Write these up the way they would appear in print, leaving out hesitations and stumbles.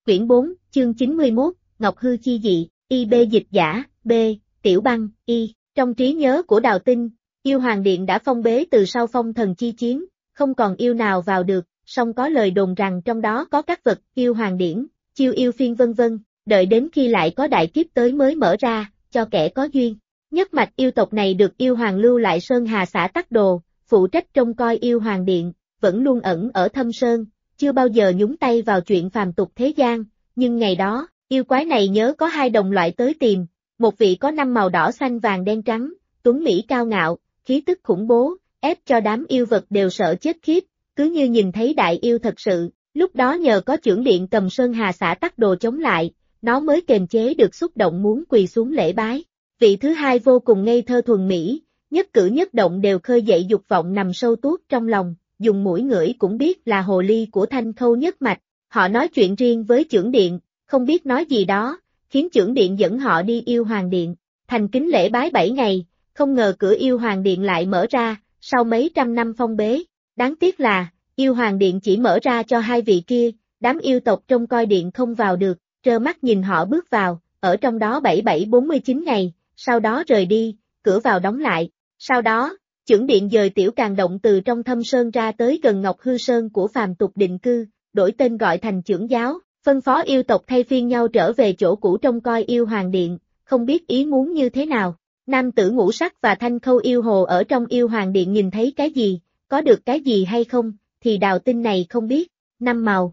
Quyển 4, chương 91, Ngọc Hư chi dị, IB dịch giả, B, Tiểu Băng, Y. Trong trí nhớ của Đào Tinh, yêu hoàng điện đã phong bế từ sau phong thần chi chiến, không còn yêu nào vào được, song có lời đồn rằng trong đó có các vật yêu hoàng điển, chiêu yêu phiên vân vân, đợi đến khi lại có đại kiếp tới mới mở ra, cho kẻ có duyên. Nhất mạch yêu tộc này được yêu hoàng lưu lại Sơn Hà xã Tắc Đồ, phụ trách trông coi yêu hoàng điện, vẫn luôn ẩn ở thâm sơn, chưa bao giờ nhúng tay vào chuyện phàm tục thế gian, nhưng ngày đó, yêu quái này nhớ có hai đồng loại tới tìm, một vị có 5 màu đỏ xanh vàng đen trắng, tuấn mỹ cao ngạo, khí tức khủng bố, ép cho đám yêu vật đều sợ chết khiếp, cứ như nhìn thấy đại yêu thật sự, lúc đó nhờ có chưởng điện cầm Sơn Hà xã Tắc Đồ chống lại, nó mới kềm chế được xúc động muốn quỳ xuống lễ bái. Vị thứ hai vô cùng ngây thơ thuần mỹ, nhất cử nhất động đều khơi dậy dục vọng nằm sâu tuốt trong lòng, dùng mũi ngửi cũng biết là hồ ly của Thanh Khâu nhất mạch. Họ nói chuyện riêng với chưởng điện, không biết nói gì đó, khiến chưởng điện dẫn họ đi yêu hoàng điện, thành kính lễ bái 7 ngày, không ngờ cửa yêu hoàng điện lại mở ra, sau mấy trăm năm phong bế. Đáng tiếc là, yêu hoàng điện chỉ mở ra cho hai vị kia, đám yêu tộc trông coi điện không vào được, trơ mắt nhìn họ bước vào, ở trong đó 4749 ngày, sau đó rời đi, cửa vào đóng lại. Sau đó, chưởng điện dời Tiểu Càng Động từ trong thâm sơn ra tới gần Ngọc Hư Sơn của phàm tục định cư, đổi tên gọi thành chưởng giáo, phân phó yêu tộc thay phiên nhau trở về chỗ cũ trông coi yêu hoàng điện, không biết ý muốn như thế nào. Nam tử ngũ sắc và Thanh Khâu yêu hồ ở trong yêu hoàng điện nhìn thấy cái gì, có được cái gì hay không, thì Đào Tinh này không biết. 5 màu.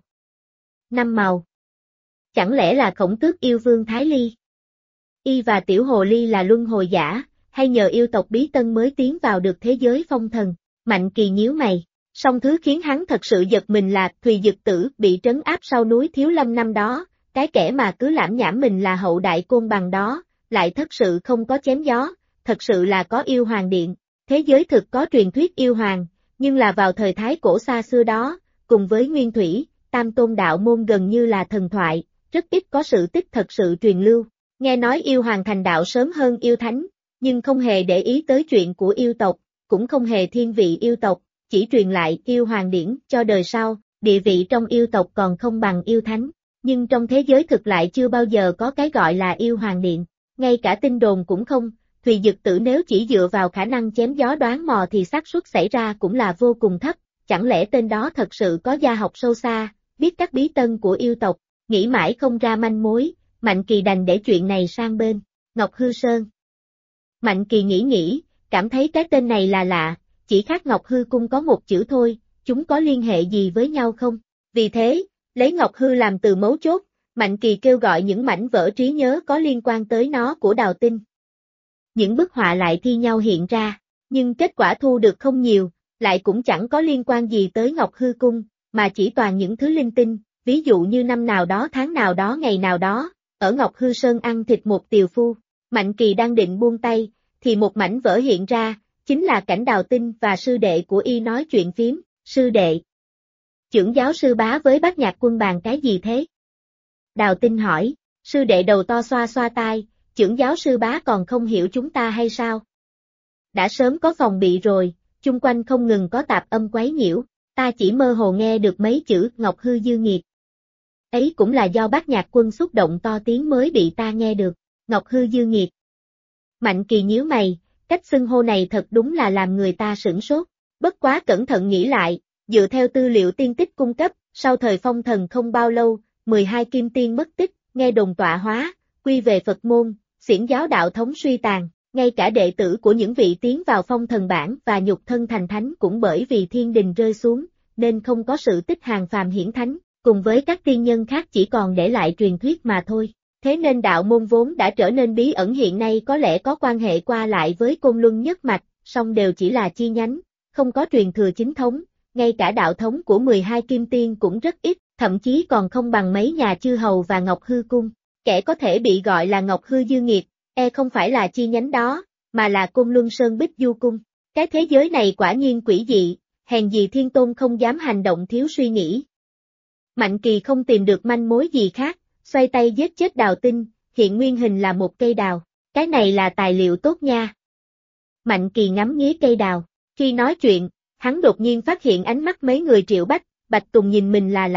5 màu. Chẳng lẽ là Khổng Tước yêu vương Thái Ly? Y và tiểu hồ ly là luân hồi giả, hay nhờ yêu tộc bí tân mới tiến vào được thế giới phong thần? Mạnh Kỳ nhíu mày. Song thứ khiến hắn thật sự giật mình là Thùy Dực Tử bị trấn áp sau núi Thiếu Lâm năm đó, cái kẻ mà cứ lảm nhảm mình là hậu đại côn bằng đó, lại thật sự không có chém gió, thật sự là có yêu hoàng điện. Thế giới thực có truyền thuyết yêu hoàng, nhưng là vào thời Thái Cổ xa xưa đó, cùng với Nguyên Thủy, Tam Tôn đạo môn gần như là thần thoại, rất ít có sự tích thật sự truyền lưu. Nghe nói yêu hoàng thành đạo sớm hơn yêu thánh, nhưng không hề để ý tới chuyện của yêu tộc, cũng không hề thiên vị yêu tộc, chỉ truyền lại yêu hoàng điển cho đời sau, địa vị trong yêu tộc còn không bằng yêu thánh, nhưng trong thế giới thực lại chưa bao giờ có cái gọi là yêu hoàng điện, ngay cả tin đồn cũng không. Thùy Dực Tử nếu chỉ dựa vào khả năng chém gió đoán mò thì xác suất xảy ra cũng là vô cùng thấp, chẳng lẽ tên đó thật sự có gia học sâu xa, biết các bí tân của yêu tộc, nghĩ mãi không ra manh mối, Mạnh Kỳ đành để chuyện này sang bên. Ngọc Hư Sơn. Mạnh Kỳ nghĩ, cảm thấy cái tên này là lạ, chỉ khác Ngọc Hư Cung có một chữ thôi, chúng có liên hệ gì với nhau không? Vì thế, lấy Ngọc Hư làm từ mấu chốt, Mạnh Kỳ kêu gọi những mảnh vỡ trí nhớ có liên quan tới nó của Đào Tinh. Những bức họa lại thi nhau hiện ra, nhưng kết quả thu được không nhiều, lại cũng chẳng có liên quan gì tới Ngọc Hư Cung, mà chỉ toàn những thứ linh tinh, ví dụ như năm nào đó tháng nào đó ngày nào đó, ở Ngọc Hư Sơn ăn thịt một tiều phu. Mạnh Kỳ đang định buông tay, thì một mảnh vỡ hiện ra, chính là cảnh Đào Tinh và sư đệ của y nói chuyện phím. Sư đệ. Chưởng giáo sư bá với Bát Nhạc Quân bàn cái gì thế? Đào Tinh hỏi, sư đệ đầu to xoa xoa tai, chưởng giáo sư bá còn không hiểu chúng ta hay sao? Đã sớm có phòng bị rồi, chung quanh không ngừng có tạp âm quấy nhiễu, ta chỉ mơ hồ nghe được mấy chữ Ngọc Hư dư nghiệt. Ấy cũng là do Bát Nhạc Quân xúc động to tiếng mới bị ta nghe được. Ngọc Hư dư nghiệt. Mạnh Kỳ nhíu mày, cách xưng hô này thật đúng là làm người ta sửng sốt, bất quá cẩn thận nghĩ lại, dựa theo tư liệu tiên tích cung cấp, sau thời phong thần không bao lâu, 12 kim tiên mất tích, nghe đồn tọa hóa, quy về Phật môn, xiển giáo đạo thống suy tàn, ngay cả đệ tử của những vị tiến vào phong thần bảng và nhục thân thành thánh cũng bởi vì thiên đình rơi xuống, nên không có sự tích hàng phàm hiển thánh, cùng với các tiên nhân khác chỉ còn để lại truyền thuyết mà thôi. Thế nên đạo môn vốn đã trở nên bí ẩn hiện nay có lẽ có quan hệ qua lại với Côn Luân nhất mạch, song đều chỉ là chi nhánh, không có truyền thừa chính thống, ngay cả đạo thống của 12 kim tiên cũng rất ít, thậm chí còn không bằng mấy nhà chư hầu và Ngọc Hư Cung. Kẻ có thể bị gọi là Ngọc Hư dư nghiệt, không phải là chi nhánh đó, mà là Côn Luân Sơn Bích Du Cung. Cái thế giới này quả nhiên quỷ dị, hèn gì Thiên Tôn không dám hành động thiếu suy nghĩ. Mạnh Kỳ không tìm được manh mối gì khác, xoay tay giết chết Đào Tinh, hiện nguyên hình là một cây đào. Cái này là tài liệu tốt nha. Mạnh Kỳ ngắm nghía cây đào. Khi nói chuyện, hắn đột nhiên phát hiện ánh mắt mấy người Triệu Bách, Bạch Tùng nhìn mình là lạ,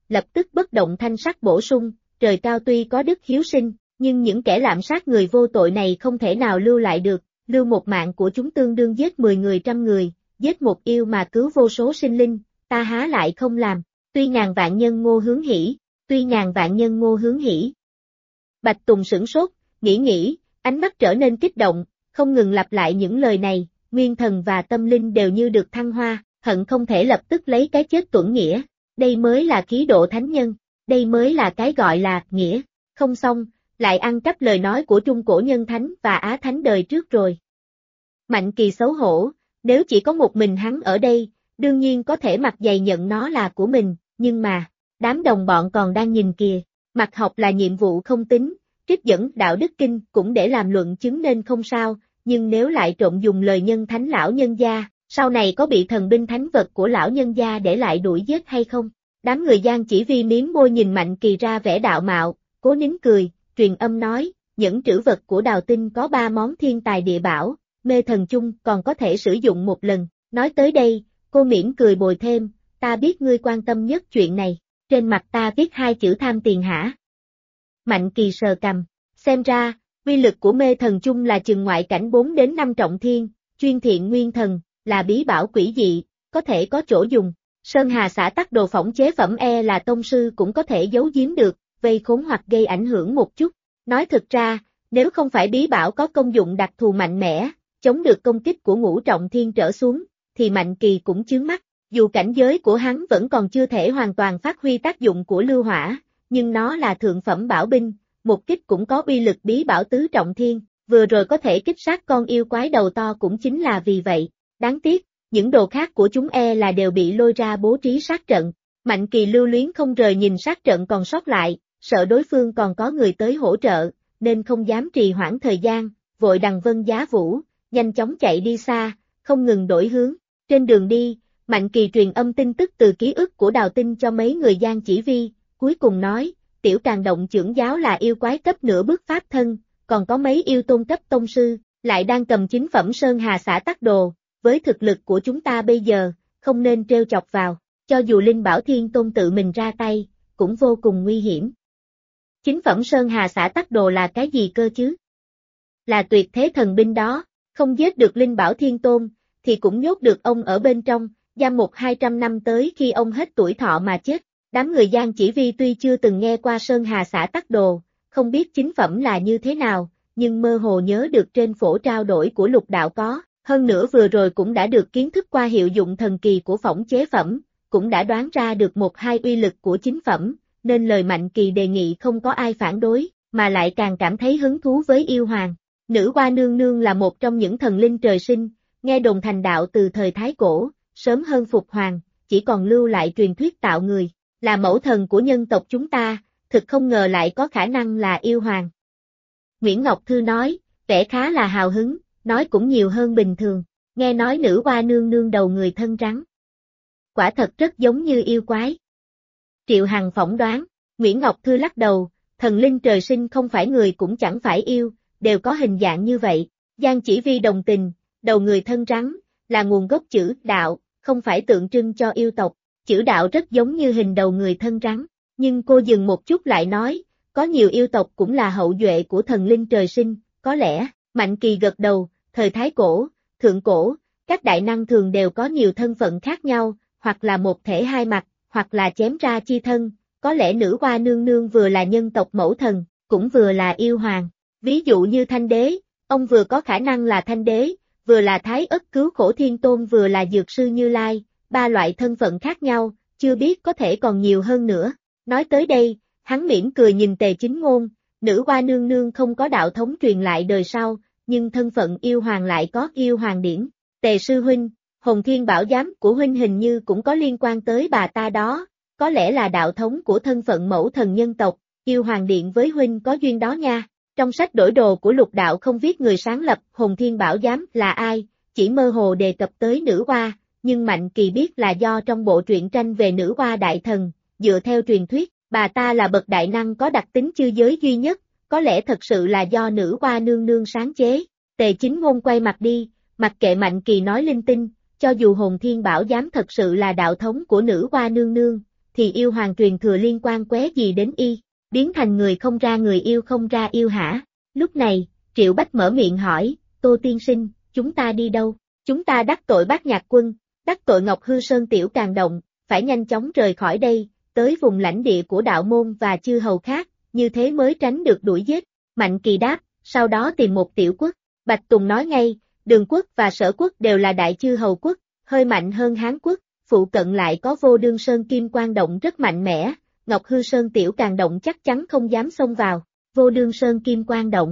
lập tức bất động thanh sắc bổ sung, trời cao tuy có đức hiếu sinh, nhưng những kẻ lạm sát người vô tội này không thể nào lưu lại được, lưu một mạng của chúng tương đương giết 10 người 100 người, giết một yêu mà cứu vô số sinh linh, ta há lại không làm, tuy ngàn vạn nhân Ngô Hướng Hỉ, tuy ngàn vạn nhân Ngô Hướng Hỉ. Bạch Tùng sửng sốt, nghĩ, ánh mắt trở nên kích động, không ngừng lặp lại những lời này, nguyên thần và tâm linh đều như được thăng hoa, hận không thể lập tức lấy cái chết tuẫn nghĩa, đây mới là khí độ thánh nhân, đây mới là cái gọi là nghĩa, không xong, lại ăn cắp lời nói của Trung Cổ Nhân Thánh và Á Thánh đời trước rồi. Mạnh Kỳ xấu hổ, nếu chỉ có một mình hắn ở đây, đương nhiên có thể mặt dày nhận nó là của mình, nhưng mà, đám đồng bọn còn đang nhìn kìa, mặc học là nhiệm vụ không tính, trích dẫn đạo đức kinh cũng để làm luận chứng nên không sao, nhưng nếu lại trộn dùng lời nhân thánh lão nhân gia, sau này có bị thần binh thánh vật của lão nhân gia để lại đuổi giết hay không? Đám người Giang Chỉ Vi miếm môi nhìn Mạnh Kỳ ra vẻ đạo mạo, cố nín cười, truyền âm nói, những trữ vật của Đào Tinh có 3 món thiên tài địa bảo, mê thần chung còn có thể sử dụng một lần, nói tới đây, cô mỉm cười bồi thêm, ta biết ngươi quan tâm nhất chuyện này, trên mặt ta viết 2 chữ tham tiền hả? Mạnh Kỳ sờ cằm, xem ra, uy lực của mê thần chung là chừng ngoại cảnh 4 đến 5 trọng thiên, chuyên thiện nguyên thần, là bí bảo quỷ dị, có thể có chỗ dùng. Sơn Hà xã tắc đồ phỏng chế phẩm là tông sư cũng có thể giấu giếm được, vây khốn hoặc gây ảnh hưởng một chút. Nói thực ra, nếu không phải bí bảo có công dụng đặc thù mạnh mẽ, chống được công kích của ngũ trọng thiên trở xuống, thì Mạnh Kỳ cũng chướng mắt. Dù cảnh giới của hắn vẫn còn chưa thể hoàn toàn phát huy tác dụng của lưu hỏa, nhưng nó là thượng phẩm bảo binh, một kích cũng có uy lực bí bảo tứ trọng thiên, vừa rồi có thể kích sát con yêu quái đầu to cũng chính là vì vậy. Đáng tiếc, những đồ khác của chúng là đều bị lôi ra bố trí sát trận. Mạnh Kỳ lưu luyến không rời nhìn sát trận còn sót lại, sợ đối phương còn có người tới hỗ trợ, nên không dám trì hoãn thời gian, vội đằng vân giá vũ, nhanh chóng chạy đi xa, không ngừng đổi hướng. Trên đường đi, Mạnh Kỳ truyền âm tin tức từ ký ức của Đào Tinh cho mấy người Giang Chỉ Vi, cuối cùng nói, tiểu Tràng Động trưởng giáo là yêu quái cấp nửa bước pháp thân, còn có mấy yêu tôn cấp tông sư, lại đang cầm 9 phẩm Sơn Hà xã tắc đồ, với thực lực của chúng ta bây giờ, không nên trêu chọc vào, cho dù Linh Bảo Thiên Tôn tự mình ra tay, cũng vô cùng nguy hiểm. 9 phẩm Sơn Hà xã tắc đồ là cái gì cơ chứ? Là tuyệt thế thần binh đó, không giết được Linh Bảo Thiên Tôn, thì cũng nhốt được ông ở bên trong, giam 100-200 năm tới khi ông hết tuổi thọ mà chết. Đám người Giang Chỉ Vi tuy chưa từng nghe qua Sơn Hà xã tắc đồ, không biết 9 phẩm là như thế nào, nhưng mơ hồ nhớ được trên phổ trao đổi của Lục Đạo có, hơn nữa vừa rồi cũng đã được kiến thức qua hiệu dụng thần kỳ của phỏng chế phẩm, cũng đã đoán ra được 1-2 uy lực của 9 phẩm, nên lời Mạnh Kỳ đề nghị không có ai phản đối, mà lại càng cảm thấy hứng thú với yêu hoàng. Nữ Hoa Nương Nương là một trong những thần linh trời sinh, nghe đồn thành đạo từ thời Thái Cổ, sớm hơn Phục Hoàng, chỉ còn lưu lại truyền thuyết tạo người, là mẫu thần của nhân tộc chúng ta, thực không ngờ lại có khả năng là yêu hoàng. Nguyễn Ngọc Thư nói, vẻ khá là hào hứng, nói cũng nhiều hơn bình thường, nghe nói Nữ Hoa Nương Nương đầu người thân rắn. Quả thật rất giống như yêu quái. Triệu Hằng phỏng đoán, Nguyễn Ngọc Thư lắc đầu, thần linh trời sinh không phải người cũng chẳng phải yêu, đều có hình dạng như vậy. Giang Chỉ Vi đồng tình, đầu người thân rắn, là nguồn gốc chữ đạo, không phải tượng trưng cho yêu tộc, chữ đạo rất giống như hình đầu người thân rắn, nhưng cô dừng một chút lại nói, có nhiều yêu tộc cũng là hậu duệ của thần linh trời sinh, có lẽ. Mạnh Kỳ gật đầu, thời Thái Cổ, Thượng Cổ, các đại năng thường đều có nhiều thân phận khác nhau, hoặc là một thể hai mặt, hoặc là chém ra chi thân, có lẽ Nữ Hoa Nương Nương vừa là nhân tộc mẫu thần, cũng vừa là yêu hoàng. Ví dụ như Thanh Đế, ông vừa có khả năng là Thanh Đế, vừa là Thái Ất Cứu Khổ Thiên Tôn vừa là Dược Sư Như Lai, 3 loại thân phận khác nhau, chưa biết có thể còn nhiều hơn nữa. Nói tới đây, hắn mỉm cười nhìn Tề Chính Ngôn, Nữ Hoa Nương Nương không có đạo thống truyền lại đời sau, nhưng thân phận yêu hoàng lại có yêu hoàng điển. Tề sư huynh, Hồng Thiên Bảo Giám của huynh hình như cũng có liên quan tới bà ta đó, có lẽ là đạo thống của thân phận mẫu thần nhân tộc, yêu hoàng điện với huynh có duyên đó nha. Trong sách đổi đồ của Lục Đạo không viết người sáng lập Hồng Thiên Bảo Giám là ai, chỉ mơ hồ đề cập tới Nữ Hoa, nhưng Mạnh Kỳ biết là do trong bộ truyện tranh về Nữ Hoa Đại Thần, dựa theo truyền thuyết, bà ta là bậc đại năng có đặc tính chư giới duy nhất, có lẽ thật sự là do Nữ Hoa Nương Nương sáng chế. Tề Chính Ngôn quay mặt đi, mặc kệ Mạnh Kỳ nói linh tinh, cho dù Hồng Thiên Bảo Giám thật sự là đạo thống của Nữ Hoa Nương Nương, thì yêu hoàng truyền thừa liên quan qué gì đến y, biến thành người không ra người yêu không ra yêu hả? Lúc này, Triệu Bách mở miệng hỏi, Tô tiên sinh, chúng ta đi đâu? Chúng ta đắc tội Bát Nhạc Quân, đắc tội Ngọc Hư Sơn Tiểu Càng Động, phải nhanh chóng rời khỏi đây, tới vùng lãnh địa của đạo môn và chư hầu khác, như thế mới tránh được đuổi giết. Mạnh Kỳ đáp, sau đó tìm một tiểu quốc. Bạch Tùng nói ngay, Đường quốc và Sở quốc đều là đại chư hầu quốc, hơi mạnh hơn Hán quốc, phụ cận lại có Vô Đương Sơn Kim Quang Động rất mạnh mẽ, Ngọc Hư Sơn Tiểu Càng Động chắc chắn không dám xông vào. Vô Đương Sơn Kim Quang Động.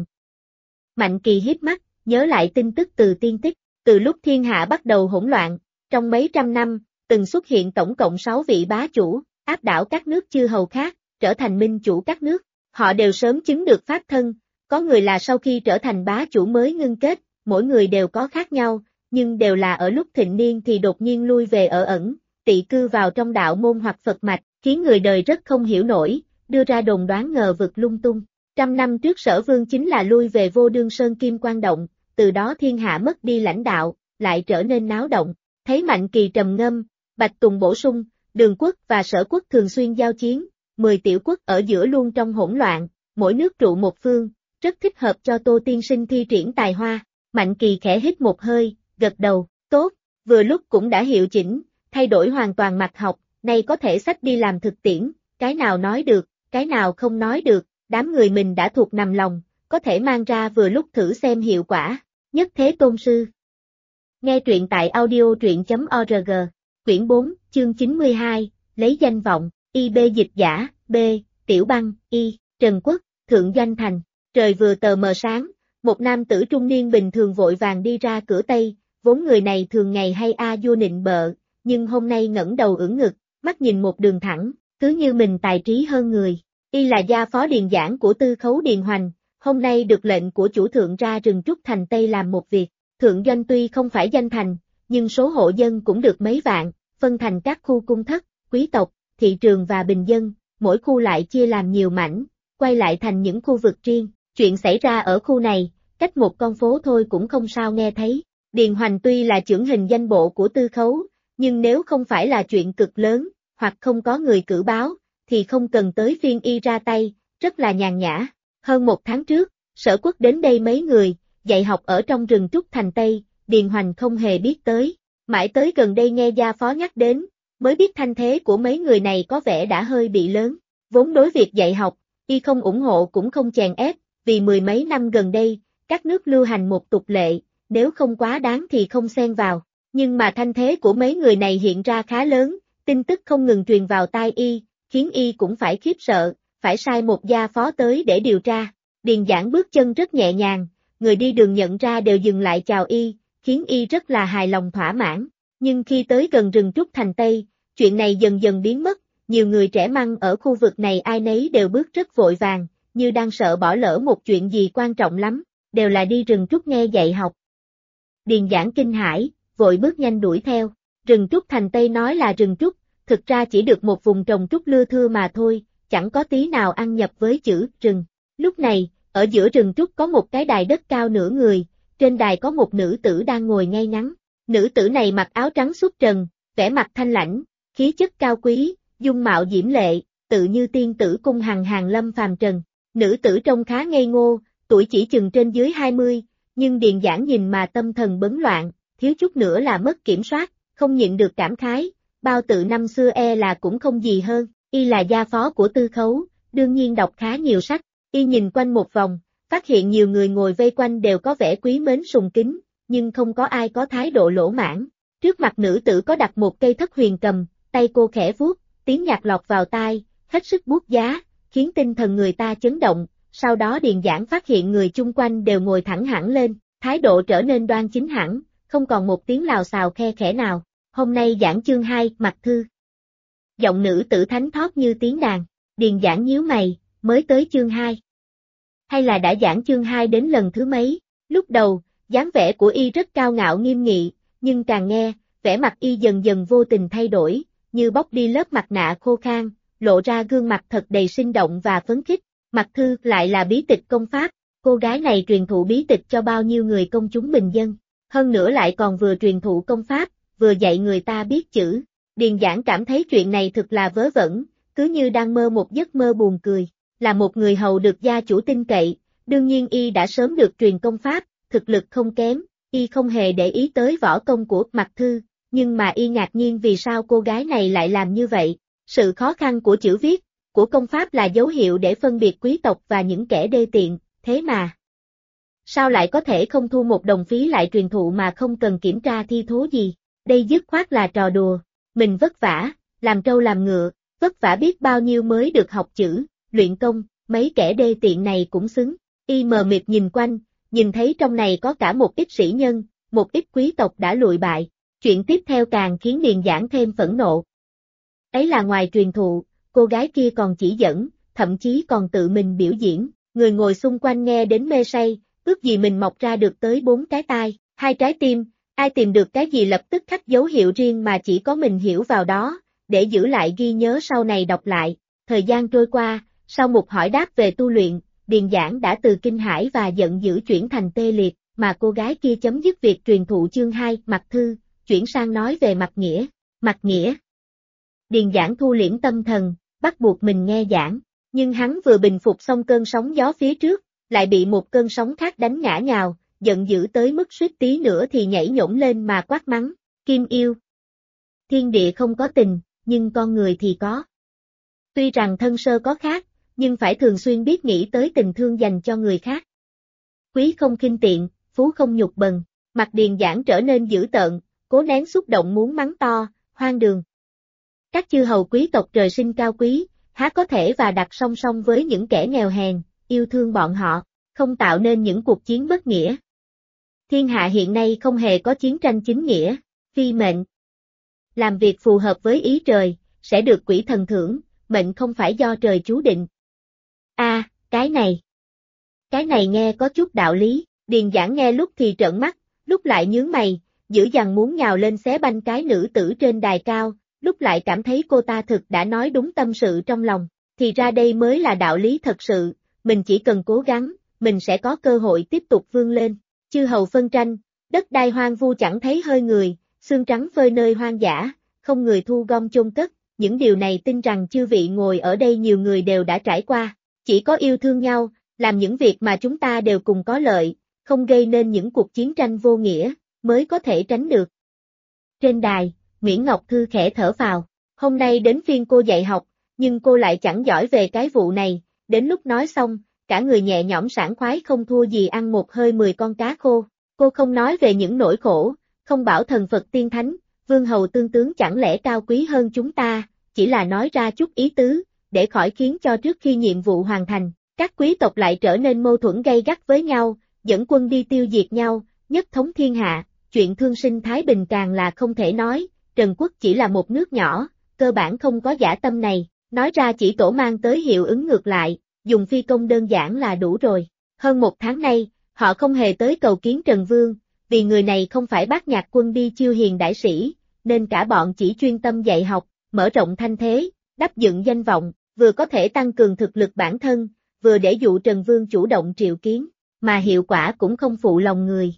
Mạnh Kỳ híp mắt, nhớ lại tin tức từ tiên tích, từ lúc thiên hạ bắt đầu hỗn loạn, trong mấy trăm năm, từng xuất hiện tổng cộng 6 vị bá chủ, áp đảo các nước chư hầu khác, trở thành minh chủ các nước. Họ đều sớm chứng được pháp thân, có người là sau khi trở thành bá chủ mới ngưng kết, mỗi người đều có khác nhau, nhưng đều là ở lúc thịnh niên thì đột nhiên lui về ở ẩn, tị cư vào trong đạo môn hoặc Phật mạch, khiến người đời rất không hiểu nổi, đưa ra đồn đoán ngờ vực lung tung. 100 năm trước Sở Vương chính là lui về Vô Đương Sơn Kim Quang Động, từ đó thiên hạ mất đi lãnh đạo, lại trở nên náo động. Thấy Mạnh Kỳ trầm ngâm, Bạch Tùng bổ sung, Đường quốc và Sở quốc thường xuyên giao chiến, 10 tiểu quốc ở giữa luôn trong hỗn loạn, mỗi nước trụ một phương, rất thích hợp cho Tô tiên sinh thi triển tài hoa. Mạnh Kỳ khẽ hít một hơi, gật đầu, tốt, vừa lúc cũng đã hiệu chỉnh, thay đổi hoàn toàn mạch học, nay có thể sách đi làm thực tiễn, cái nào nói được, cái nào không nói được, đám người mình đã thuộc nằm lòng, có thể mang ra vừa lúc thử xem hiệu quả. Nhất Thế Tôn Sư. Nghe truyện tại audio.truyện.org, quyển 4, chương 92, lấy danh vọng, IB dịch giả, B, Tiểu Băng, Y, Trần Quốc, Thượng Doanh Thành. Trời vừa tờ mờ sáng, một nam tử trung niên bình thường vội vàng đi ra cửa Tây, vốn người này thường ngày hay vua nịnh bợ, nhưng hôm nay ngẩng đầu ưỡn ngực, mắt nhìn một đường thẳng, cứ như mình tài trí hơn người. Y là gia phó điền giảng của Tư Khấu Điền Hoành, hôm nay được lệnh của chủ thượng ra rừng trúc thành Tây làm một việc. Thượng doanh tuy không phải danh thành, nhưng số hộ dân cũng được mấy vạn, phân thành các khu cung thất, quý tộc, thị trường và bình dân, mỗi khu lại chia làm nhiều mảnh, quay lại thành những khu vực riêng. Chuyện xảy ra ở khu này, cách một con phố thôi cũng không sao nghe thấy. Điền Hoành tuy là chưởng hình danh bộ của Tư Khấu, nhưng nếu không phải là chuyện cực lớn, hoặc không có người cử báo, thì không cần tới phiên y ra tay, rất là nhàn nhã. Hơn một tháng trước, Sở quốc đến đây mấy người, dạy học ở trong rừng trúc thành Tây, Điền Hoành không hề biết tới. Mãi tới gần đây nghe gia phó nhắc đến, mới biết thanh thế của mấy người này có vẻ đã hơi bị lớn. Vốn đối việc dạy học, y không ủng hộ cũng không chèn ép, vì mười mấy năm gần đây, các nước lưu hành một tục lệ, nếu không quá đáng thì không xen vào. Nhưng mà thanh thế của mấy người này hiện ra khá lớn, tin tức không ngừng truyền vào tai y, khiến y cũng phải khiếp sợ, phải sai một gia phó tới để điều tra. Điền Giảng bước chân rất nhẹ nhàng, người đi đường nhận ra đều dừng lại chào y, khiến y rất là hài lòng thỏa mãn. Nhưng khi tới gần rừng trúc thành Tây, chuyện này dần dần biến mất, nhiều người trẻ măng ở khu vực này ai nấy đều bước rất vội vàng, như đang sợ bỏ lỡ một chuyện gì quan trọng lắm, đều là đi rừng trúc nghe dạy học. Điền Giảng kinh hãi, vội bước nhanh đuổi theo. Rừng trúc thành Tây nói là rừng trúc, thực ra chỉ được một vùng trồng trúc lưa thưa mà thôi, chẳng có tí nào ăn nhập với chữ rừng. Lúc này, ở giữa rừng trúc có một cái đài đất cao nửa người, trên đài có một nữ tử đang ngồi ngay ngắn. Nữ tử này mặc áo trắng xuất trần, vẻ mặt thanh lãnh, khí chất cao quý, dung mạo diễm lệ, tự như tiên tử cung hằng hàng lâm phàm trần. Nữ tử trông khá ngây ngô, tuổi chỉ chừng trên dưới 20, nhưng Điền Giảng nhìn mà tâm thần bấn loạn, thiếu chút nữa là mất kiểm soát, không nhịn được cảm khái, bao tự năm xưa là cũng không gì hơn, y là gia phó của Tư Khấu, đương nhiên đọc khá nhiều sách, y nhìn quanh một vòng, phát hiện nhiều người ngồi vây quanh đều có vẻ quý mến sùng kính, nhưng không có ai có thái độ lỗ mãn. Trước mặt nữ tử có đặt một cây thất huyền cầm, tay cô khẽ vuốt, tiếng nhạc lọt vào tai, hết sức buốt giá, khiến tinh thần người ta chấn động. Sau đó Điền Giảng phát hiện người chung quanh đều ngồi thẳng hẳn lên, thái độ trở nên đoan chính hẳn, không còn một tiếng lào xào khe khẽ nào. Hôm nay giảng chương 2, Mạc Thư. Giọng nữ tử thánh thót như tiếng đàn. Điền Giảng nhíu mày, mới tới chương 2. Hay là đã giảng chương 2 đến lần thứ mấy? Lúc đầu, dáng vẻ của y rất cao ngạo nghiêm nghị, nhưng càng nghe, vẻ mặt y dần dần vô tình thay đổi, như bóc đi lớp mặt nạ khô khan, lộ ra gương mặt thật đầy sinh động và phấn khích. Mạc Thư lại là bí tịch công pháp, cô gái này truyền thụ bí tịch cho bao nhiêu người công chúng bình dân, hơn nữa lại còn vừa truyền thụ công pháp, vừa dạy người ta biết chữ. Điền Giảng cảm thấy chuyện này thực là vớ vẩn, cứ như đang mơ một giấc mơ buồn cười. Là một người hầu được gia chủ tin cậy, đương nhiên y đã sớm được truyền công pháp, thực lực không kém, y không hề để ý tới võ công của Mạc Thư, nhưng mà y ngạc nhiên vì sao cô gái này lại làm như vậy. Sự khó khăn của chữ viết, của công pháp là dấu hiệu để phân biệt quý tộc và những kẻ đê tiện, thế mà sao lại có thể không thu một đồng phí lại truyền thụ mà không cần kiểm tra thi thố gì, đây dứt khoát là trò đùa, mình vất vả, làm trâu làm ngựa, vất vả biết bao nhiêu mới được học chữ, luyện công, mấy kẻ đê tiện này cũng xứng, y mờ mịt nhìn quanh, nhìn thấy trong này có cả một ít sĩ nhân, một ít quý tộc đã lụi bại, chuyện tiếp theo càng khiến Điền Giảng thêm phẫn nộ. Ấy là ngoài truyền thụ, cô gái kia còn chỉ dẫn, thậm chí còn tự mình biểu diễn, người ngồi xung quanh nghe đến mê say, ước gì mình mọc ra được tới 4 cái tai, 2 trái tim, ai tìm được cái gì lập tức khắc dấu hiệu riêng mà chỉ có mình hiểu vào đó, để giữ lại ghi nhớ sau này đọc lại. Thời gian trôi qua, sau một hỏi đáp về tu luyện, Điền Giảng đã từ kinh hãi và giận dữ chuyển thành tê liệt, mà cô gái kia chấm dứt việc truyền thụ chương 2, Mạc Thư, chuyển sang nói về Mạc Nghĩa. Mạc Nghĩa. Điền Giảng thu liễm tâm thần, bắt buộc mình nghe giảng, nhưng hắn vừa bình phục xong cơn sóng gió phía trước, lại bị một cơn sóng khác đánh ngã nhào, giận dữ tới mức suýt tí nữa thì nhảy nhổm lên mà quát mắng, Kim yêu. Thiên địa không có tình, nhưng con người thì có. Tuy rằng thân sơ có khác, nhưng phải thường xuyên biết nghĩ tới tình thương dành cho người khác. Quý không khinh tiện, phú không nhục bần, mặt Điền Giảng trở nên dữ tợn, cố nén xúc động muốn mắng to, hoang đường. Các chư hầu quý tộc trời sinh cao quý, há có thể và đặt song song với những kẻ nghèo hèn, yêu thương bọn họ, không tạo nên những cuộc chiến bất nghĩa. Thiên hạ hiện nay không hề có chiến tranh chính nghĩa, phi mệnh. Làm việc phù hợp với ý trời, sẽ được quỷ thần thưởng, mệnh không phải do trời chú định. Cái này nghe có chút đạo lý, Điền Giảng nghe lúc thì trợn mắt, lúc lại nhướng mày, dữ dằn muốn nhào lên xé banh cái nữ tử trên đài cao, lúc lại cảm thấy cô ta thực đã nói đúng tâm sự trong lòng, thì ra đây mới là đạo lý thật sự, mình chỉ cần cố gắng, mình sẽ có cơ hội tiếp tục vươn lên. Chư hầu phân tranh, đất đai hoang vu chẳng thấy hơi người, xương trắng phơi nơi hoang dã, không người thu gom chôn cất, những điều này tin rằng chư vị ngồi ở đây nhiều người đều đã trải qua, chỉ có yêu thương nhau, làm những việc mà chúng ta đều cùng có lợi, không gây nên những cuộc chiến tranh vô nghĩa, mới có thể tránh được. Trên đài, Nguyễn Ngọc Thư khẽ thở phào, hôm nay đến phiên cô dạy học, nhưng cô lại chẳng giỏi về cái vụ này, đến lúc nói xong, cả người nhẹ nhõm sảng khoái không thua gì ăn một hơi 10 con cá khô, cô không nói về những nỗi khổ, không bảo thần Phật tiên thánh, vương hầu tương tướng chẳng lẽ cao quý hơn chúng ta, chỉ là nói ra chút ý tứ, để khỏi khiến cho trước khi nhiệm vụ hoàn thành, các quý tộc lại trở nên mâu thuẫn gay gắt với nhau, dẫn quân đi tiêu diệt nhau, nhất thống thiên hạ, chuyện thương sinh thái bình càng là không thể nói, Trần Quốc chỉ là một nước nhỏ, cơ bản không có dã tâm này, nói ra chỉ tổ mang tới hiệu ứng ngược lại, dùng phi công đơn giản là đủ rồi. Hơn 1 tháng nay, họ không hề tới cầu kiến Trần Vương, vì người này không phải Bát Nhạc quân đi chiêu hiền đại sĩ, nên cả bọn chỉ chuyên tâm dạy học, mở rộng thanh thế, đắp dựng danh vọng, vừa có thể tăng cường thực lực bản thân, vừa để dụ Trần Vương chủ động triệu kiến, mà hiệu quả cũng không phụ lòng người.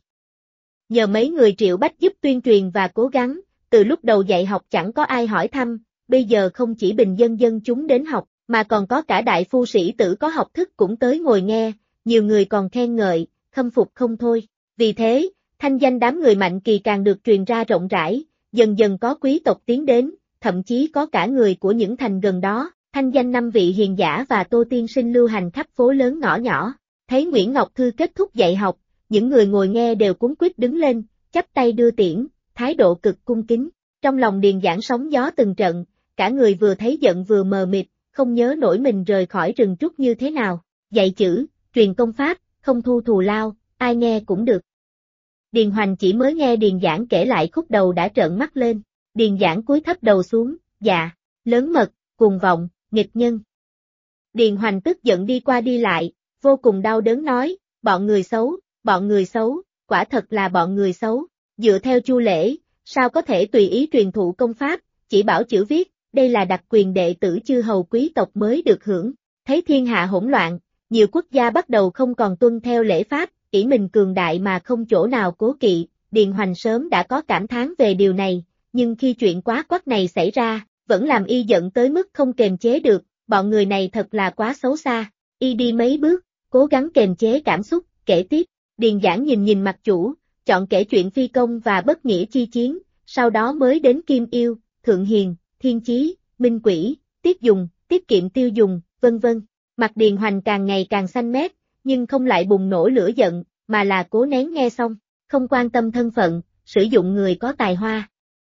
Nhờ mấy người Triệu Bách giúp tuyên truyền và cố gắng, từ lúc đầu dạy học chẳng có ai hỏi thăm, bây giờ không chỉ bình dân chúng đến học, mà còn có cả đại phu sĩ tử có học thức cũng tới ngồi nghe, nhiều người còn khen ngợi, khâm phục không thôi. Vì thế, thanh danh đám người Mạnh Kỳ càng được truyền ra rộng rãi, dần dần có quý tộc tiến đến, thậm chí có cả người của những thành gần đó, thanh danh 5 vị hiền giả và Tô Tiên Sinh lưu hành khắp phố lớn ngõ nhỏ. Thấy Nguyễn Ngọc Thư kết thúc dạy học, những người ngồi nghe đều cuống quýt đứng lên, chắp tay đưa tiễn, thái độ cực cung kính. Trong lòng Điền Giảng sóng gió từng trận, cả người vừa thấy giận vừa mờ mịt, không nhớ nổi mình rời khỏi rừng trúc như thế nào. Dạy chữ, truyền công pháp, không thu thù lao, ai nghe cũng được. Điền Hoành chỉ mới nghe Điền Giảng kể lại khúc đầu đã trợn mắt lên. Điền Giảng cúi thấp đầu xuống, dạ, lớn mật, cuồng vọng, nghịch nhân. Điền Hoành tức giận đi qua đi lại, vô cùng đau đớn nói, bọn người xấu, quả thật là bọn người xấu. Dựa theo Chu Lễ, sao có thể tùy ý truyền thụ công pháp, chỉ bảo chữ viết, đây là đặc quyền đệ tử chư hầu quý tộc mới được hưởng. Thấy thiên hạ hỗn loạn, nhiều quốc gia bắt đầu không còn tuân theo lễ pháp, ỷ mình cường đại mà không chỗ nào cố kỵ, Điền Hoành sớm đã có cảm thán về điều này, nhưng khi chuyện quá quắt này xảy ra, vẫn làm y giận tới mức không kềm chế được, bọn người này thật là quá xấu xa. Y đi mấy bước, cố gắng kềm chế cảm xúc, kể tiếp. Điền Giảng nhìn nhìn mặt chủ, chọn kể chuyện phi công và bất nghĩa chi chiến, sau đó mới đến Kim Yêu, Thượng Hiền, Thiên Chí, Minh Quỷ, Tiết Dùng, Tiết Kiệm Tiêu Dùng, vân vân. Mặt Điền Hoành càng ngày càng xanh mét, nhưng không lại bùng nổ lửa giận, mà là cố nén nghe xong, không quan tâm thân phận, sử dụng người có tài hoa.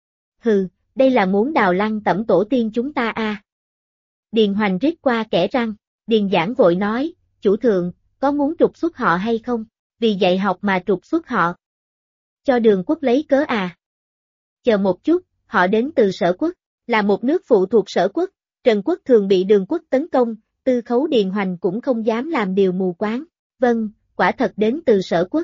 Hừ, đây là muốn đào lăng tẩm tổ tiên chúng ta à. Điền Hoành rít qua kẻ răng, Điền Giảng vội nói, chủ thượng, có muốn trục xuất họ hay không, vì dạy học mà trục xuất họ. Cho Đường Quốc lấy cớ à. Chờ một chút, họ đến từ Sở Quốc, là một nước phụ thuộc Sở Quốc, Trần Quốc thường bị Đường Quốc tấn công, Tư Khấu Điền Hoành cũng không dám làm điều mù quáng, vâng, quả thật đến từ Sở Quốc.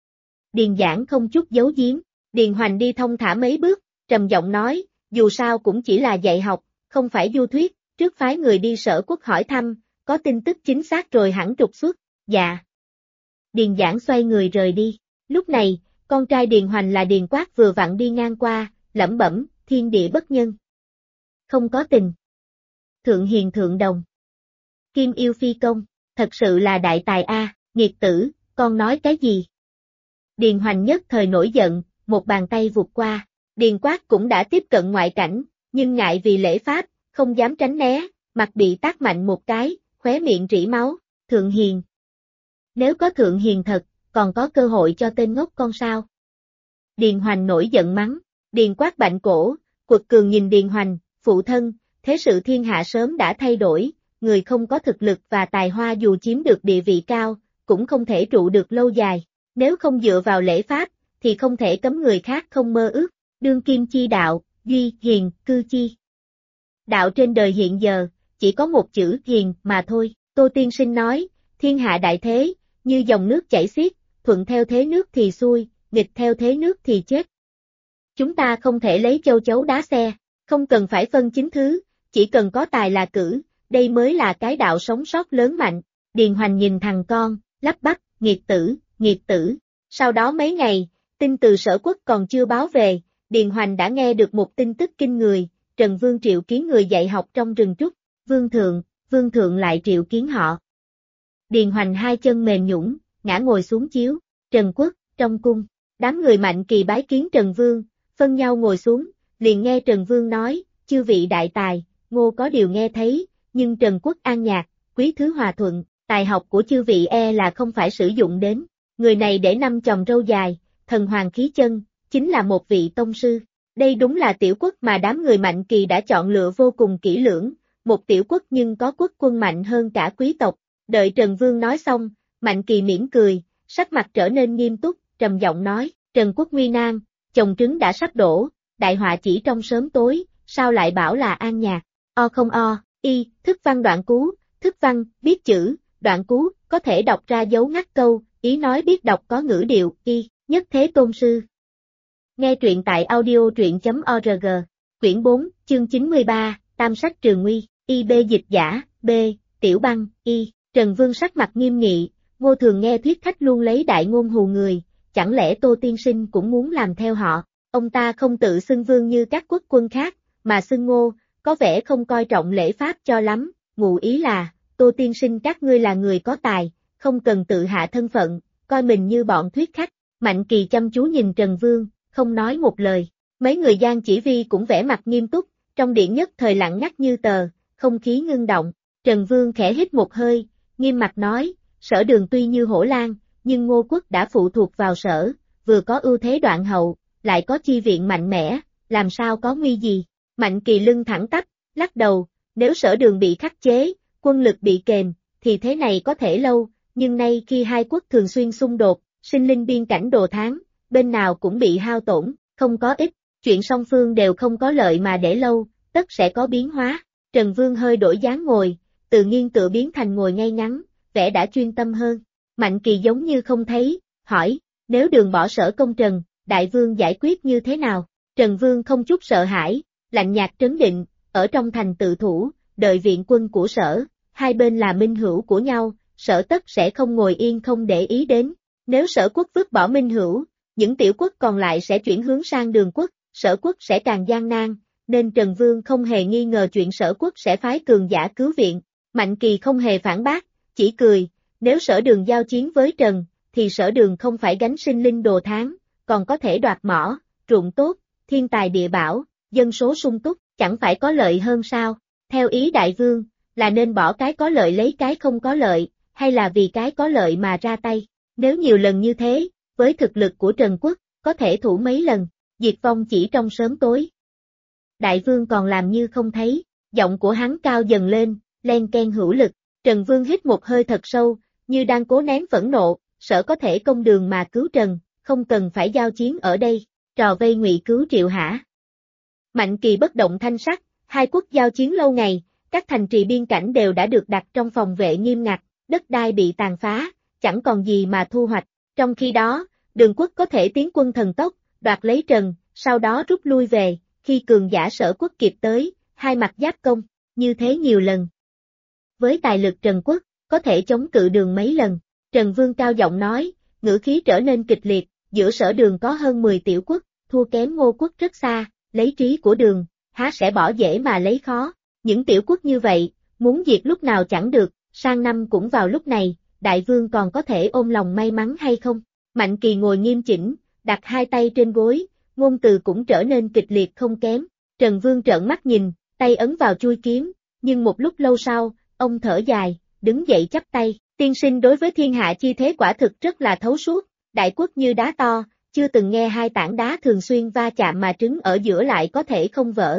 Điền Giảng không chút giấu giếm, Điền Hoành đi thông thả mấy bước, trầm giọng nói, dù sao cũng chỉ là dạy học, không phải du thuyết, trước phái người đi Sở Quốc hỏi thăm, có tin tức chính xác rồi hẳn trục xuất, dạ. Điền Giảng xoay người rời đi, lúc này, con trai Điền Hoành là Điền Quát vừa vặn đi ngang qua, lẩm bẩm, thiên địa bất nhân. Không có tình. Thượng Hiền thượng đồng. Kim Yêu phi công, thật sự là đại tài a, nghiệt tử, con nói cái gì? Điền Hoành nhất thời nổi giận, một bàn tay vụt qua, Điền Quát cũng đã tiếp cận ngoại cảnh, nhưng ngại vì lễ pháp, không dám tránh né, mặt bị tát mạnh một cái, khóe miệng rỉ máu, Thượng Hiền. Nếu có Thượng Hiền thật, còn có cơ hội cho tên ngốc con sao? Điền Hoành nổi giận mắng, Điền Quát bạnh cổ, quật cường nhìn Điền Hoành, phụ thân, thế sự thiên hạ sớm đã thay đổi, người không có thực lực và tài hoa dù chiếm được địa vị cao, cũng không thể trụ được lâu dài, nếu không dựa vào lễ pháp, thì không thể cấm người khác không mơ ước, đương kim chi đạo, duy, hiền, cư chi. Đạo trên đời hiện giờ, chỉ có một chữ hiền mà thôi, Tô Tiên Sinh nói, thiên hạ đại thế, như dòng nước chảy xiết, thuận theo thế nước thì xuôi, nghịch theo thế nước thì chết. Chúng ta không thể lấy châu chấu đá xe, không cần phải phân chính thứ, chỉ cần có tài là cử, đây mới là cái đạo sống sót lớn mạnh. Điền Hoành nhìn thằng con, lắp bắp, nghiệt tử, nghiệt tử. Sau đó mấy ngày, tin từ Sở Quốc còn chưa báo về, Điền Hoành đã nghe được một tin tức kinh người, Trần Vương triệu kiến người dạy học trong rừng trúc, Vương thượng lại triệu kiến họ. Điền Hoành hai chân mềm nhũn, ngã ngồi xuống chiếu, Trần Quốc, trong cung, đám người Mạnh Kỳ bái kiến Trần Vương, phân nhau ngồi xuống, liền nghe Trần Vương nói, chư vị đại tài, Ngô có điều nghe thấy, nhưng Trần Quốc an nhạc, quý thứ hòa thuận, tài học của chư vị là không phải sử dụng đến, người này để năm chòm râu dài, thần hoàng khí chân, chính là một vị tông sư. Đây đúng là tiểu quốc mà đám người Mạnh Kỳ đã chọn lựa vô cùng kỹ lưỡng, một tiểu quốc nhưng có quốc quân mạnh hơn cả quý tộc. Đợi Trần Vương nói xong, Mạnh Kỳ mỉm cười, sắc mặt trở nên nghiêm túc, trầm giọng nói, Trần Quốc nguy nan, chồng trứng đã sắp đổ, đại họa chỉ trong sớm tối, sao lại bảo là an nhạc, o không o, y, thức văn đoạn cú, thức văn, biết chữ, đoạn cú, có thể đọc ra dấu ngắt câu, ý nói biết đọc có ngữ điệu, y, nhất thế tôn sư. Nghe truyện tại audio truyện.org, quyển 4, chương 93, Tam sách Trường Nguy, IB dịch giả, B, Tiểu Băng, Y, Trần Vương sắc mặt nghiêm nghị, Ngô thường nghe thuyết khách luôn lấy đại ngôn hù người, chẳng lẽ Tô Tiên Sinh cũng muốn làm theo họ, ông ta không tự xưng vương như các quốc quân khác, mà xưng Ngô, có vẻ không coi trọng lễ pháp cho lắm, ngụ ý là, Tô Tiên Sinh các ngươi là người có tài, không cần tự hạ thân phận, coi mình như bọn thuyết khách. Mạnh Kỳ chăm chú nhìn Trần Vương, không nói một lời, mấy người Giang Chỉ Vi cũng vẻ mặt nghiêm túc, trong điện nhất thời lặng ngắt như tờ, không khí ngưng động, Trần Vương khẽ hít một hơi, nghiêm mặt nói, Sở Đường tuy như hổ lang, nhưng Ngô quốc đã phụ thuộc vào Sở, vừa có ưu thế đoạn hậu, lại có chi viện mạnh mẽ, làm sao có nguy gì. Mạnh Kỳ lưng thẳng tắp, lắc đầu, nếu Sở Đường bị khắc chế, quân lực bị kềm, thì thế này có thể lâu, nhưng nay khi hai quốc thường xuyên xung đột, sinh linh biên cảnh đồ tháng, bên nào cũng bị hao tổn, không có ích, chuyện song phương đều không có lợi mà để lâu, tất sẽ có biến hóa. Trần Vương hơi đổi dáng ngồi, từ nghiêng tựa biến thành ngồi ngay ngắn, vẻ đã chuyên tâm hơn. Mạnh Kỳ giống như không thấy, hỏi, nếu Đường bỏ Sở công Trần, Đại Vương giải quyết như thế nào? Trần Vương không chút sợ hãi, lạnh nhạt trấn định, ở trong thành tự thủ, đợi viện quân của Sở, hai bên là minh hữu của nhau, Sở tất sẽ không ngồi yên không để ý đến. Nếu Sở quốc vứt bỏ minh hữu, những tiểu quốc còn lại sẽ chuyển hướng sang Đường quốc, Sở Quốc sẽ càng gian nan, nên Trần Vương không hề nghi ngờ chuyện Sở Quốc sẽ phái cường giả cứu viện. Mạnh Kỳ không hề phản bác, chỉ cười, nếu Sở Đường giao chiến với Trần, thì Sở Đường không phải gánh sinh linh đồ tháng, còn có thể đoạt mỏ, ruộng tốt, thiên tài địa bảo, dân số sung túc, chẳng phải có lợi hơn sao? Theo ý đại vương, là nên bỏ cái có lợi lấy cái không có lợi, hay là vì cái có lợi mà ra tay? Nếu nhiều lần như thế, với thực lực của Trần Quốc, có thể thủ mấy lần, diệt vong chỉ trong sớm tối. Đại vương còn làm như không thấy, giọng của hắn cao dần lên, len ken hữu lực. Trần Vương hít một hơi thật sâu, như đang cố nén phẫn nộ, Sở có thể công đường mà cứu Trần, không cần phải giao chiến ở đây, trò vây ngụy cứu Triệu hả? Mạnh Kỳ bất động thanh sắc, hai quốc giao chiến lâu ngày, các thành trì biên cảnh đều đã được đặt trong phòng vệ nghiêm ngặt, đất đai bị tàn phá, chẳng còn gì mà thu hoạch. Trong khi đó, Đường Quốc có thể tiến quân thần tốc, đoạt lấy Trần, sau đó rút lui về, khi cường giả Sở Quốc kịp tới, hai mặt giáp công, như thế nhiều lần. Với tài lực Trần Quốc, có thể chống cự Đường mấy lần. Trần Vương cao giọng nói, ngữ khí trở nên kịch liệt, giữa Sở Đường có hơn 10 tiểu quốc, thua kém Ngô Quốc rất xa, lấy trí của Đường, há sẽ bỏ dễ mà lấy khó. Những tiểu quốc như vậy, muốn diệt lúc nào chẳng được, sang năm cũng vào lúc này, đại vương còn có thể ôm lòng may mắn hay không? Mạnh Kỳ ngồi nghiêm chỉnh, đặt hai tay trên gối, ngôn từ cũng trở nên kịch liệt không kém. Trần Vương trợn mắt nhìn, tay ấn vào chuôi kiếm, nhưng một lúc lâu sau, ông thở dài, đứng dậy chắp tay, tiên sinh đối với thiên hạ chi thế quả thực rất là thấu suốt, đại quốc như đá to, chưa từng nghe hai tảng đá thường xuyên va chạm mà trứng ở giữa lại có thể không vỡ.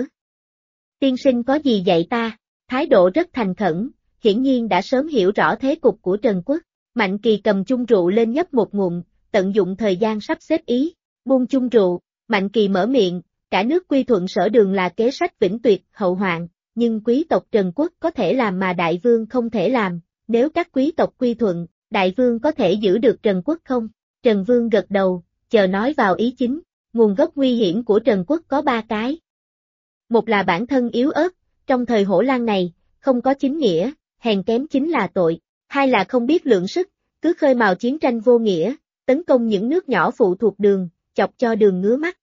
Tiên sinh có gì dạy ta? Thái độ rất thành khẩn, hiển nhiên đã sớm hiểu rõ thế cục của Trần Quốc. Mạnh Kỳ cầm chung rượu lên nhấp một ngụm, tận dụng thời gian sắp xếp ý, buông chung rượu, Mạnh Kỳ mở miệng, cả nước quy thuận Sở Đường là kế sách vĩnh tuyệt, hậu hoạn, nhưng quý tộc Trần Quốc có thể làm mà đại vương không thể làm, nếu các quý tộc quy thuận, đại vương có thể giữ được Trần Quốc không? Trần Vương gật đầu, chờ nói vào ý chính, nguồn gốc nguy hiểm của Trần Quốc có ba cái. Một là bản thân yếu ớt, trong thời hỗn loạn này, không có chính nghĩa, hèn kém chính là tội. Hai là không biết lượng sức, cứ khơi mào chiến tranh vô nghĩa, tấn công những nước nhỏ phụ thuộc Đường, chọc cho Đường ngứa mắt.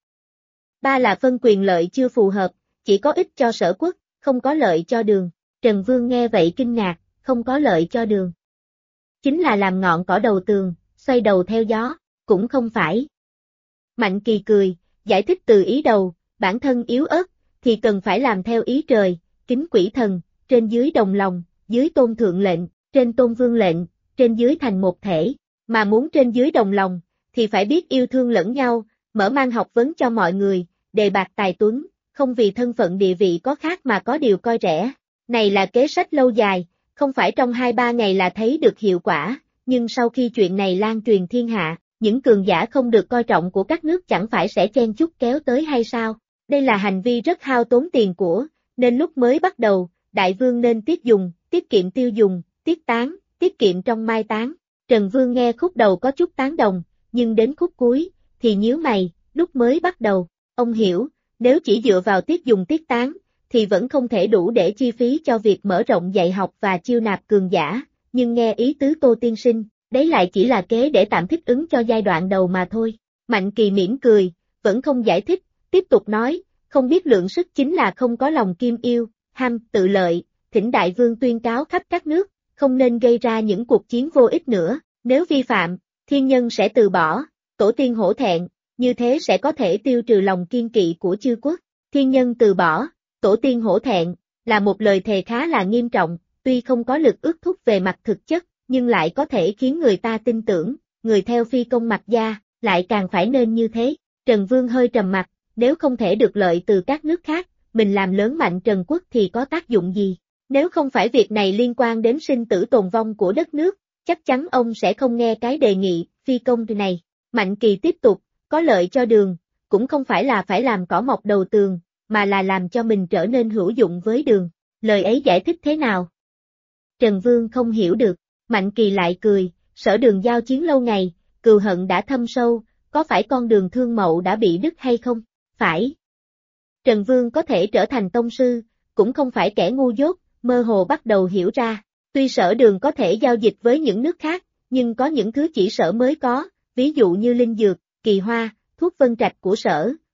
Ba là phân quyền lợi chưa phù hợp, chỉ có ích cho Sở Quốc, không có lợi cho Đường. Trần Vương nghe vậy kinh ngạc, không có lợi cho Đường. Chính là làm ngọn cỏ đầu tường, xoay đầu theo gió, cũng không phải. Mạnh Kỳ cười, giải thích từ ý đầu, bản thân yếu ớt, thì cần phải làm theo ý trời, kính quỷ thần, trên dưới đồng lòng, dưới tôn thượng lệnh, trên tôn vương lệnh, trên dưới thành một thể, mà muốn trên dưới đồng lòng, thì phải biết yêu thương lẫn nhau, mở mang học vấn cho mọi người, đề bạt tài tuấn, không vì thân phận địa vị có khác mà có điều coi rẻ. Này là kế sách lâu dài, không phải trong 2-3 ngày là thấy được hiệu quả, nhưng sau khi chuyện này lan truyền thiên hạ, những cường giả không được coi trọng của các nước chẳng phải sẽ chen chúc kéo tới hay sao? Đây là hành vi rất hao tốn tiền của, nên lúc mới bắt đầu, đại vương nên tiết kiệm tiêu dùng, tiết tán, tiết kiệm trong mai táng. Trần Vương nghe khúc đầu có chút tán đồng, nhưng đến khúc cuối, thì nhíu mày, lúc mới bắt đầu, ông hiểu, nếu chỉ dựa vào tiết dùng tiết tán, thì vẫn không thể đủ để chi phí cho việc mở rộng dạy học và chiêu nạp cường giả, nhưng nghe ý tứ Tô tiên sinh, đấy lại chỉ là kế để tạm thích ứng cho giai đoạn đầu mà thôi. Mạnh Kỳ mỉm cười, vẫn không giải thích, tiếp tục nói, không biết lượng sức chính là không có lòng kim yêu, ham, tự lợi, thỉnh đại vương tuyên cáo khắp các nước, không nên gây ra những cuộc chiến vô ích nữa, nếu vi phạm, thiên nhân sẽ từ bỏ, tổ tiên hổ thẹn, như thế sẽ có thể tiêu trừ lòng kiên kỵ của chư quốc. Thiên nhân từ bỏ, tổ tiên hổ thẹn, là một lời thề khá là nghiêm trọng, tuy không có lực ước thúc về mặt thực chất, nhưng lại có thể khiến người ta tin tưởng, người theo phi công Mạc gia, lại càng phải nên như thế. Trần Vương hơi trầm mặt, nếu không thể được lợi từ các nước khác, mình làm lớn mạnh Trần Quốc thì có tác dụng gì? Nếu không phải việc này liên quan đến sinh tử tồn vong của đất nước, chắc chắn ông sẽ không nghe cái đề nghị phi công này. Mạnh Kỳ tiếp tục, có lợi cho Đường, cũng không phải là phải làm cỏ mọc đầu tường, mà là làm cho mình trở nên hữu dụng với Đường. Lời ấy giải thích thế nào? Trần Vương không hiểu được, Mạnh Kỳ lại cười, Sở Đường giao chiến lâu ngày, cừu hận đã thâm sâu, có phải con đường thương mậu đã bị đứt hay không? Phải. Trần Vương có thể trở thành tông sư, cũng không phải kẻ ngu dốt, mơ hồ bắt đầu hiểu ra, tuy Sở Đường có thể giao dịch với những nước khác, nhưng có những thứ chỉ Sở mới có, ví dụ như linh dược, kỳ hoa, thuốc vân trạch của Sở,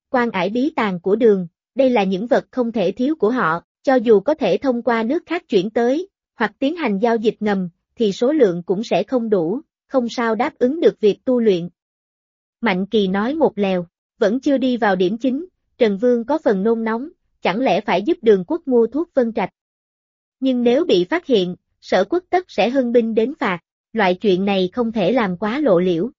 quan ải bí tàng của Đường, đây là những vật không thể thiếu của họ, cho dù có thể thông qua nước khác chuyển tới, hoặc tiến hành giao dịch ngầm, thì số lượng cũng sẽ không đủ, không sao đáp ứng được việc tu luyện. Mạnh Kỳ nói một lèo, vẫn chưa đi vào điểm chính, Trần Vương có phần nôn nóng, chẳng lẽ phải giúp Đường Quốc mua thuốc Vân Trạch. Nhưng nếu bị phát hiện, Sở Quốc tất sẽ hưng binh đến phạt, loại chuyện này không thể làm quá lộ liễu.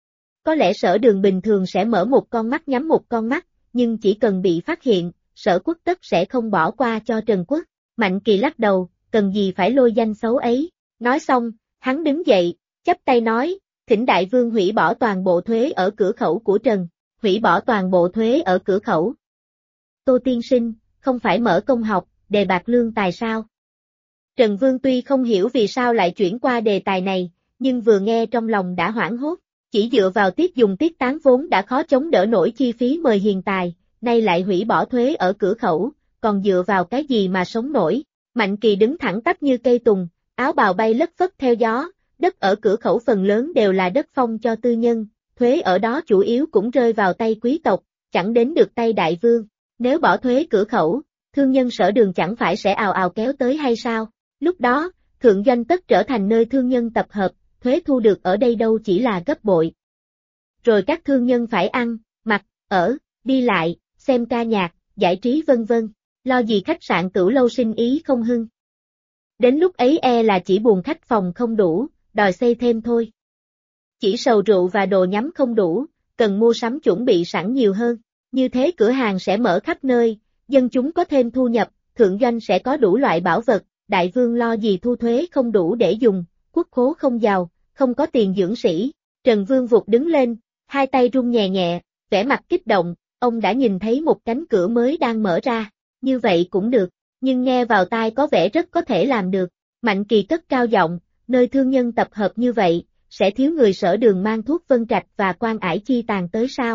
Có lẽ Sở Đường bình thường sẽ mở một con mắt nhắm một con mắt, nhưng chỉ cần bị phát hiện, Sở Quốc tất sẽ không bỏ qua cho Trần Quốc. Mạnh Kỳ lắc đầu, cần gì phải lôi danh xấu ấy. Nói xong, hắn đứng dậy, chắp tay nói, thỉnh đại vương hủy bỏ toàn bộ thuế ở cửa khẩu của Trần. Hủy bỏ toàn bộ thuế ở cửa khẩu. Tô tiên sinh, không phải mở công học, đề bạt lương tài sao? Trần Vương tuy không hiểu vì sao lại chuyển qua đề tài này, nhưng vừa nghe trong lòng đã hoảng hốt. Chỉ dựa vào tiết dùng tiết tán vốn đã khó chống đỡ nổi chi phí mời hiền tài, nay lại hủy bỏ thuế ở cửa khẩu, còn dựa vào cái gì mà sống nổi. Mạnh Kỳ đứng thẳng tắp như cây tùng, áo bào bay lất phất theo gió, đất ở cửa khẩu phần lớn đều là đất phong cho tư nhân, thuế ở đó chủ yếu cũng rơi vào tay quý tộc, chẳng đến được tay đại vương. Nếu bỏ thuế cửa khẩu, thương nhân Sở Đường chẳng phải sẽ ào ào kéo tới hay sao? Lúc đó, thượng doanh tất trở thành nơi thương nhân tập hợp, thuế thu được ở đây đâu chỉ là gấp bội. Rồi các thương nhân phải ăn, mặc, ở, đi lại, xem ca nhạc, giải trí vân vân, lo gì khách sạn Tửu Lâu sinh ý không hưng. Đến lúc ấy là chỉ buồn khách phòng không đủ, đòi xây thêm thôi. Chỉ sầu rượu và đồ nhắm không đủ, cần mua sắm chuẩn bị sẵn nhiều hơn. Như thế cửa hàng sẽ mở khắp nơi, dân chúng có thêm thu nhập, thượng doanh sẽ có đủ loại bảo vật, đại vương lo gì thu thuế không đủ để dùng, quốc khố không giàu, không có tiền dưỡng sĩ. Trần Vương vụt đứng lên, hai tay run nhẹ nhẹ, vẻ mặt kích động, ông đã nhìn thấy một cánh cửa mới đang mở ra, như vậy cũng được, nhưng nghe vào tai có vẻ rất có thể làm được. Mạnh Kỳ cất cao giọng, nơi thương nhân tập hợp như vậy, sẽ thiếu người Sở Đường mang thuốc Vân Trạch và quan ải chi tàng tới sao?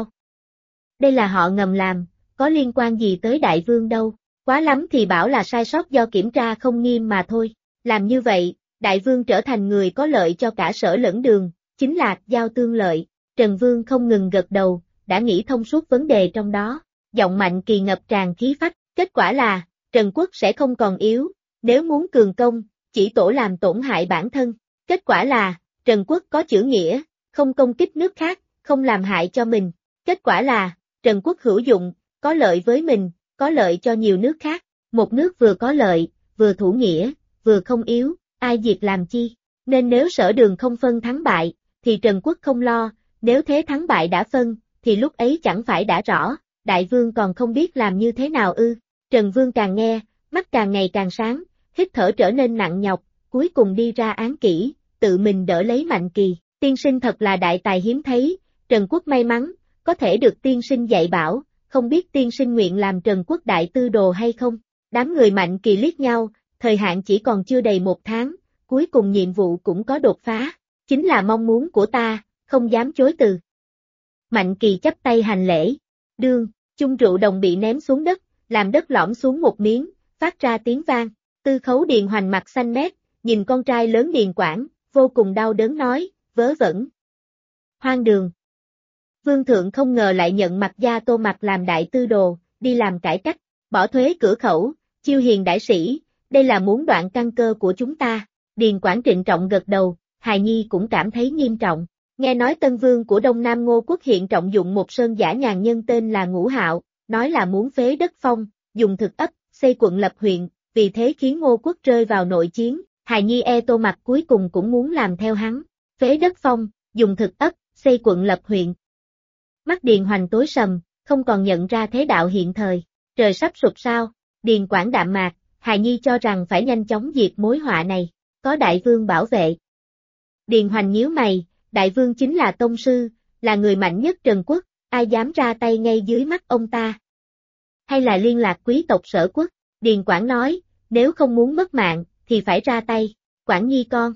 Đây là họ ngầm làm, có liên quan gì tới đại vương đâu, quá lắm thì bảo là sai sót do kiểm tra không nghiêm mà thôi. Làm như vậy, đại vương trở thành người có lợi cho cả Sở lẫn Đường, chính là giao tương lợi. Trần Vương không ngừng gật đầu, đã nghĩ thông suốt vấn đề trong đó, giọng Mạnh Kỳ ngập tràn khí phách, kết quả là, Trần Quốc sẽ không còn yếu, nếu muốn cường công, chỉ tổ làm tổn hại bản thân. Kết quả là, Trần Quốc có chữ nghĩa, không công kích nước khác, không làm hại cho mình. Kết quả là, Trần Quốc hữu dụng, có lợi với mình, có lợi cho nhiều nước khác. Một nước vừa có lợi, vừa thủ nghĩa, vừa không yếu, ai diệt làm chi. Nên nếu Sở Đường không phân thắng bại, thì Trần Quốc không lo, nếu thế thắng bại đã phân, thì lúc ấy chẳng phải đã rõ, đại vương còn không biết làm như thế nào ư. Trần Vương càng nghe, mắt càng ngày càng sáng, hít thở trở nên nặng nhọc, cuối cùng đi ra án kỹ, tự mình đỡ lấy Mạnh Kỳ. Tiên sinh thật là đại tài hiếm thấy, Trần Quốc may mắn, có thể được tiên sinh dạy bảo, không biết tiên sinh nguyện làm Trần Quốc đại tư đồ hay không. Đám người Mạnh Kỳ liếc nhau, thời hạn chỉ còn chưa đầy 1 tháng, cuối cùng nhiệm vụ cũng có đột phá, chính là mong muốn của ta, không dám chối từ. Mạnh Kỳ chắp tay hành lễ, đương, chung rượu đồng bị ném xuống đất, làm đất lõm xuống một miếng, phát ra tiếng vang. Tư Khấu Điền Hoành mặt xanh mét, nhìn con trai lớn Điền Quảng, vô cùng đau đớn nói, vớ vẩn. Hoang đường. Vương thượng không ngờ lại nhận Mạc Gia Tô Mặc làm đại tư đồ, đi làm cải cách, bỏ thuế cửa khẩu, chiêu hiền đại sĩ, đây là muốn đoạn căn cơ của chúng ta. Điền Quảng trịnh trọng gật đầu, hài nhi cũng cảm thấy nghiêm trọng. Nghe nói tân vương của Đông Nam Ngô Quốc hiện trọng dụng một sơn giả nhàn nhân tên là Ngũ Hạo, nói là muốn phế đất phong, dùng thực ấp, xây quận lập huyện, vì thế khiến Ngô Quốc rơi vào nội chiến. Hài nhi Tô Mặc cuối cùng cũng muốn làm theo hắn, phế đất phong, dùng thực ấp, xây quận lập huyện. Mắt Điền Hoành tối sầm, không còn nhận ra thế đạo hiện thời, trời sắp sụp sao? Điền Quảng đạm mạc, hài nhi cho rằng phải nhanh chóng diệt mối họa này, có đại vương bảo vệ. Điền Hoành nhíu mày, đại vương chính là tông sư, là người mạnh nhất Trần Quốc, ai dám ra tay ngay dưới mắt ông ta? Hay là liên lạc quý tộc Sở Quốc? Điền Quảng nói, nếu không muốn mất mạng, thì phải ra tay, Quảng nhi con.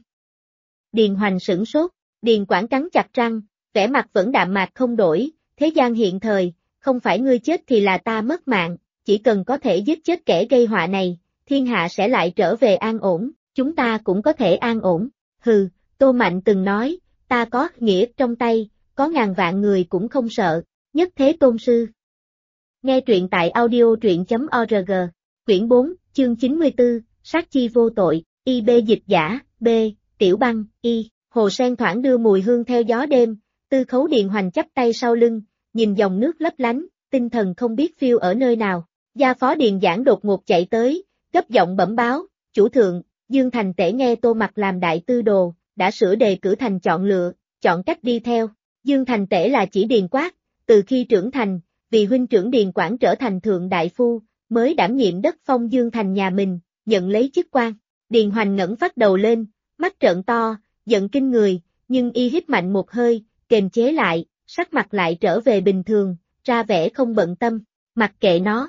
Điền Hoành sửng sốt, Điền Quảng cắn chặt răng, vẻ mặt vẫn đạm mạc không đổi, thế gian hiện thời, không phải ngươi chết thì là ta mất mạng, chỉ cần có thể giết chết kẻ gây họa này, thiên hạ sẽ lại trở về an ổn, chúng ta cũng có thể an ổn. Hừ, Tô Mạnh từng nói, ta có nghĩa trong tay, có ngàn vạn người cũng không sợ, nhất thế tôn sư. Nghe truyện tại audio truyện.org. Quyển 4, chương 94, sát chi vô tội, IB dịch giả, B, Tiểu Băng, Y. Hồ sen thoảng đưa mùi hương theo gió đêm, Tư Khấu Điền Hoành chắp tay sau lưng, nhìn dòng nước lấp lánh, tinh thần không biết phiêu ở nơi nào. Gia phó Điền Giảng đột ngột chạy tới, gấp giọng bẩm báo, chủ thượng, Dương Thành Tể nghe Tô Mặc làm đại tư đồ, đã sửa đề cử thành chọn lựa, chọn cách đi theo. Dương Thành Tể là chỉ Điền Quát, từ khi trưởng thành, vì huynh trưởng Điền Quảng trở thành thượng đại phu, mới đảm nhiệm đất phong Dương Thành nhà mình, nhận lấy chức quan. Điền Hoành ngẩng phát đầu lên, mắt trợn to, giận kinh người, nhưng y hít mạnh một hơi, kềm chế lại, sắc mặt lại trở về bình thường, ra vẻ không bận tâm, mặc kệ nó.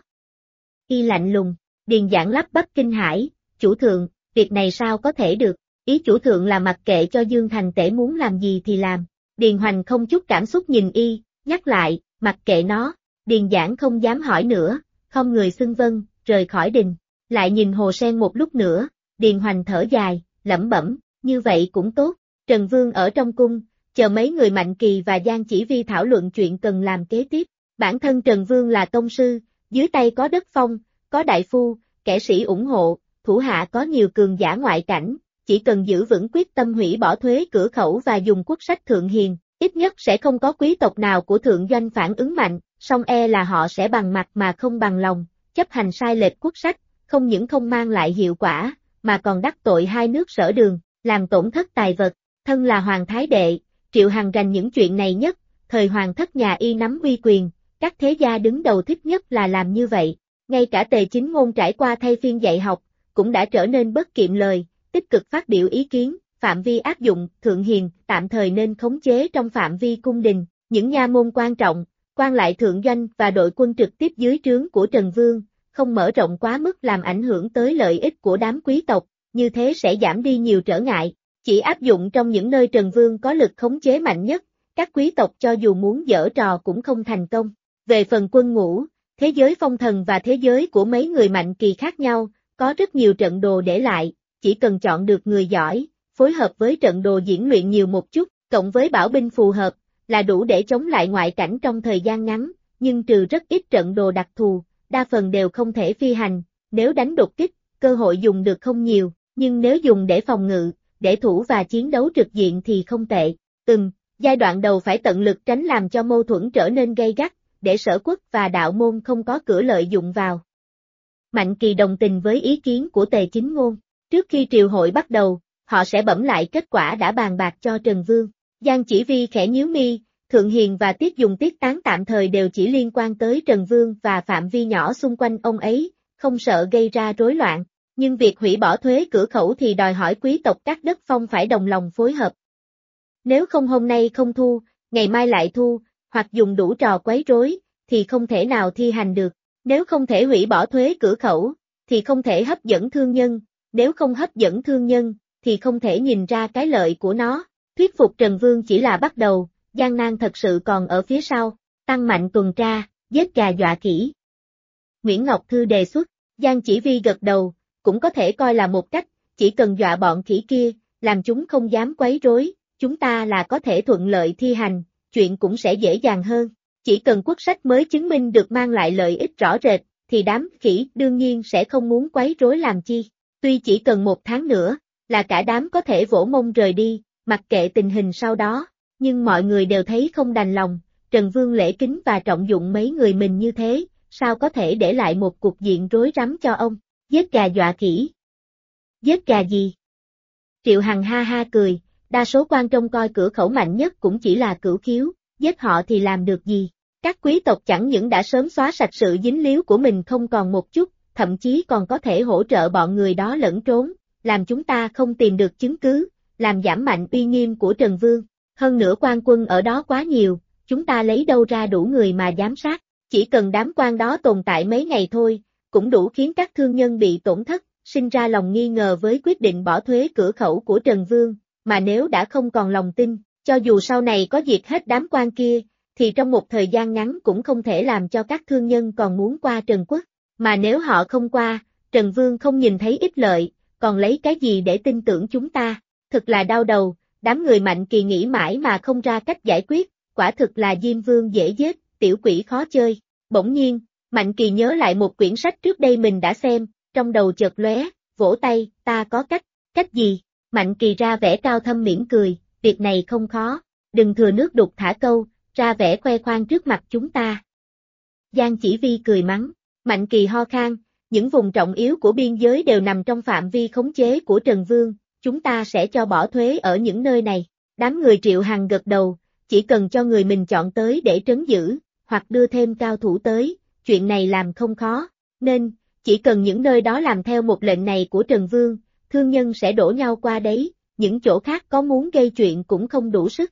Y lạnh lùng, Điền Giảng lắp bắp kinh hãi, chủ thượng, việc này sao có thể được, ý chủ thượng là mặc kệ cho Dương Thành Tể muốn làm gì thì làm. Điền Hoành không chút cảm xúc nhìn y, nhắc lại, mặc kệ nó. Điền Giảng không dám hỏi nữa, không người xưng vâng, rời khỏi đình. Lại nhìn Hồ Sen một lúc nữa, Điền Hoành thở dài, lẩm bẩm, như vậy cũng tốt. Trần Vương ở trong cung, chờ mấy người Mạnh Kỳ và Giang Chỉ Vi thảo luận chuyện cần làm kế tiếp. Bản thân Trần Vương là tông sư, dưới tay có đất phong, có đại phu, kẻ sĩ ủng hộ, thủ hạ có nhiều cường giả ngoại cảnh, chỉ cần giữ vững quyết tâm hủy bỏ thuế cửa khẩu và dùng quốc sách thượng hiền, ít nhất sẽ không có quý tộc nào của thượng doanh phản ứng mạnh, song là họ sẽ bằng mặt mà không bằng lòng, chấp hành sai lệch quốc sách, không những không mang lại hiệu quả, mà còn đắc tội hai nước Sở Đường, làm tổn thất tài vật. Thân là Hoàng Thái Đệ, Triệu Hằng rành những chuyện này nhất, thời Hoàng thất nhà y nắm uy quyền, các thế gia đứng đầu thích nhất là làm như vậy. Ngay cả Tề Chính Ngôn trải qua thay phiên dạy học, cũng đã trở nên bất kiệm lời, tích cực phát biểu ý kiến, phạm vi áp dụng, thượng hiền, tạm thời nên khống chế trong phạm vi cung đình, những nha môn quan trọng, quan lại thượng doanh và đội quân trực tiếp dưới trướng của Trần Vương, không mở rộng quá mức làm ảnh hưởng tới lợi ích của đám quý tộc, như thế sẽ giảm đi nhiều trở ngại. Chỉ áp dụng trong những nơi Trần Vương có lực khống chế mạnh nhất, các quý tộc cho dù muốn giở trò cũng không thành công. Về phần quân ngũ, thế giới phong thần và thế giới của mấy người Mạnh Kỳ khác nhau, có rất nhiều trận đồ để lại, chỉ cần chọn được người giỏi, phối hợp với trận đồ diễn luyện nhiều một chút, cộng với bảo binh phù hợp, là đủ để chống lại ngoại cảnh trong thời gian ngắn, nhưng trừ rất ít trận đồ đặc thù, đa phần đều không thể phi hành, nếu đánh đột kích, cơ hội dùng được không nhiều, nhưng nếu dùng để phòng ngự, để thủ và chiến đấu trực diện thì không tệ. Giai đoạn đầu phải tận lực tránh làm cho mâu thuẫn trở nên gay gắt, để Sở Quốc và đạo môn không có cửa lợi dụng vào. Mạnh Kỳ đồng tình với ý kiến của Tề Chính Ngôn. Trước khi triều hội bắt đầu, họ sẽ bẩm lại kết quả đã bàn bạc cho Trần Vương. Giang Chỉ Vi khẽ nhíu mi, thượng hiền và tiết dùng tiết tán tạm thời đều chỉ liên quan tới Trần Vương và phạm vi nhỏ xung quanh ông ấy, không sợ gây ra rối loạn. Nhưng việc hủy bỏ thuế cửa khẩu thì đòi hỏi quý tộc các đất phong phải đồng lòng phối hợp. Nếu không hôm nay không thu, ngày mai lại thu, hoặc dùng đủ trò quấy rối, thì không thể nào thi hành được. Nếu không thể hủy bỏ thuế cửa khẩu, thì không thể hấp dẫn thương nhân, nếu không hấp dẫn thương nhân, thì không thể nhìn ra cái lợi của nó. Thuyết phục Trần Vương chỉ là bắt đầu, gian nan thật sự còn ở phía sau, tăng mạnh tuần tra, giết gà dọa khỉ. Nguyễn Ngọc Thư đề xuất, Giang Chỉ Vi gật đầu, cũng có thể coi là một cách, chỉ cần dọa bọn khỉ kia, làm chúng không dám quấy rối, chúng ta là có thể thuận lợi thi hành, chuyện cũng sẽ dễ dàng hơn. Chỉ cần quốc sách mới chứng minh được mang lại lợi ích rõ rệt, thì đám khỉ đương nhiên sẽ không muốn quấy rối làm chi. Tuy chỉ cần 1 tháng nữa, là cả đám có thể vỗ mông rời đi, mặc kệ tình hình sau đó, nhưng mọi người đều thấy không đành lòng, Trần Vương lễ kính và trọng dụng mấy người mình như thế, sao có thể để lại một cục diện rối rắm cho ông. Giết gà dọa khỉ. Giết gà gì? Triệu Hằng ha ha cười, đa số quan trông coi cửa khẩu mạnh nhất cũng chỉ là Cửu Khiếu, giết họ thì làm được gì? Các quý tộc chẳng những đã sớm xóa sạch sự dính líu của mình không còn một chút, thậm chí còn có thể hỗ trợ bọn người đó lẫn trốn, làm chúng ta không tìm được chứng cứ, làm giảm mạnh uy nghiêm của Trần Vương. Hơn nữa quan quân ở đó quá nhiều, chúng ta lấy đâu ra đủ người mà giám sát, chỉ cần đám quan đó tồn tại mấy ngày thôi, cũng đủ khiến các thương nhân bị tổn thất, sinh ra lòng nghi ngờ với quyết định bỏ thuế cửa khẩu của Trần Vương, mà nếu đã không còn lòng tin, cho dù sau này có diệt hết đám quan kia, thì trong một thời gian ngắn cũng không thể làm cho các thương nhân còn muốn qua Trần Quốc, mà nếu họ không qua, Trần Vương không nhìn thấy ích lợi, còn lấy cái gì để tin tưởng chúng ta, thực là đau đầu, đám người Mạnh Kỳ nghĩ mãi mà không ra cách giải quyết, quả thực là Diêm Vương dễ giết, tiểu quỷ khó chơi. Bỗng nhiên, Mạnh Kỳ nhớ lại một quyển sách trước đây mình đã xem, trong đầu chợt lóe, vỗ tay, ta có cách. Cách gì? Mạnh Kỳ ra vẻ cao thâm mỉm cười, việc này không khó, đừng thừa nước đục thả câu, ra vẻ khoe khoang trước mặt chúng ta. Giang Chỉ Vi cười mắng, Mạnh Kỳ ho khan, những vùng trọng yếu của biên giới đều nằm trong phạm vi khống chế của Trần Vương, chúng ta sẽ cho bỏ thuế ở những nơi này. Đám người Triệu Hằng gật đầu, chỉ cần cho người mình chọn tới để trấn giữ, hoặc đưa thêm cao thủ tới, chuyện này làm không khó, nên, chỉ cần những nơi đó làm theo một lệnh này của Trần Vương, thương nhân sẽ đổ nhau qua đấy, những chỗ khác có muốn gây chuyện cũng không đủ sức.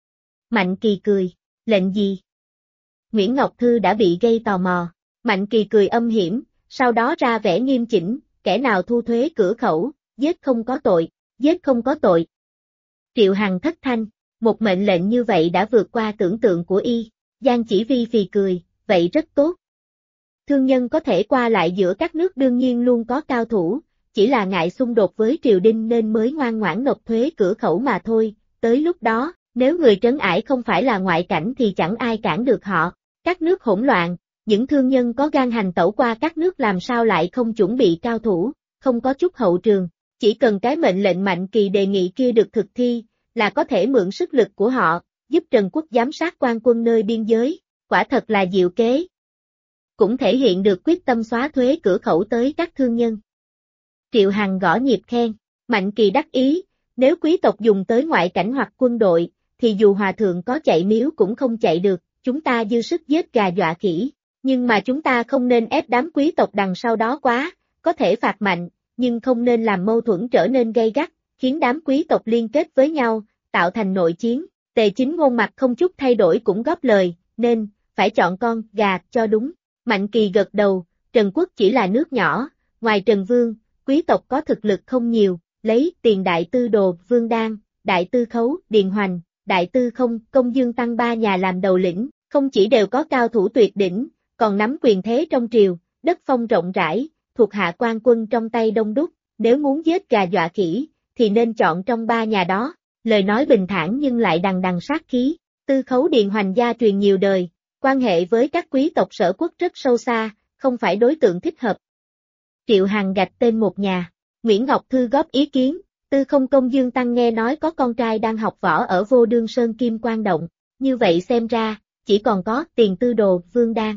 Mạnh Kỳ cười, lệnh gì? Nguyễn Ngọc Thư đã bị gây tò mò, Mạnh Kỳ cười âm hiểm, sau đó ra vẻ nghiêm chỉnh, kẻ nào thu thuế cửa khẩu, giết không có tội, giết không có tội. Triệu Hằng thất thanh, một mệnh lệnh như vậy đã vượt qua tưởng tượng của y, Giang Chỉ Vi phì cười, vậy rất tốt. Thương nhân có thể qua lại giữa các nước đương nhiên luôn có cao thủ, chỉ là ngại xung đột với triều đình nên mới ngoan ngoãn nộp thuế cửa khẩu mà thôi, tới lúc đó, nếu người trấn ải không phải là ngoại cảnh thì chẳng ai cản được họ. Các nước hỗn loạn, những thương nhân có gan hành tẩu qua các nước làm sao lại không chuẩn bị cao thủ, không có chút hậu trường, chỉ cần cái mệnh lệnh Mạnh Kỳ đề nghị kia được thực thi, là có thể mượn sức lực của họ, giúp Trần Quốc giám sát quan quân nơi biên giới, quả thật là diệu kế. Cũng thể hiện được quyết tâm xóa thuế cửa khẩu tới các thương nhân. Triệu Hằng gõ nhịp khen, Mạnh Kỳ đắc ý, nếu quý tộc dùng tới ngoại cảnh hoặc quân đội, thì dù hòa thượng có chạy miếu cũng không chạy được, chúng ta dư sức giết gà dọa khỉ, nhưng mà chúng ta không nên ép đám quý tộc đằng sau đó quá, có thể phạt mạnh, nhưng không nên làm mâu thuẫn trở nên gay gắt, khiến đám quý tộc liên kết với nhau, tạo thành nội chiến. Tề Chính Ngôn mặt không chút thay đổi cũng góp lời, nên, phải chọn con gà cho đúng. Mạnh Kỳ gật đầu, Trần Quốc chỉ là nước nhỏ, ngoài Trần Vương, quý tộc có thực lực không nhiều, lấy Tiền Đại Tư Đồ, Vương Đan, Đại Tư Khấu, Điền Hoành, Đại Tư Không, Công Dương Tăng ba nhà làm đầu lĩnh, không chỉ đều có cao thủ tuyệt đỉnh, còn nắm quyền thế trong triều, đất phong rộng rãi, thuộc hạ quan quân trong tay đông đúc, nếu muốn giết gà dọa khỉ, thì nên chọn trong ba nhà đó. Lời nói bình thản nhưng lại đằng đằng sát khí, Tư Khấu Điền Hoành gia truyền nhiều đời, quan hệ với các quý tộc Sở Quốc rất sâu xa, không phải đối tượng thích hợp. Triệu Hằng gạch tên một nhà, Nguyễn Ngọc Thư góp ý kiến, Tư Không Công Dương Tăng nghe nói có con trai đang học võ ở Vô Đương Sơn Kim Quan Động, như vậy xem ra, chỉ còn có Tiền Tư Đồ, Vương Đan.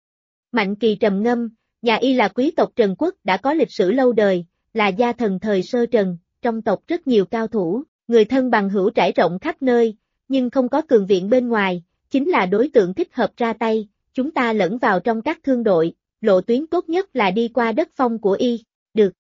Mạnh Kỳ trầm ngâm, nhà y là quý tộc Trần Quốc đã có lịch sử lâu đời, là gia thần thời sơ Trần, trong tộc rất nhiều cao thủ, người thân bằng hữu trải rộng khắp nơi, nhưng không có cường viện bên ngoài, chính là đối tượng thích hợp ra tay, chúng ta lẫn vào trong các thương đội, lộ tuyến tốt nhất là đi qua đất phong của y, được.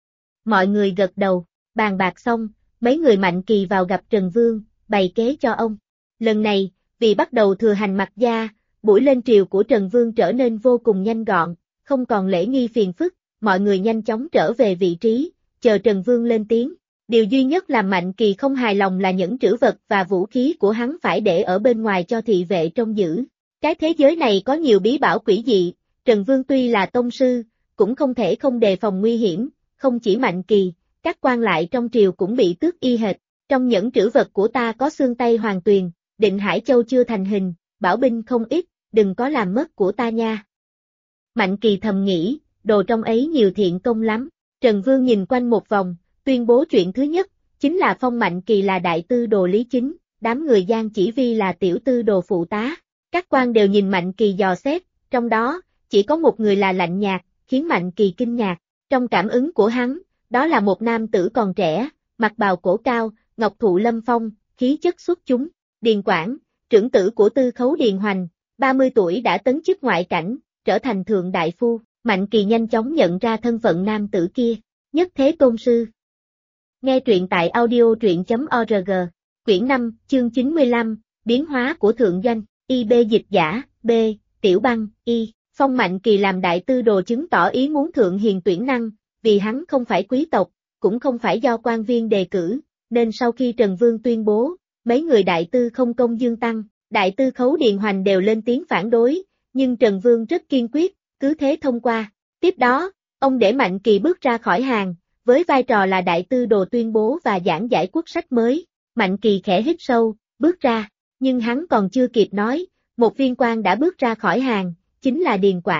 Mọi người gật đầu, bàn bạc xong, mấy người Mạnh Kỳ vào gặp Trần Vương, bày kế cho ông. Lần này, vì bắt đầu thừa hành Mặc Gia, buổi lên triều của Trần Vương trở nên vô cùng nhanh gọn, không còn lễ nghi phiền phức, mọi người nhanh chóng trở về vị trí, chờ Trần Vương lên tiếng. Điều duy nhất làm Mạnh Kỳ không hài lòng là những trữ vật và vũ khí của hắn phải để ở bên ngoài cho thị vệ trông giữ. Cái thế giới này có nhiều bí bảo quỷ dị, Trần Vương tuy là tông sư, cũng không thể không đề phòng nguy hiểm, không chỉ Mạnh Kỳ, các quan lại trong triều cũng bị tước y hệt. Trong những trữ vật của ta có xương Tây Hoàng Tuyền, Định Hải Châu chưa thành hình, bảo binh không ít, đừng có làm mất của ta nha. Mạnh Kỳ thầm nghĩ, đồ trong ấy nhiều thiện công lắm. Trần Vương nhìn quanh một vòng, tuyên bố chuyện thứ nhất, chính là phong Mạnh Kỳ là Đại Tư Đồ Lý Chính, đám người Giang Chỉ Vi là Tiểu Tư Đồ phụ tá. Các quan đều nhìn Mạnh Kỳ dò xét, trong đó, chỉ có một người là lạnh nhạt, khiến Mạnh Kỳ kinh ngạc. Trong cảm ứng của hắn, đó là một nam tử còn trẻ, mặc bào cổ cao, ngọc thụ lâm phong, khí chất xuất chúng. Điền Quảng, trưởng tử của Tư Khấu Điền Hoành, 30 tuổi đã tấn chức ngoại cảnh, trở thành thượng đại phu. Mạnh Kỳ nhanh chóng nhận ra thân phận nam tử kia, Nhất Thế Tôn Sư. Nghe truyện tại audio.org, quyển 5, chương 95, biến hóa của thượng doanh, IB dịch giả, B, Tiểu Băng, Y, phong Mạnh Kỳ làm Đại Tư Đồ chứng tỏ ý muốn thượng hiền tuyển năng, vì hắn không phải quý tộc, cũng không phải do quan viên đề cử, nên sau khi Trần Vương tuyên bố, mấy người Đại Tư Không Công Dương Tăng, Đại Tư Khấu Điền Hoành đều lên tiếng phản đối, nhưng Trần Vương rất kiên quyết, cứ thế thông qua. Tiếp đó, ông để Mạnh Kỳ bước ra khỏi hàng, với vai trò là Đại Tư Đồ tuyên bố và giảng giải quốc sách mới. Mạnh Kỳ khẽ hít sâu, bước ra, nhưng hắn còn chưa kịp nói, một viên quan đã bước ra khỏi hàng, chính là Điền Quảng.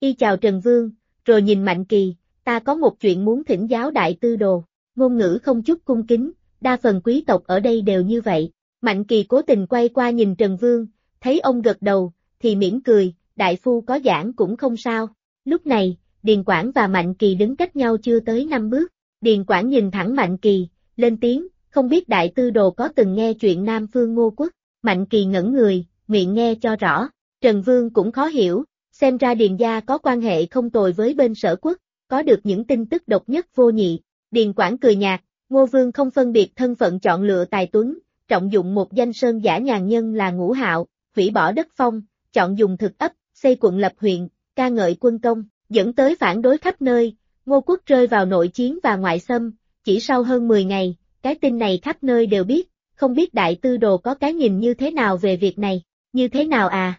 Y chào Trần Vương, rồi nhìn Mạnh Kỳ, ta có một chuyện muốn thỉnh giáo đại tư đồ. Ngôn ngữ không chút cung kính, đa phần quý tộc ở đây đều như vậy. Mạnh Kỳ cố tình quay qua nhìn Trần Vương, thấy ông gật đầu, thì mỉm cười, đại phu có giảng cũng không sao. Lúc này, Điền Quảng và Mạnh Kỳ đứng cách nhau chưa tới 5 bước. Điền Quảng nhìn thẳng Mạnh Kỳ, lên tiếng, không biết đại tư đồ có từng nghe chuyện Nam Phương Ngô Quốc. Mạnh Kỳ ngẩn người, miệng nghe cho rõ. Trần Vương cũng khó hiểu, xem ra Điền gia có quan hệ không tồi với bên Sở Quốc, có được những tin tức độc nhất vô nhị. Điền Quảng cười nhạt, Ngô Vương không phân biệt thân phận chọn lựa tài tuấn, trọng dụng một danh sơn giả nhàn nhân là Ngũ Hạo, hủy bỏ đất phong, chọn dùng thực ấp, xây quận lập huyện, ca ngợi quân công, dẫn tới phản đối khắp nơi, Ngô Quốc rơi vào nội chiến và ngoại xâm, chỉ sau hơn 10 ngày, cái tin này khắp nơi đều biết, không biết đại tư đồ có cái nhìn như thế nào về việc này, như thế nào à?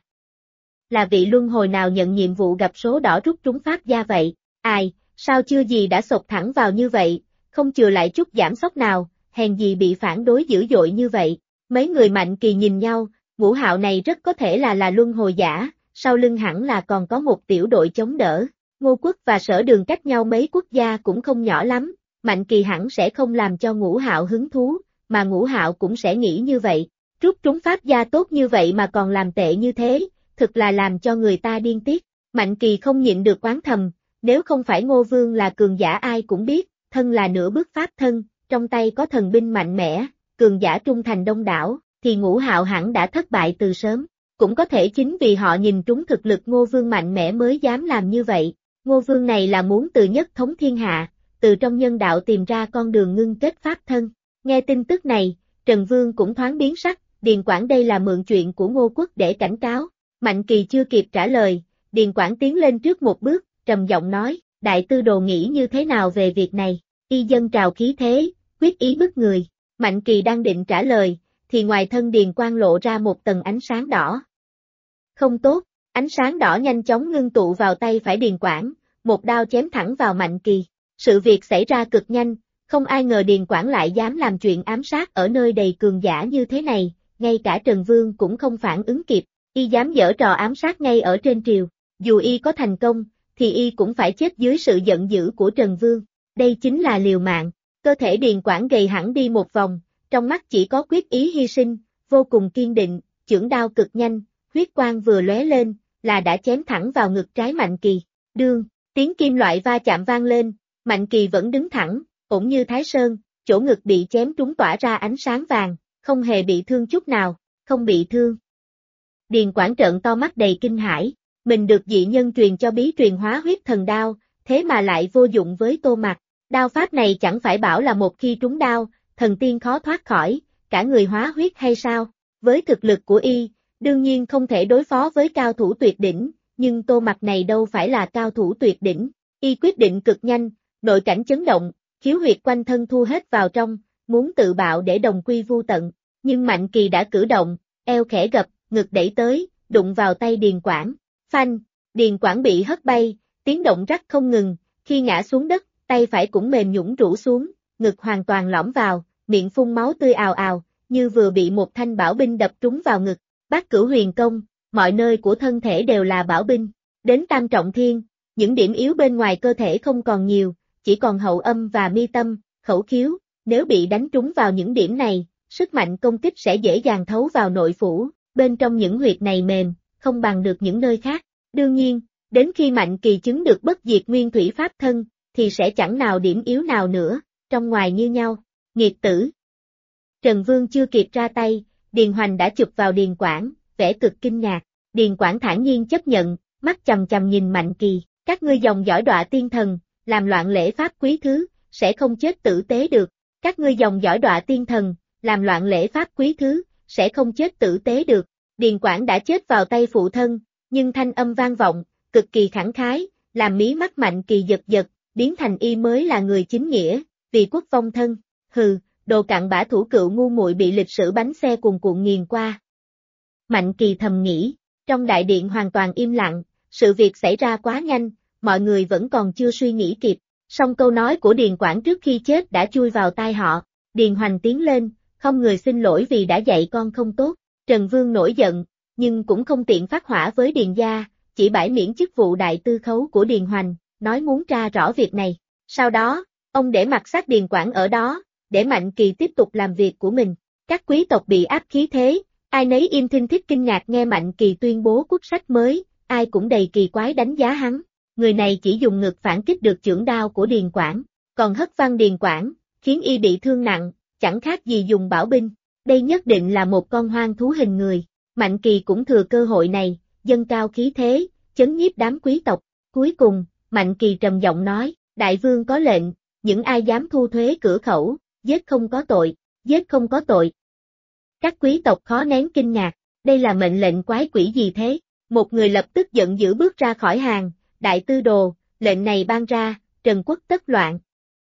Là vị luân hồi nào nhận nhiệm vụ gặp số đỏ rút trúng pháp gia vậy, ai, sao chưa gì đã sộc thẳng vào như vậy, không chừa lại chút giảm sóc nào, hèn gì bị phản đối dữ dội như vậy, mấy người Mạnh Kỳ nhìn nhau, Ngũ Hạo này rất có thể là luân hồi giả, sau lưng hẳn là còn có một tiểu đội chống đỡ, Ngô Quốc và Sở Đường cách nhau mấy quốc gia cũng không nhỏ lắm, Mạnh Kỳ hẳn sẽ không làm cho Ngũ Hạo hứng thú, mà Ngũ Hạo cũng sẽ nghĩ như vậy, rút trúng pháp gia tốt như vậy mà còn làm tệ như thế, thực là làm cho người ta điên tiết, Mạnh Kỳ không nhịn được oán thầm, nếu không phải Ngô Vương là cường giả ai cũng biết, thân là nửa bước pháp thân, trong tay có thần binh mạnh mẽ, cường giả trung thành đông đảo, thì Ngũ Hạo hẳn đã thất bại từ sớm. Cũng có thể chính vì họ nhìn trúng thực lực Ngô Vương mạnh mẽ mới dám làm như vậy. Ngô Vương này là muốn từ nhất thống thiên hạ, từ trong nhân đạo tìm ra con đường ngưng kết pháp thân. Nghe tin tức này, Trần Vương cũng thoáng biến sắc, Điền Quảng đây là mượn chuyện của Ngô Quốc để cảnh cáo. Mạnh Kỳ chưa kịp trả lời, Điền Quảng tiến lên trước một bước, trầm giọng nói, đại tư đồ nghĩ như thế nào về việc này, y dân trào khí thế, quyết ý bức người. Mạnh Kỳ đang định trả lời, thì ngoài thân Điền Quang lộ ra một tầng ánh sáng đỏ. Không tốt, ánh sáng đỏ nhanh chóng ngưng tụ vào tay phải Điền Quảng, một đao chém thẳng vào Mạnh Kỳ. Sự việc xảy ra cực nhanh, không ai ngờ Điền Quảng lại dám làm chuyện ám sát ở nơi đầy cường giả như thế này, ngay cả Trần Vương cũng không phản ứng kịp, y dám giở trò ám sát ngay ở trên triều, dù y có thành công, thì y cũng phải chết dưới sự giận dữ của Trần Vương, đây chính là liều mạng, cơ thể Điền Quảng gầy hẳn đi một vòng, trong mắt chỉ có quyết ý hy sinh, vô cùng kiên định, chưởng đao cực nhanh, huyết quang vừa lóe lên, là đã chém thẳng vào ngực trái Mạnh Kỳ, đương, tiếng kim loại va chạm vang lên, Mạnh Kỳ vẫn đứng thẳng, ổn như Thái Sơn, chỗ ngực bị chém trúng tỏa ra ánh sáng vàng, không hề bị thương chút nào, không bị thương. Điền Quảng trợn to mắt đầy kinh hãi, mình được dị nhân truyền cho bí truyền hóa huyết thần đao, thế mà lại vô dụng với Tô Mặc, đao pháp này chẳng phải bảo là một khi trúng đao, thần tiên khó thoát khỏi, cả người hóa huyết hay sao, với thực lực của y, đương nhiên không thể đối phó với cao thủ tuyệt đỉnh, nhưng Tô Mặc này đâu phải là cao thủ tuyệt đỉnh, y quyết định cực nhanh, nội cảnh chấn động, khiếu huyệt quanh thân thu hết vào trong, muốn tự bạo để đồng quy vu tận, nhưng Mạnh Kỳ đã cử động, eo khẽ gập, ngực đẩy tới, đụng vào tay Điền Quảng, phanh, Điền Quảng bị hất bay, tiếng động rắc không ngừng, khi ngã xuống đất, tay phải cũng mềm nhũn rũ xuống, ngực hoàn toàn lõm vào, miệng phun máu tươi ào ào, như vừa bị một thanh bảo binh đập trúng vào ngực, Bát Cửu Huyền Công, mọi nơi của thân thể đều là bảo binh, đến Tam Trọng Thiên, những điểm yếu bên ngoài cơ thể không còn nhiều, chỉ còn hậu âm và mi tâm, khẩu khiếu, nếu bị đánh trúng vào những điểm này, sức mạnh công kích sẽ dễ dàng thấu vào nội phủ, bên trong những huyệt này mềm, không bằng được những nơi khác. Đương nhiên, đến khi Mạnh Kỳ chứng được bất diệt nguyên thủy pháp thân, thì sẽ chẳng nào điểm yếu nào nữa, trong ngoài như nhau, nghiệt tử. Trần Vương chưa kịp ra tay, Điền Hoành đã chụp vào Điền Quảng, vẻ cực kinh ngạc, Điền Quảng thản nhiên chấp nhận, mắt chằm chằm nhìn Mạnh Kỳ, các ngươi dòng dõi đọa tiên thần, làm loạn lễ pháp quý thứ, sẽ không chết tử tế được, các ngươi dòng dõi đọa tiên thần, làm loạn lễ pháp quý thứ, sẽ không chết tử tế được, Điền Quảng đã chết vào tay phụ thân, nhưng thanh âm vang vọng, cực kỳ khẳng khái, làm mí mắt Mạnh Kỳ giật giật, biến thành y mới là người chính nghĩa, vì quốc vong thân, hừ, đồ cặn bã thủ cựu ngu muội bị lịch sử bánh xe cuồn cuộn nghiền qua. Mạnh Kỳ thầm nghĩ, trong đại điện hoàn toàn im lặng, sự việc xảy ra quá nhanh, mọi người vẫn còn chưa suy nghĩ kịp, song câu nói của Điền Quảng trước khi chết đã chui vào tai họ, Điền Hoành tiến lên, không người xin lỗi vì đã dạy con không tốt, Trần Vương nổi giận, nhưng cũng không tiện phát hỏa với Điền gia, chỉ bãi miễn chức vụ đại tư khấu của Điền Hoành, nói muốn tra rõ việc này. Sau đó, ông để mặc xác Điền Quảng ở đó, để Mạnh Kỳ tiếp tục làm việc của mình. Các quý tộc bị áp khí thế, ai nấy im thinh thích kinh ngạc nghe Mạnh Kỳ tuyên bố quốc sách mới, ai cũng đầy kỳ quái đánh giá hắn. Người này chỉ dùng ngực phản kích được chưởng đao của Điền Quảng, còn hất văng Điền Quảng, khiến y bị thương nặng, chẳng khác gì dùng bảo binh. Đây nhất định là một con hoang thú hình người. Mạnh Kỳ cũng thừa cơ hội này, dâng cao khí thế, chấn nhiếp đám quý tộc. Cuối cùng, Mạnh Kỳ trầm giọng nói, đại vương có lệnh, những ai dám thu thuế cửa khẩu, giết không có tội, giết không có tội. Các quý tộc khó nén kinh ngạc, đây là mệnh lệnh quái quỷ gì thế? Một người lập tức giận dữ bước ra khỏi hàng, đại tư đồ, lệnh này ban ra, Trần quốc tất loạn.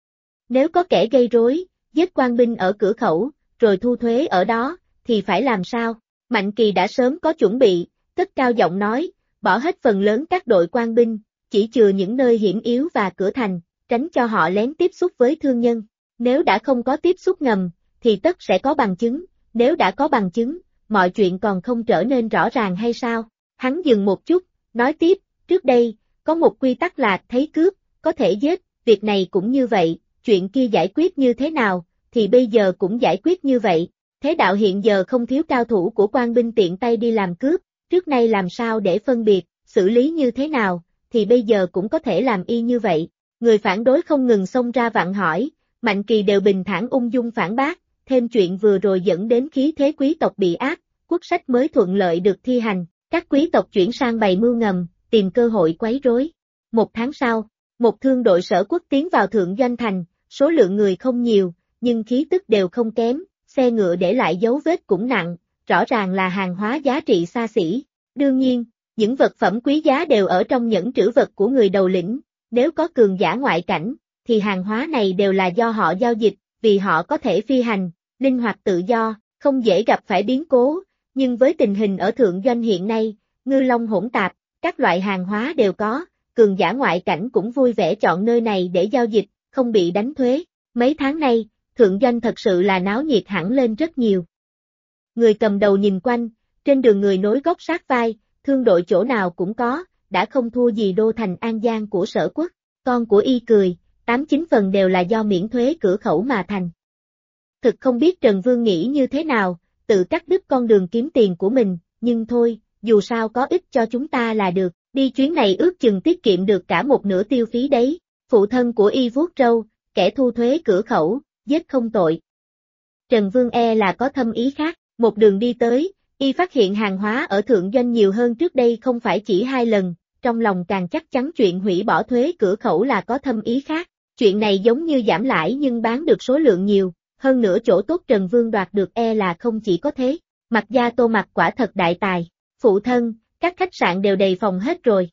Nếu có kẻ gây rối, giết quan binh ở cửa khẩu, rồi thu thuế ở đó, thì phải làm sao? Mạnh Kỳ đã sớm có chuẩn bị, cất cao giọng nói, bỏ hết phần lớn các đội quan binh, chỉ chừa những nơi hiểm yếu và cửa thành, tránh cho họ lén tiếp xúc với thương nhân. Nếu đã không có tiếp xúc ngầm, thì tất sẽ có bằng chứng, nếu đã có bằng chứng, mọi chuyện còn không trở nên rõ ràng hay sao? Hắn dừng một chút, nói tiếp, trước đây, có một quy tắc là thấy cướp, có thể giết, việc này cũng như vậy, chuyện kia giải quyết như thế nào, thì bây giờ cũng giải quyết như vậy. Thế đạo hiện giờ không thiếu cao thủ của quan binh tiện tay đi làm cướp, trước nay làm sao để phân biệt, xử lý như thế nào, thì bây giờ cũng có thể làm y như vậy. Người phản đối không ngừng xông ra vặn hỏi, Mạnh Kỳ đều bình thản ung dung phản bác, thêm chuyện vừa rồi dẫn đến khí thế quý tộc bị áp, quốc sách mới thuận lợi được thi hành, các quý tộc chuyển sang bày mưu ngầm, tìm cơ hội quấy rối. Một tháng sau, một thương đội Sở Quốc tiến vào Thượng Doanh Thành, số lượng người không nhiều, nhưng khí tức đều không kém, xe ngựa để lại dấu vết cũng nặng, rõ ràng là hàng hóa giá trị xa xỉ. Đương nhiên, những vật phẩm quý giá đều ở trong nhẫn trữ vật của người đầu lĩnh, nếu có cường giả ngoại cảnh, thì hàng hóa này đều là do họ giao dịch, vì họ có thể phi hành, linh hoạt tự do, không dễ gặp phải biến cố, nhưng với tình hình ở Thượng Doanh hiện nay, ngư long hỗn tạp, các loại hàng hóa đều có, cường giả ngoại cảnh cũng vui vẻ chọn nơi này để giao dịch, không bị đánh thuế. Mấy tháng nay, Thượng Doanh thật sự là náo nhiệt hẳn lên rất nhiều. Người cầm đầu nhìn quanh, trên đường người nối gót sát vai, thương đội chỗ nào cũng có, đã không thua gì đô thành An Giang của Sở Quốc. Con của y cười, 8-9 phần đều là do miễn thuế cửa khẩu mà thành. Thực không biết Trần Vương nghĩ như thế nào, tự cắt đứt con đường kiếm tiền của mình, nhưng thôi, dù sao có ích cho chúng ta là được, đi chuyến này ước chừng tiết kiệm được cả một nửa tiêu phí đấy. Phụ thân của y vuốt râu, kẻ thu thuế cửa khẩu, giết không tội. Trần Vương e là có thâm ý khác, một đường đi tới, y phát hiện hàng hóa ở Thượng Doanh nhiều hơn trước đây không phải chỉ 2 lần, trong lòng càng chắc chắn chuyện hủy bỏ thuế cửa khẩu là có thâm ý khác. Chuyện này giống như giảm lãi nhưng bán được số lượng nhiều, hơn nữa chỗ tốt Trần Vương đoạt được e là không chỉ có thế. Mặt Gia Tô Mặc quả thật đại tài, phụ thân, các khách sạn đều đầy phòng hết rồi.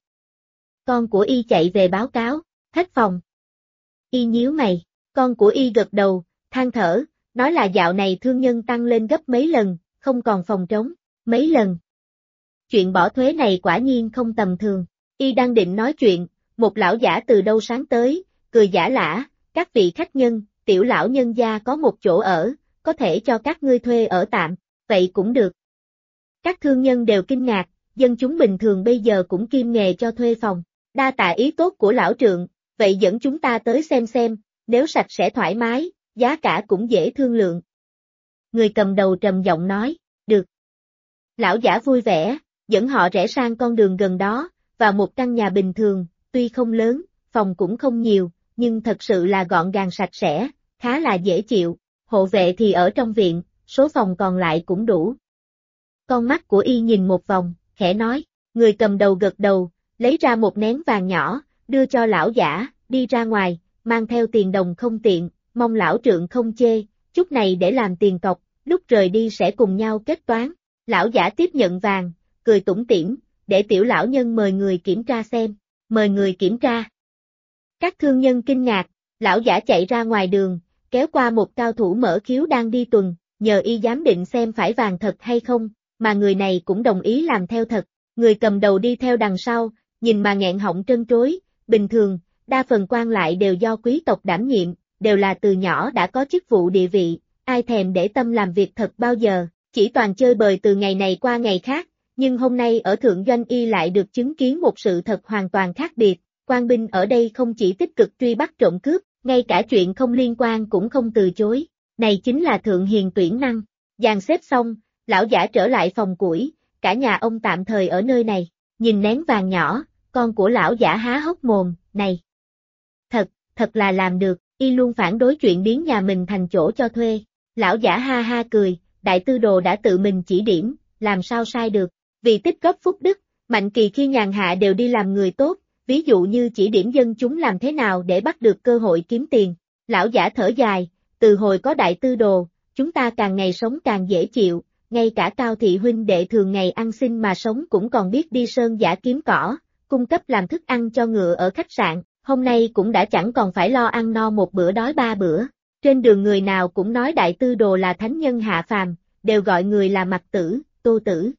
Con của y chạy về báo cáo, hết phòng. Y nhíu mày, con của y gật đầu, than thở, nói là dạo này thương nhân tăng lên gấp mấy lần, không còn phòng trống, mấy lần. Chuyện bỏ thuế này quả nhiên không tầm thường, y đang định nói chuyện, một lão giả từ đâu sáng tới, cười giả lả, các vị khách nhân, tiểu lão nhân gia có một chỗ ở, có thể cho các ngươi thuê ở tạm, vậy cũng được. Các thương nhân đều kinh ngạc, dân chúng bình thường bây giờ cũng kiêm nghề cho thuê phòng, đa tạ ý tốt của lão trượng, vậy dẫn chúng ta tới xem, nếu sạch sẽ thoải mái, giá cả cũng dễ thương lượng. Người cầm đầu trầm giọng nói, được. Lão giả vui vẻ, dẫn họ rẽ sang con đường gần đó, vào một căn nhà bình thường, tuy không lớn, phòng cũng không nhiều, nhưng thật sự là gọn gàng sạch sẽ, khá là dễ chịu, hộ vệ thì ở trong viện, số phòng còn lại cũng đủ. Con mắt của y nhìn một vòng, khẽ nói, người cầm đầu gật đầu, lấy ra một nén vàng nhỏ, đưa cho lão giả, đi ra ngoài, mang theo tiền đồng không tiện, mong lão trượng không chê, chút này để làm tiền cọc, lúc rời đi sẽ cùng nhau kết toán. Lão giả tiếp nhận vàng, cười tủm tỉm, để tiểu lão nhân mời người kiểm tra xem, mời người kiểm tra. Các thương nhân kinh ngạc, lão giả chạy ra ngoài đường, kéo qua một cao thủ mở khiếu đang đi tuần, nhờ y giám định xem phải vàng thật hay không, mà người này cũng đồng ý làm theo thật. Người cầm đầu đi theo đằng sau, nhìn mà nghẹn họng trân trối, bình thường, đa phần quan lại đều do quý tộc đảm nhiệm, đều là từ nhỏ đã có chức vụ địa vị, ai thèm để tâm làm việc thật bao giờ, chỉ toàn chơi bời từ ngày này qua ngày khác, Nhưng hôm nay ở Thượng Doanh y lại được chứng kiến một sự thật hoàn toàn khác biệt, quan binh ở đây không chỉ tích cực truy bắt trộm cướp, ngay cả chuyện không liên quan cũng không từ chối, này chính là Thượng Hiền tuyển năng. Dàn xếp xong, lão giả trở lại phòng củi, cả nhà ông tạm thời ở nơi này, nhìn nén vàng nhỏ, con của lão giả há hốc mồm, này. Thật là làm được, y luôn phản đối chuyện biến nhà mình thành chỗ cho thuê. Lão giả ha ha cười, đại tư đồ đã tự mình chỉ điểm, làm sao sai được. Vì tích góp phúc đức, Mạnh Kỳ khi nhàn hạ đều đi làm người tốt, ví dụ như chỉ điểm dân chúng làm thế nào để bắt được cơ hội kiếm tiền. Lão giả thở dài, từ hồi có đại tư đồ, chúng ta càng ngày sống càng dễ chịu, ngay cả Cao thị huynh đệ thường ngày ăn xin mà sống cũng còn biết đi sơn giả kiếm cỏ, cung cấp làm thức ăn cho ngựa ở khách sạn, hôm nay cũng đã chẳng còn phải lo ăn no một bữa đói ba bữa. Trên đường người nào cũng nói đại tư đồ là thánh nhân hạ phàm, đều gọi người là Mặc Tử, Tô Tử.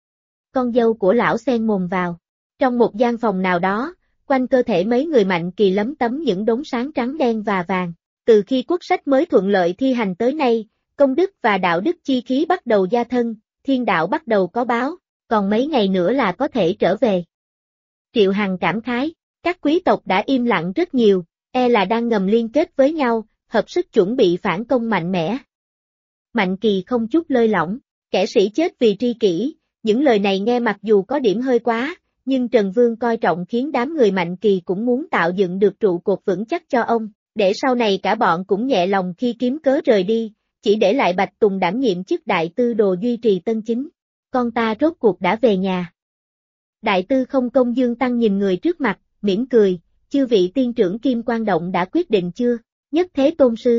Con dâu của lão xen mồm vào. Trong một gian phòng nào đó, quanh cơ thể mấy người Mạnh Kỳ lấm tấm những đốm sáng trắng đen và vàng. Từ khi quốc sách mới thuận lợi thi hành tới nay, công đức và đạo đức chi khí bắt đầu gia thân, thiên đạo bắt đầu có báo, còn mấy ngày nữa là có thể trở về. Triệu Hằng cảm khái, các quý tộc đã im lặng rất nhiều, là đang ngầm liên kết với nhau, hợp sức chuẩn bị phản công mạnh mẽ. Mạnh Kỳ không chút lơi lỏng, kẻ sĩ chết vì tri kỷ, những lời này nghe mặc dù có điểm hơi quá, nhưng Trần Vương coi trọng khiến đám người Mạnh Kỳ cũng muốn tạo dựng được trụ cột vững chắc cho ông, để sau này cả bọn cũng nhẹ lòng khi kiếm cớ rời đi, chỉ để lại Bạch Tùng đảm nhiệm chức đại tư đồ duy trì tân chính. Con ta rốt cuộc đã về nhà. Đại tư không Công Dương Tăng nhìn người trước mặt, mỉm cười, chư vị tiên trưởng Kim Quang Động đã quyết định chưa? Nhất Thế Tôn Sư.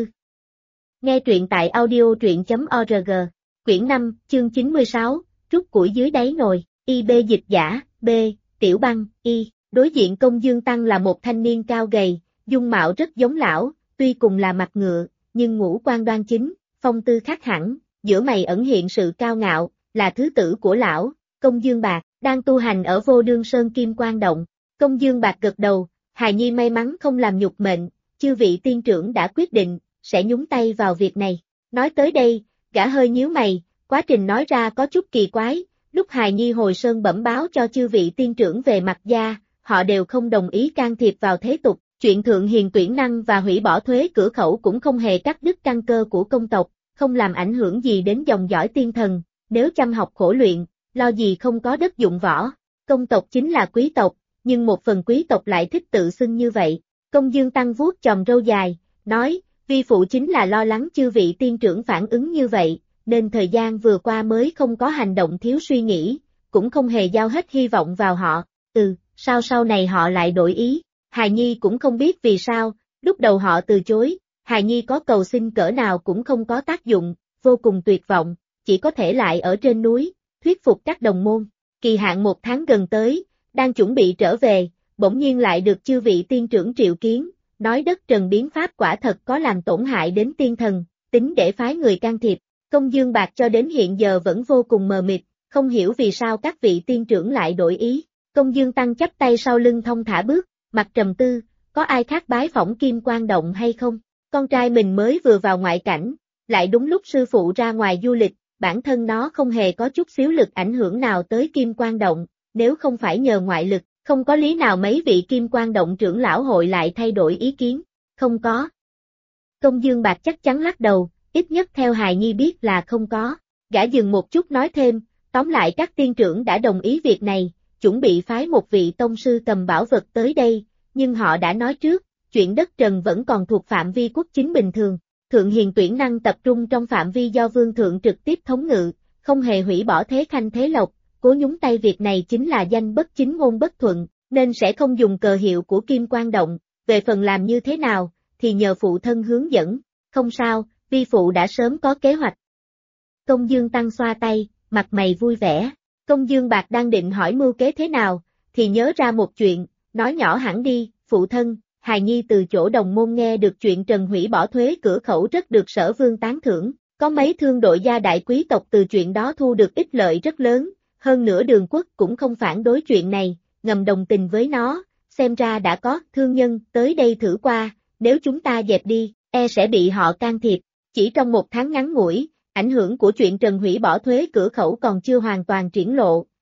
Nghe truyện tại audio.org, quyển 5, chương 96, rút củi dưới đáy nồi, IB dịch giả, B, Tiểu Băng, Y. Đối diện Công Dương Tăng là một thanh niên cao gầy, dung mạo rất giống lão, tuy cùng là mặt ngựa, nhưng ngũ quan đoan chính, phong tư khác hẳn, giữa mày ẩn hiện sự cao ngạo, là thứ tử của lão, Công Dương Bạc, đang tu hành ở Vô Đương Sơn Kim Quang Động. Công Dương Bạc gật đầu, hài nhi may mắn không làm nhục mệnh, chư vị tiên trưởng đã quyết định, sẽ nhúng tay vào việc này. Nói tới đây, gã hơi nhíu mày, quá trình nói ra có chút kỳ quái, lúc hài nhi hồi sơn bẩm báo cho chư vị tiên trưởng về Mạc gia, họ đều không đồng ý can thiệp vào thế tục, chuyện Thượng Hiền tuyển năng và hủy bỏ thuế cửa khẩu cũng không hề cắt đứt căn cơ của công tộc, không làm ảnh hưởng gì đến dòng dõi tiên thần, nếu chăm học khổ luyện, lo gì không có đất dụng võ. Công tộc chính là quý tộc, nhưng một phần quý tộc lại thích tự xưng như vậy. Công Dương Tăng vuốt chòm râu dài, nói, vi phụ chính là lo lắng chư vị tiên trưởng phản ứng như vậy, nên thời gian vừa qua mới không có hành động thiếu suy nghĩ, cũng không hề giao hết hy vọng vào họ. Sao sau này họ lại đổi ý? Hài nhi cũng không biết vì sao, lúc đầu họ từ chối, hài nhi có cầu xin cỡ nào cũng không có tác dụng, vô cùng tuyệt vọng, chỉ có thể lại ở trên núi, thuyết phục các đồng môn. Kỳ hạn 1 tháng gần tới, đang chuẩn bị trở về, bỗng nhiên lại được chư vị tiên trưởng triệu kiến, nói đất trần biến pháp quả thật có làm tổn hại đến tiên thần, tính để phái người can thiệp. Công Dương Bạc cho đến hiện giờ vẫn vô cùng mờ mịt, không hiểu vì sao các vị tiên trưởng lại đổi ý. Công Dương Tăng chắp tay sau lưng thong thả bước, mặt trầm tư, có ai khác bái phỏng Kim Quang Động hay không? Con trai mình mới vừa vào ngoại cảnh, lại đúng lúc sư phụ ra ngoài du lịch, bản thân nó không hề có chút xíu lực ảnh hưởng nào tới Kim Quang Động, nếu không phải nhờ ngoại lực, không có lý nào mấy vị Kim Quang Động trưởng lão hội lại thay đổi ý kiến, không có. Công Dương Bạc chắc chắn lắc đầu, ít nhất theo hài nhi biết là không có. Gã dừng một chút nói thêm, tóm lại các tiên trưởng đã đồng ý việc này, chuẩn bị phái một vị tông sư cầm bảo vật tới đây, nhưng họ đã nói trước, chuyện đất trần vẫn còn thuộc phạm vi quốc chính bình thường. Thượng Hiền tuyển năng tập trung trong phạm vi do vương thượng trực tiếp thống ngự, không hề hủy bỏ thế khanh thế lộc, cố nhúng tay việc này chính là danh bất chính ngôn bất thuận, nên sẽ không dùng cờ hiệu của Kim Quang Động, về phần làm như thế nào, thì nhờ phụ thân hướng dẫn, không sao, vi phụ đã sớm có kế hoạch. Công Dương Tăng xoa tay, mặt mày vui vẻ, Công Dương Bạc đang định hỏi mưu kế thế nào, thì nhớ ra một chuyện, nói nhỏ hẳn đi, phụ thân, hài nhi từ chỗ đồng môn nghe được chuyện Trần hủy bỏ thuế cửa khẩu rất được Sở Vương tán thưởng, có mấy thương đội gia đại quý tộc từ chuyện đó thu được ích lợi rất lớn, hơn nữa Đường Quốc cũng không phản đối chuyện này, ngầm đồng tình với nó, xem ra đã có thương nhân tới đây thử qua, nếu chúng ta dẹp đi, sẽ bị họ can thiệp. Chỉ trong 1 tháng ngắn ngủi, ảnh hưởng của chuyện Trần hủy bỏ thuế cửa khẩu còn chưa hoàn toàn triển lộ,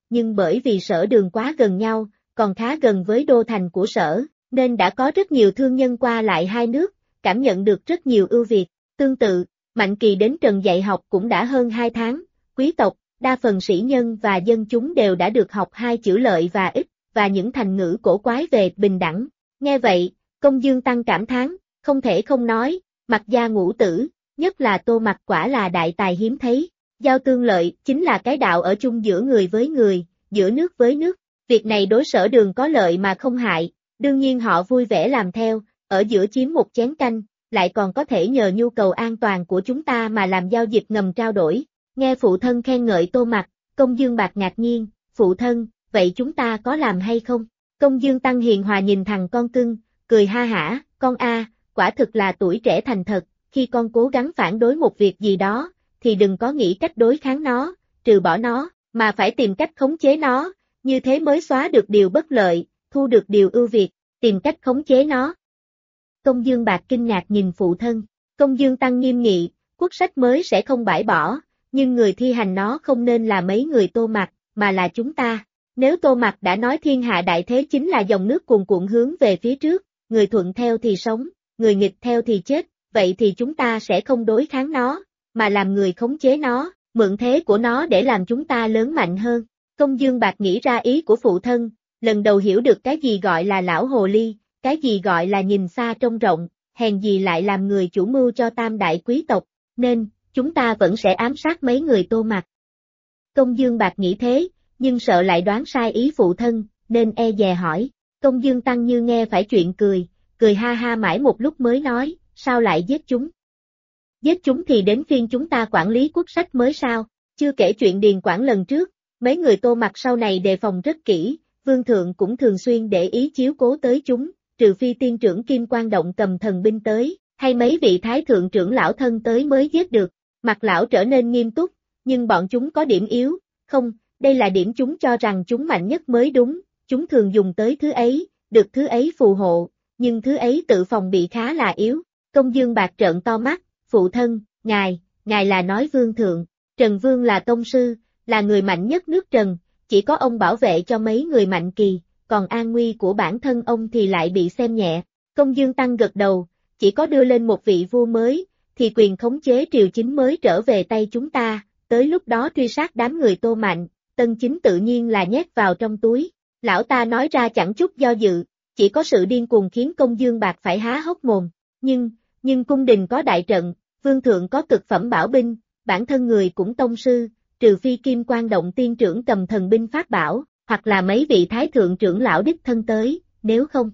nhưng bởi vì Sở Đường quá gần nhau, còn khá gần với đô thành của Sở, nên đã có rất nhiều thương nhân qua lại hai nước, cảm nhận được rất nhiều ưu việt. Tương tự, Mạnh Kỳ đến Trần dạy học cũng đã hơn 2 tháng, quý tộc, đa phần sĩ nhân và dân chúng đều đã được học hai chữ lợi và ích, và những thành ngữ cổ quái về bình đẳng. Nghe vậy, Công Dương Tăng cảm thán, không thể không nói, Mặc gia ngũ tử, nhất là Tô Mặc quả là đại tài hiếm thấy. Giao tương lợi chính là cái đạo ở chung giữa người với người, giữa nước với nước. Việc này đối Sở Đường có lợi mà không hại, đương nhiên họ vui vẻ làm theo, ở giữa chiếm một chén canh, lại còn có thể nhờ nhu cầu an toàn của chúng ta mà làm giao dịch ngầm trao đổi. Nghe phụ thân khen ngợi Tô Mặc, Công Dương Bạc ngạc nhiên, phụ thân, vậy chúng ta có làm hay không? Công Dương Tăng hiền hòa nhìn thằng con cưng, cười ha hả, con a, quả thực là tuổi trẻ thành thật, khi con cố gắng phản đối một việc gì đó, thì đừng có nghĩ cách đối kháng nó, trừ bỏ nó, mà phải tìm cách khống chế nó, như thế mới xóa được điều bất lợi, thu được điều ưu việt, tìm cách khống chế nó. Công Dương Bạc kinh ngạc nhìn phụ thân, Công Dương Tăng nghiêm nghị, quốc sách mới sẽ không bãi bỏ, nhưng người thi hành nó không nên là mấy người Tô Mặc, mà là chúng ta. Nếu Tô Mặc đã nói thiên hạ đại thế chính là dòng nước cuồn cuộn hướng về phía trước, người thuận theo thì sống, người nghịch theo thì chết, vậy thì chúng ta sẽ không đối kháng nó, mà làm người khống chế nó, mượn thế của nó để làm chúng ta lớn mạnh hơn. Công Dương Bạc nghĩ ra ý của phụ thân, lần đầu hiểu được cái gì gọi là lão hồ ly, cái gì gọi là nhìn xa trông rộng, hèn gì lại làm người chủ mưu cho tam đại quý tộc, nên, chúng ta vẫn sẽ ám sát mấy người Tô Mặc. Công Dương Bạc nghĩ thế, nhưng sợ lại đoán sai ý phụ thân, nên e dè hỏi. Công Dương Tăng như nghe phải chuyện cười, cười ha ha mãi một lúc mới nói, sao lại giết chúng? Giết chúng thì đến phiên chúng ta quản lý quốc sách mới sao? Chưa kể chuyện Điền Quảng lần trước, mấy người Tô Mặc sau này đề phòng rất kỹ, Vương Thượng cũng thường xuyên để ý chiếu cố tới chúng, trừ phi tiên trưởng Kim Quang Động cầm thần binh tới, hay mấy vị thái thượng trưởng lão thân tới mới giết được. Mặt lão trở nên nghiêm túc, nhưng bọn chúng có điểm yếu, không, đây là điểm chúng cho rằng chúng mạnh nhất mới đúng, chúng thường dùng tới thứ ấy, được thứ ấy phù hộ, nhưng thứ ấy tự phòng bị khá là yếu. Công Dương Bạc trợn to mắt, phụ thân, ngài là nói Vương Thượng, Trần Vương là tông sư, là người mạnh nhất nước Trần, chỉ có ông bảo vệ cho mấy người Mạnh Kỳ, còn an nguy của bản thân ông thì lại bị xem nhẹ. Công Dương Tăng gật đầu, chỉ có đưa lên một vị vua mới, thì quyền khống chế triều chính mới trở về tay chúng ta, tới lúc đó truy sát đám người Tô Mạnh, Tân Chính tự nhiên là nhét vào trong túi. Lão ta nói ra chẳng chút do dự, chỉ có sự điên cuồng khiến Công Dương Bạc phải há hốc mồm, nhưng cung đình có đại trận, Vương Thượng có cực phẩm bảo binh, bản thân người cũng tông sư, trừ phi Kim Quang Động tiên trưởng cầm thần binh pháp bảo, hoặc là mấy vị thái thượng trưởng lão đích thân tới, nếu không.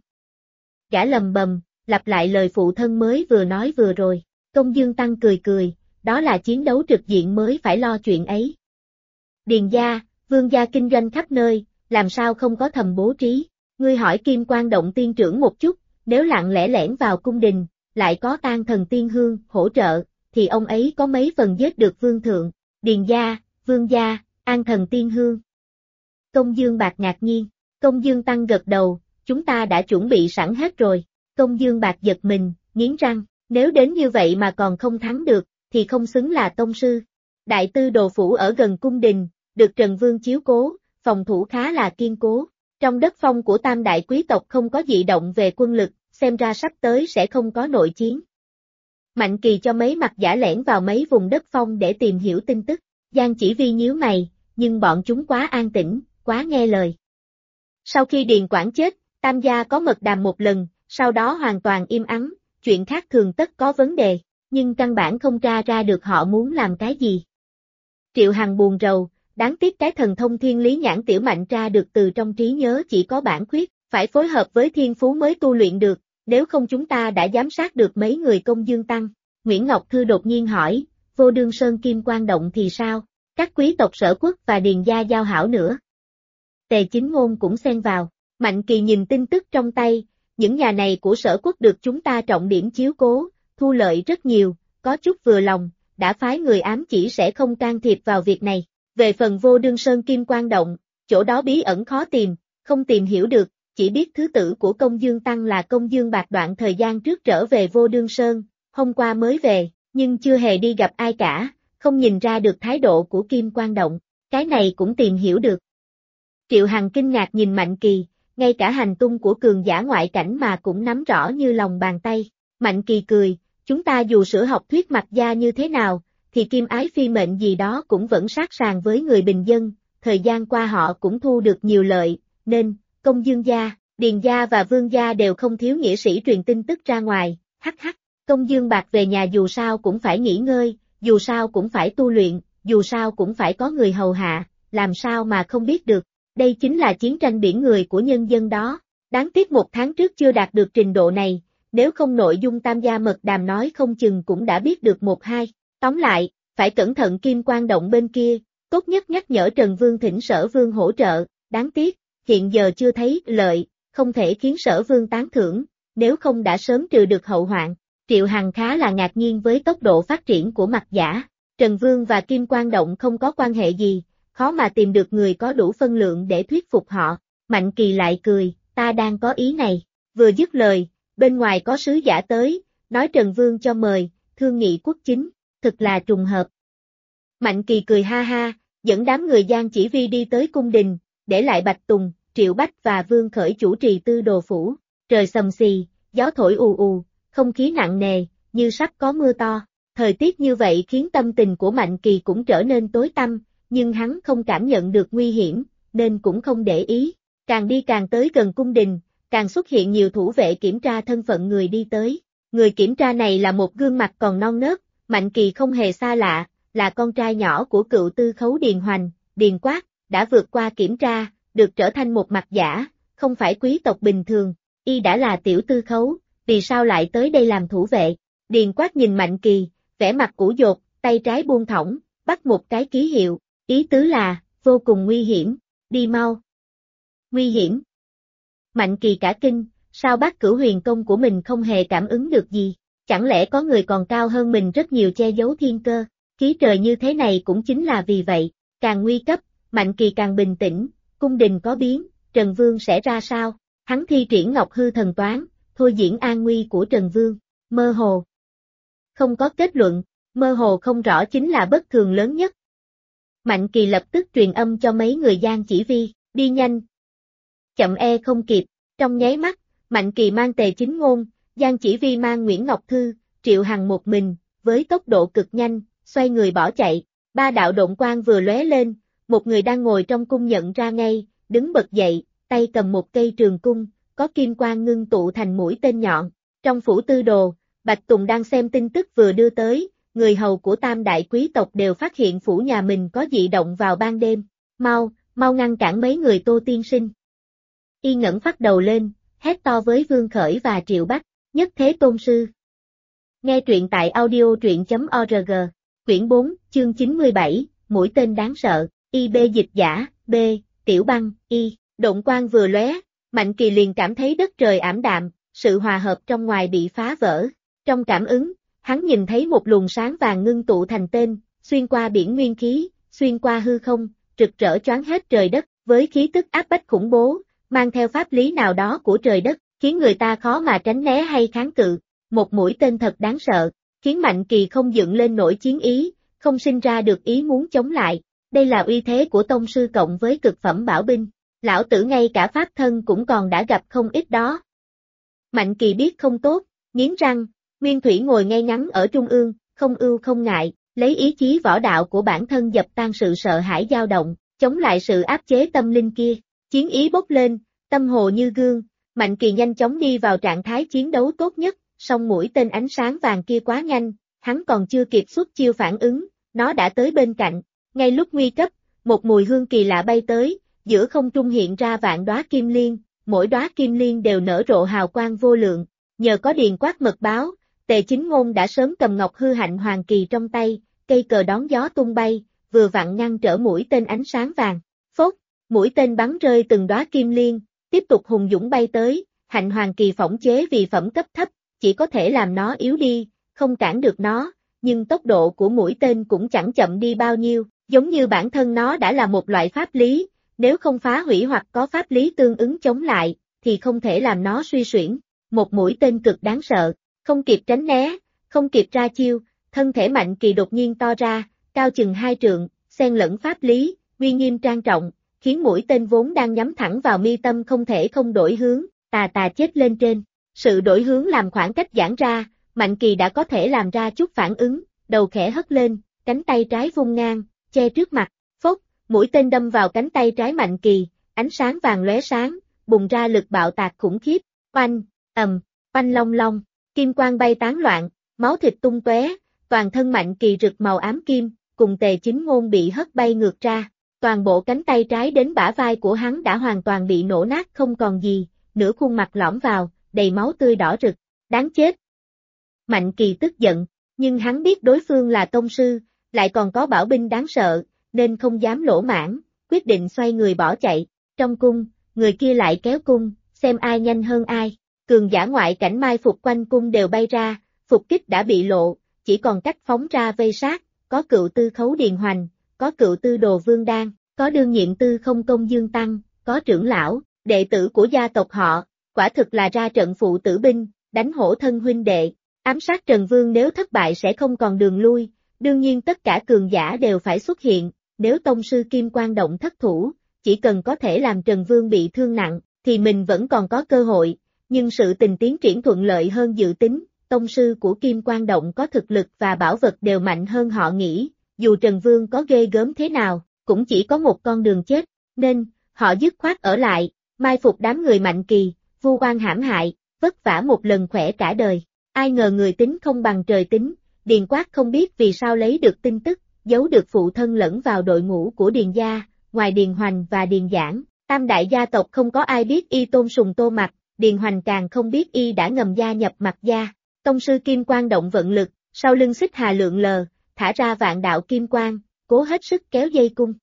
Gã lầm bầm, lặp lại lời phụ thân mới vừa nói vừa rồi. Công Dương Tăng cười, đó là chiến đấu trực diện mới phải lo chuyện ấy. Điền gia, Vương gia kinh doanh khắp nơi, làm sao không có thầm bố trí, ngươi hỏi Kim Quang Động tiên trưởng một chút, nếu lặng lẽ lẻn vào cung đình, lại có An Thần Tiên Hương hỗ trợ, thì ông ấy có mấy phần giết được Vương Thượng. Điền gia, Vương gia, An Thần Tiên Hương. Công Dương Bạc ngạc nhiên, Công Dương Tăng gật đầu, chúng ta đã chuẩn bị sẵn hết rồi. Công Dương Bạc giật mình, nghiến răng, nếu đến như vậy mà còn không thắng được, thì không xứng là tông sư. Đại Tư Đồ Phủ ở gần cung đình, được Trần Vương chiếu cố, phòng thủ khá là kiên cố. Trong đất phong của tam đại quý tộc không có dị động về quân lực, xem ra sắp tới sẽ không có nội chiến. Mạnh Kỳ cho mấy mặt giả lẻn vào mấy vùng đất phong để tìm hiểu tin tức. Giang Chỉ Vi nhíu mày, nhưng bọn chúng quá an tĩnh, quá nghe lời. Sau khi Điền Quảng chết, Tam gia có mật đàm một lần, sau đó hoàn toàn im ắng, chuyện khác thường tất có vấn đề, nhưng căn bản không tra ra được họ muốn làm cái gì. Triệu Hằng buồn rầu, đáng tiếc cái thần thông thiên lý nhãn tiểu mạnh tra được từ trong trí nhớ chỉ có bản khuyết, phải phối hợp với thiên phú mới tu luyện được, nếu không chúng ta đã giám sát được mấy người Công Dương Tăng. Nguyễn Ngọc Thư đột nhiên hỏi, Vô Đương Sơn Kim Quang Động thì sao? Các quý tộc Sở Quốc và Điền gia giao hảo nữa. Tề Chính Ngôn cũng xen vào, Mạnh Kỳ nhìn tin tức trong tay, những nhà này của Sở Quốc được chúng ta trọng điểm chiếu cố, thu lợi rất nhiều, có chút vừa lòng, đã phái người ám chỉ sẽ không can thiệp vào việc này. Về phần Vô Đương Sơn Kim Quang Động, chỗ đó bí ẩn khó tìm, không tìm hiểu được, chỉ biết thứ tử của Công Dương Tăng là Công Dương Bạc đoạn thời gian trước trở về Vô Đương Sơn, hôm qua mới về, nhưng chưa hề đi gặp ai cả, không nhìn ra được thái độ của Kim Quang Động, cái này cũng tìm hiểu được. Triệu Hằng kinh ngạc nhìn Mạnh Kỳ, ngay cả hành tung của cường giả ngoại cảnh mà cũng nắm rõ như lòng bàn tay. Mạnh Kỳ cười, chúng ta dù sửa học thuyết mặc gia như thế nào, thì kim ái phi mệnh gì đó cũng vẫn sát sàn với người bình dân, thời gian qua họ cũng thu được nhiều lợi, nên, Công Dương gia, Điền gia và Vương gia đều không thiếu nghĩa sĩ truyền tin tức ra ngoài, hắc. Công Dương Bạc về nhà dù sao cũng phải nghỉ ngơi, dù sao cũng phải tu luyện, dù sao cũng phải có người hầu hạ, làm sao mà không biết được, đây chính là chiến tranh biển người của nhân dân đó, đáng tiếc 1 tháng trước chưa đạt được trình độ này, nếu không nội dung tam gia mật đàm nói không chừng cũng đã biết được 1-2, tóm lại, phải cẩn thận Kim Quan Động bên kia, tốt nhất nhắc nhở Trần Vương thỉnh Sở Vương hỗ trợ, đáng tiếc, hiện giờ chưa thấy lợi, không thể khiến Sở Vương tán thưởng, nếu không đã sớm trừ được hậu hoạn. Triệu Hằng khá là ngạc nhiên với tốc độ phát triển của Mặc Giả, Trần Vương và Kim Quan Động không có quan hệ gì, khó mà tìm được người có đủ phân lượng để thuyết phục họ. Mạnh Kỳ lại cười, ta đang có ý này, vừa dứt lời, bên ngoài có sứ giả tới, nói Trần Vương cho mời, thương nghị quốc chính, thực là trùng hợp. Mạnh Kỳ cười ha ha, dẫn đám người Giang Chỉ Vi đi tới cung đình, để lại Bạch Tùng, Triệu Bách và Vương Khởi chủ trì Tư Đồ phủ, trời sầm xì, gió thổi ù ù, không khí nặng nề, như sắp có mưa to. Thời tiết như vậy khiến tâm tình của Mạnh Kỳ cũng trở nên tối tăm, nhưng hắn không cảm nhận được nguy hiểm, nên cũng không để ý. Càng đi càng tới gần cung đình, càng xuất hiện nhiều thủ vệ kiểm tra thân phận người đi tới. Người kiểm tra này là một gương mặt còn non nớt, Mạnh Kỳ không hề xa lạ, là con trai nhỏ của cựu tư khấu Điền Hoành, Điền Quát, đã vượt qua kiểm tra, được trở thành một Mặc Giả, không phải quý tộc bình thường. Y đã là tiểu tư khấu, vì sao lại tới đây làm thủ vệ? Điền Quát nhìn Mạnh Kỳ, vẻ mặt củ dột, tay trái buông thõng, bắt một cái ký hiệu, ý tứ là, vô cùng nguy hiểm, đi mau. Nguy hiểm. Mạnh Kỳ cả kinh, sao Bát Cửu Huyền Công của mình không hề cảm ứng được gì, chẳng lẽ có người còn cao hơn mình rất nhiều che giấu thiên cơ, khí trời như thế này cũng chính là vì vậy, càng nguy cấp, Mạnh Kỳ càng bình tĩnh, cung đình có biến, Trần Vương sẽ ra sao, hắn thi triển Ngọc Hư Thần Toán, thôi diễn an nguy của Trần Vương, mơ hồ. Không có kết luận, mơ hồ không rõ chính là bất thường lớn nhất. Mạnh Kỳ lập tức truyền âm cho mấy người Giang Chỉ Vi, đi nhanh. Chậm không kịp, trong nháy mắt, Mạnh Kỳ mang Tề Chính Ngôn, Giang Chỉ Vi mang Nguyễn Ngọc Thư, Triệu Hằng một mình, với tốc độ cực nhanh, xoay người bỏ chạy, 3 đạo độn quang vừa lóe lên, một người đang ngồi trong cung nhận ra ngay, đứng bật dậy, tay cầm một cây trường cung, có kim quang ngưng tụ thành mũi tên nhọn. Trong phủ Tư Đồ, Bạch Tùng đang xem tin tức vừa đưa tới, người hầu của tam đại quý tộc đều phát hiện phủ nhà mình có dị động vào ban đêm. Mau ngăn cản mấy người Tô tiên sinh. Y ngẩng phát đầu lên, hét to với Vương Khởi và Triệu Bách, nhất thế tôn sư. Nghe truyện tại audio.org, quyển 4, chương 97, mũi tên đáng sợ, IB dịch giả, B, Tiểu Băng, Y, độn quang vừa lóe, Mạnh Kỳ liền cảm thấy đất trời ảm đạm, sự hòa hợp trong ngoài bị phá vỡ. Trong cảm ứng, hắn nhìn thấy một luồng sáng vàng ngưng tụ thành tên, xuyên qua biển nguyên khí, xuyên qua hư không, rực rỡ choáng hết trời đất, với khí tức áp bách khủng bố, mang theo pháp lý nào đó của trời đất, khiến người ta khó mà tránh né hay kháng cự. Một mũi tên thật đáng sợ, khiến Mạnh Kỳ không dựng lên nổi chiến ý, không sinh ra được ý muốn chống lại. Đây là uy thế của tông sư cộng với cực phẩm bảo binh. Lão tử ngay cả pháp thân cũng còn đã gặp không ít đó. Mạnh Kỳ biết không tốt, nghiến răng, Nguyên Thủy ngồi ngay ngắn ở trung ương, không ưu không ngại, lấy ý chí võ đạo của bản thân dập tan sự sợ hãi dao động, chống lại sự áp chế tâm linh kia. Chiến ý bốc lên, tâm hồ như gương, Mạnh Kỳ nhanh chóng đi vào trạng thái chiến đấu tốt nhất, song mũi tên ánh sáng vàng kia quá nhanh, hắn còn chưa kịp xuất chiêu phản ứng, nó đã tới bên cạnh. Ngay lúc nguy cấp, một mùi hương kỳ lạ bay tới, giữa không trung hiện ra vạn đóa kim liên, mỗi đóa kim liên đều nở rộ hào quang vô lượng. Nhờ có Điền Quát mật báo, Tề Chính Ngôn đã sớm cầm Ngọc Hư Hạnh Hoàng Kỳ trong tay, cây cờ đón gió tung bay, vừa vặn ngăn trở mũi tên ánh sáng vàng. Phốt, mũi tên bắn rơi từng đóa kim liên, tiếp tục hùng dũng bay tới, Hạnh Hoàng Kỳ phỏng chế vì phẩm cấp thấp, chỉ có thể làm nó yếu đi, không cản được nó, nhưng tốc độ của mũi tên cũng chẳng chậm đi bao nhiêu, giống như bản thân nó đã là một loại pháp lý, nếu không phá hủy hoặc có pháp lý tương ứng chống lại, thì không thể làm nó suy xuyển. Một mũi tên cực đáng sợ, không kịp tránh né, không kịp ra chiêu, thân thể Mạnh Kỳ đột nhiên to ra, cao chừng 2 trượng, xen lẫn pháp lý, uy nghiêm trang trọng, khiến mũi tên vốn đang nhắm thẳng vào mi tâm không thể không đổi hướng, tà tà chết lên trên. Sự đổi hướng làm khoảng cách giãn ra, Mạnh Kỳ đã có thể làm ra chút phản ứng, đầu khẽ hất lên, cánh tay trái vung ngang, che trước mặt, phốc, mũi tên đâm vào cánh tay trái Mạnh Kỳ, ánh sáng vàng lóe sáng, bùng ra lực bạo tạc khủng khiếp, oanh, oanh long long, kim quang bay tán loạn, máu thịt tung tóe, toàn thân Mạnh Kỳ rực màu ám kim, cùng Tề Chính Ngôn bị hất bay ngược ra, toàn bộ cánh tay trái đến bả vai của hắn đã hoàn toàn bị nổ nát không còn gì, nửa khuôn mặt lõm vào, đầy máu tươi đỏ rực, đáng chết. Mạnh Kỳ tức giận, nhưng hắn biết đối phương là tông sư, lại còn có bảo binh đáng sợ, nên không dám lỗ mãng, quyết định xoay người bỏ chạy, trong cung, người kia lại kéo cung, xem ai nhanh hơn ai, cường giả ngoại cảnh mai phục quanh cung đều bay ra, phục kích đã bị lộ, chỉ còn cách phóng ra vây sát, có cựu tư Khấu Điền Hoành, có cựu tư Đồ Vương Đan, có đương nhiệm tư Không Công Dương Tăng, có trưởng lão, đệ tử của gia tộc họ, quả thực là ra trận phụ tử binh, đánh hổ thân huynh đệ, ám sát Trần Vương nếu thất bại sẽ không còn đường lui, đương nhiên tất cả cường giả đều phải xuất hiện, nếu tông sư Kim Quang Động thất thủ, chỉ cần có thể làm Trần Vương bị thương nặng, thì mình vẫn còn có cơ hội, nhưng sự tình tiến triển thuận lợi hơn dự tính, tông sư của Kim Quang Động có thực lực và bảo vật đều mạnh hơn họ nghĩ, dù Trần Vương có ghê gớm thế nào, cũng chỉ có một con đường chết, nên, họ dứt khoát ở lại, mai phục đám người Mạnh Kỳ, vu oan hãm hại, vất vả một lần khỏe cả đời. Ai ngờ người tính không bằng trời tính, Điền Quát không biết vì sao lấy được tin tức, giấu được phụ thân lẫn vào đội ngũ của Điền gia, ngoài Điền Hoành và Điền Giảng, tam đại gia tộc không có ai biết y tôn sùng Tô Mặc, Điền Hoành càng không biết y đã ngầm gia nhập Mặc gia. Tông sư Kim Quang Động vận lực, sau lưng xích hà lượn lờ, thả ra vạn đạo kim quang, cố hết sức kéo dây cung,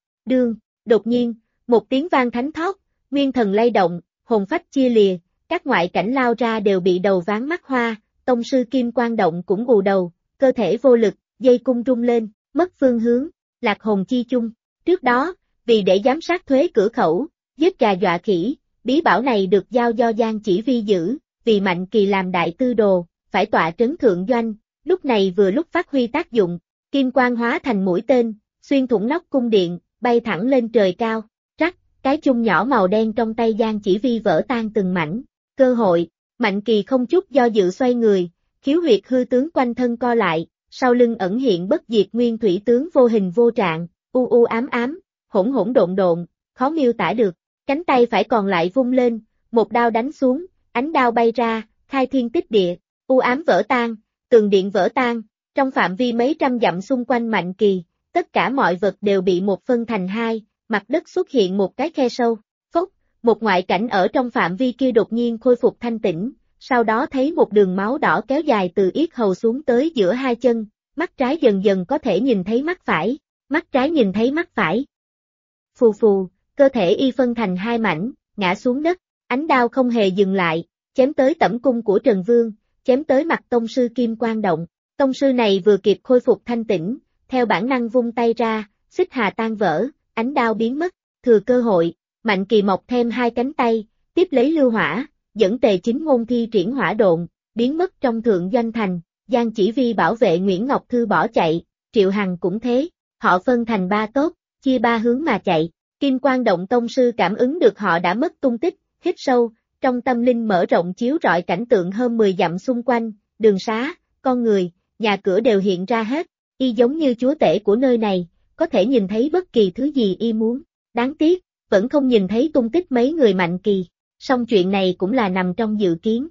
đột nhiên, một tiếng vang thánh thót, nguyên thần lay động, hồn phách chia lìa, các ngoại cảnh lao ra đều bị đầu ván mắt hoa, tông sư Kim Quang Động cũng gù đầu, cơ thể vô lực, dây cung rung lên, mất phương hướng, lạc hồn chi chung. Trước đó, vì để giám sát thuế cửa khẩu, giết gà dọa khỉ, bí bảo này được giao do Giang Chỉ Vi giữ, vì Mạnh Kỳ làm đại tư đồ, phải tọa trấn thượng doanh, lúc này vừa lúc phát huy tác dụng, kim quang hóa thành mũi tên, xuyên thủng nóc cung điện, bay thẳng lên trời cao, rắc, cái chung nhỏ màu đen trong tay Giang Chỉ Vi vỡ tan từng mảnh, cơ hội, Mạnh Kỳ không chút do dự xoay người, khiếu huyệt hư tướng quanh thân co lại, sau lưng ẩn hiện bất diệt nguyên thủy tướng vô hình vô trạng, u u ám ám, hỗn hỗn độn độn, khó miêu tả được, cánh tay phải còn lại vung lên, một đao đánh xuống, ánh đao bay ra, khai thiên tích địa, u ám vỡ tan, tường điện vỡ tan, trong phạm vi mấy trăm dặm xung quanh Mạnh Kỳ, tất cả mọi vật đều bị một phân thành hai, mặt đất xuất hiện một cái khe sâu, phốc, một ngoại cảnh ở trong phạm vi kia đột nhiên khôi phục thanh tĩnh, sau đó thấy một đường máu đỏ kéo dài từ yết hầu xuống tới giữa hai chân, mắt trái dần dần có thể nhìn thấy mắt phải, mắt trái nhìn thấy mắt phải. Phù phù, cơ thể y phân thành hai mảnh, ngã xuống đất, ánh đao không hề dừng lại, chém tới tẩm cung của Trần Vương, chém tới mặt tông sư Kim Quang Động. Tông sư này vừa kịp khôi phục thanh tĩnh, theo bản năng vung tay ra, xích hà tan vỡ, ánh đao biến mất, thừa cơ hội, Mạnh Kỳ mọc thêm hai cánh tay, tiếp lấy lưu hỏa, dẫn Tề Chính Ngôn thi triển hỏa độn, biến mất trong thượng doanh thành, Giang Chỉ Vi bảo vệ Nguyễn Ngọc Thư bỏ chạy, Triệu Hằng cũng thế, họ phân thành ba tốp, chia ba hướng mà chạy, Kim Quang Động tông sư cảm ứng được họ đã mất tung tích, hít sâu, trong tâm linh mở rộng chiếu rọi cảnh tượng hơn 10 dặm xung quanh, đường xá, con người, nhà cửa đều hiện ra hết, y giống như chúa tể của nơi này, có thể nhìn thấy bất kỳ thứ gì y muốn, đáng tiếc, vẫn không nhìn thấy tung tích mấy người Mạnh Kỳ, song chuyện này cũng là nằm trong dự kiến.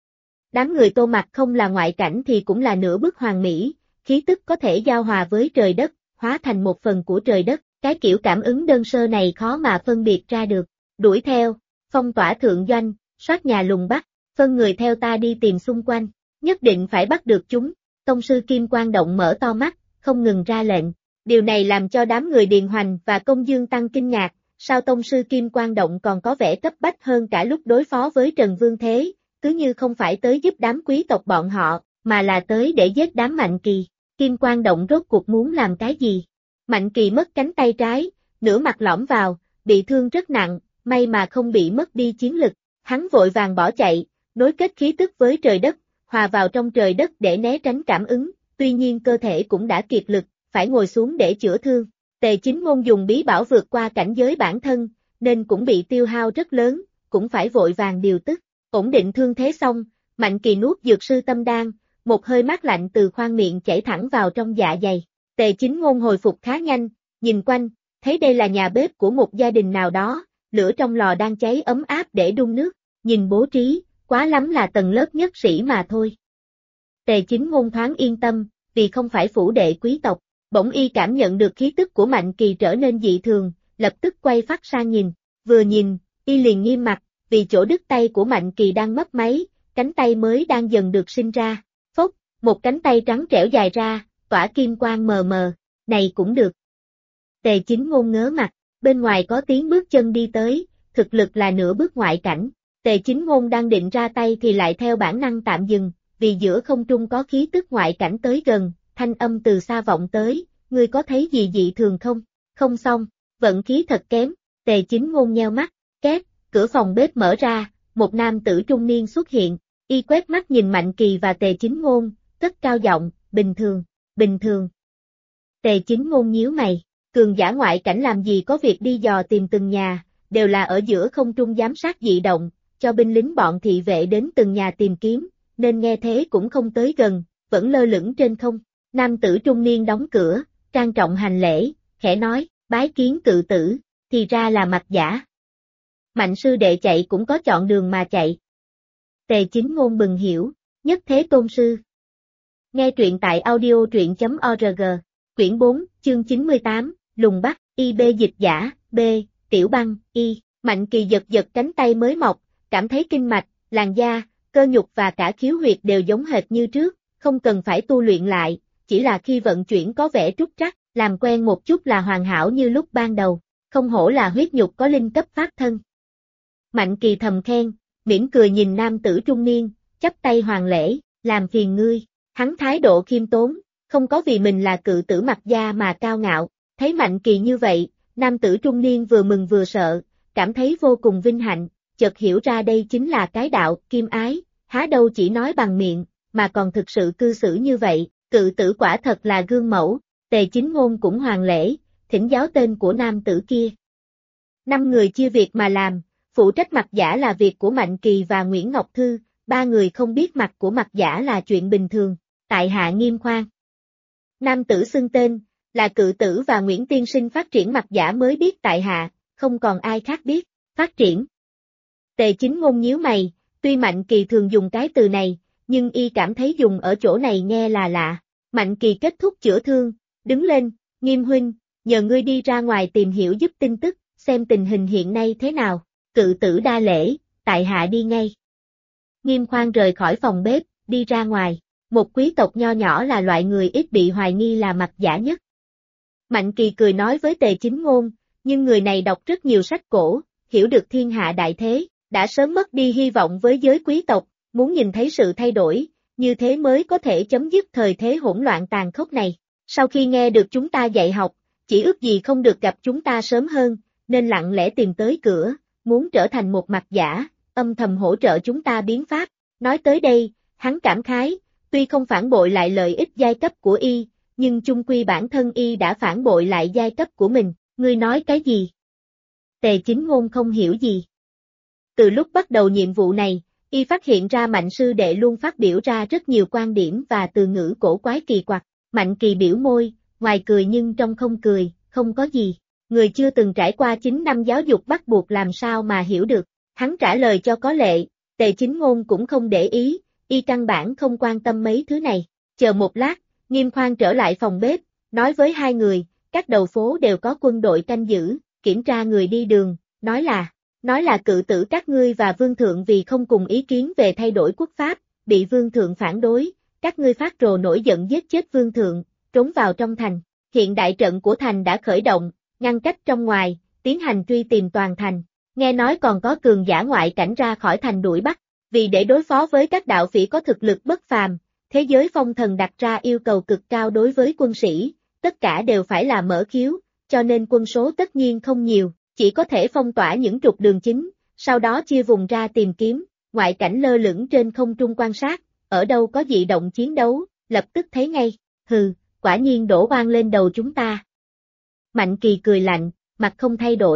Đám người Tô Mặc không là ngoại cảnh thì cũng là nửa bước hoàn mỹ, khí tức có thể giao hòa với trời đất, hóa thành một phần của trời đất, cái kiểu cảm ứng đơn sơ này khó mà phân biệt ra được, đuổi theo, phong tỏa thượng doanh, soát nhà lùng bắt, phân người theo ta đi tìm xung quanh, nhất định phải bắt được chúng, tông sư Kim Quang Động mở to mắt, không ngừng ra lệnh, điều này làm cho đám người Điền Hoành và Công Dương Tăng kinh ngạc, sao tông sư Kim Quang Động còn có vẻ cấp bách hơn cả lúc đối phó với Trần Vương thế, cứ như không phải tới giúp đám quý tộc bọn họ, mà là tới để giết đám Mạnh Kỳ, Kim Quang Động rốt cuộc muốn làm cái gì? Mạnh Kỳ mất cánh tay trái, nửa mặt lõm vào, bị thương rất nặng, may mà không bị mất đi chiến lực, hắn vội vàng bỏ chạy, nối kết khí tức với trời đất, hòa vào trong trời đất để né tránh cảm ứng, tuy nhiên cơ thể cũng đã kiệt lực, phải ngồi xuống để chữa thương. Tề Chính Ngôn dùng bí bảo vượt qua cảnh giới bản thân, nên cũng bị tiêu hao rất lớn, cũng phải vội vàng điều tức. Ổn định thương thế xong, Mạnh Kỳ nuốt dược sư tâm đan, một hơi mát lạnh từ khoang miệng chảy thẳng vào trong dạ dày. Tề Chính Ngôn hồi phục khá nhanh, nhìn quanh, thấy đây là nhà bếp của một gia đình nào đó, lửa trong lò đang cháy ấm áp để đun nước, nhìn bố trí, quá lắm là tầng lớp nhất sĩ mà thôi. Tề Chính Ngôn thoáng yên tâm, vì không phải phủ đệ quý tộc, bỗng y cảm nhận được khí tức của Mạnh Kỳ trở nên dị thường, lập tức quay phát sang nhìn, vừa nhìn, y liền nghiêm mặt, vì chỗ đứt tay của Mạnh Kỳ đang mất máy, cánh tay mới đang dần được sinh ra, phốc, một cánh tay trắng trẻo dài ra, tỏa kim quang mờ mờ, này cũng được. Tề Chính Ngôn ngớ mặt, bên ngoài có tiếng bước chân đi tới, thực lực là nửa bước ngoại cảnh, Tề Chính Ngôn đang định ra tay thì lại theo bản năng tạm dừng, vì giữa không trung có khí tức ngoại cảnh tới gần, thanh âm từ xa vọng tới, ngươi có thấy gì dị thường không? Không xong, vận khí thật kém, Tề Chính Ngôn nheo mắt, két, cửa phòng bếp mở ra, một nam tử trung niên xuất hiện, y quét mắt nhìn Mạnh Kỳ và Tề Chính Ngôn, cất cao giọng, bình thường, bình thường. Tề Chính Ngôn nhíu mày, cường giả ngoại cảnh làm gì có việc đi dò tìm từng nhà, đều là ở giữa không trung giám sát dị động, cho binh lính bọn thị vệ đến từng nhà tìm kiếm, nên nghe thế cũng không tới gần, vẫn lơ lửng trên không. Nam tử trung niên đóng cửa, trang trọng hành lễ, khẽ nói, bái kiến cự tử, thì ra là Mạc Giả. Mạnh sư đệ chạy cũng có chọn đường mà chạy. Tề Chính Ngôn bừng hiểu, nhất thế tôn sư. Nghe truyện tại audio.truyện.org, quyển 4, chương 98, Lùng Bắc, IB dịch giả, B, Tiểu Băng, Y, Mạnh Kỳ giật giật cánh tay mới mọc, cảm thấy kinh mạch, làn da, cơ nhục và cả khiếu huyệt đều giống hệt như trước, không cần phải tu luyện lại, chỉ là khi vận chuyển có vẻ trúc trắc, làm quen một chút là hoàn hảo như lúc ban đầu, không hổ là huyết nhục có linh cấp phát thân. Mạnh Kỳ thầm khen, mỉm cười nhìn nam tử trung niên, chắp tay hoàng lễ, làm phiền ngươi, hắn thái độ khiêm tốn, không có vì mình là cự tử Mạc gia mà cao ngạo, thấy Mạnh Kỳ như vậy, nam tử trung niên vừa mừng vừa sợ, cảm thấy vô cùng vinh hạnh, chợt hiểu ra đây chính là cái đạo kim ái, há đâu chỉ nói bằng miệng, mà còn thực sự cư xử như vậy, cự tử quả thật là gương mẫu, Tề Chính Ngôn cũng hoàng lễ, thỉnh giáo tên của nam tử kia. 5 người chia việc mà làm, phụ trách Mạc Giả là việc của Mạnh Kỳ và Nguyễn Ngọc Thư, 3 người không biết mặt của Mạc Giả là chuyện bình thường, tại hạ Nghiêm Khoan. Nam tử xưng tên, là cự tử và Nguyễn Tiên Sinh phát triển Mạc Giả mới biết tại hạ, không còn ai khác biết, phát triển. Tề Chính Ngôn nhíu mày, tuy Mạnh Kỳ thường dùng cái từ này, nhưng y cảm thấy dùng ở chỗ này nghe là lạ. Mạnh Kỳ kết thúc chữa thương, đứng lên, Nghiêm huynh, nhờ ngươi đi ra ngoài tìm hiểu giúp tin tức, xem tình hình hiện nay thế nào. Cự tử đa lễ, tại hạ đi ngay. Nghiêm Khoan rời khỏi phòng bếp, đi ra ngoài. Một quý tộc nho nhỏ là loại người ít bị hoài nghi là Mạc Giả nhất. Mạnh Kỳ cười nói với Tề Chính Ngôn, nhưng người này đọc rất nhiều sách cổ, hiểu được thiên hạ đại thế, đã sớm mất đi hy vọng với giới quý tộc, muốn nhìn thấy sự thay đổi, như thế mới có thể chấm dứt thời thế hỗn loạn tàn khốc này. Sau khi nghe được chúng ta dạy học, chỉ ước gì không được gặp chúng ta sớm hơn, nên lặng lẽ tìm tới cửa, muốn trở thành một Mạc Giả, âm thầm hỗ trợ chúng ta biến pháp. Nói tới đây, hắn cảm khái, tuy không phản bội lại lợi ích giai cấp của y, nhưng chung quy bản thân y đã phản bội lại giai cấp của mình, ngươi nói cái gì? Tề Chính Ngôn không hiểu gì. Từ lúc bắt đầu nhiệm vụ này, y phát hiện ra Mạnh sư đệ luôn phát biểu ra rất nhiều quan điểm và từ ngữ cổ quái kỳ quặc. Mạnh Kỳ biểu môi, ngoài cười nhưng trong không cười, không có gì. Người chưa từng trải qua 9 năm giáo dục bắt buộc làm sao mà hiểu được. Hắn trả lời cho có lệ, Tề Chính Ngôn cũng không để ý, y căn bản không quan tâm mấy thứ này. Chờ một lát, Nghiêm Khoan trở lại phòng bếp, nói với 2 người, các đầu phố đều có quân đội canh giữ, kiểm tra người đi đường, nói là cự tử các ngươi và vương thượng vì không cùng ý kiến về thay đổi quốc pháp, bị vương thượng phản đối, các ngươi phát rồ nổi giận giết chết vương thượng, trốn vào trong thành. Hiện đại trận của thành đã khởi động, ngăn cách trong ngoài, tiến hành truy tìm toàn thành. Nghe nói còn có cường giả ngoại cảnh ra khỏi thành đuổi bắt, vì để đối phó với các đạo phỉ có thực lực bất phàm, thế giới phong thần đặt ra yêu cầu cực cao đối với quân sĩ, tất cả đều phải là mở khiếu, cho nên quân số tất nhiên không nhiều, chỉ có thể phong tỏa những trục đường chính, sau đó chia vùng ra tìm kiếm, ngoại cảnh lơ lửng trên không trung quan sát, ở đâu có dị động chiến đấu, lập tức thấy ngay, hừ, quả nhiên đổ oan lên đầu chúng ta. Mạnh Kỳ cười lạnh, mặt không thay đổi,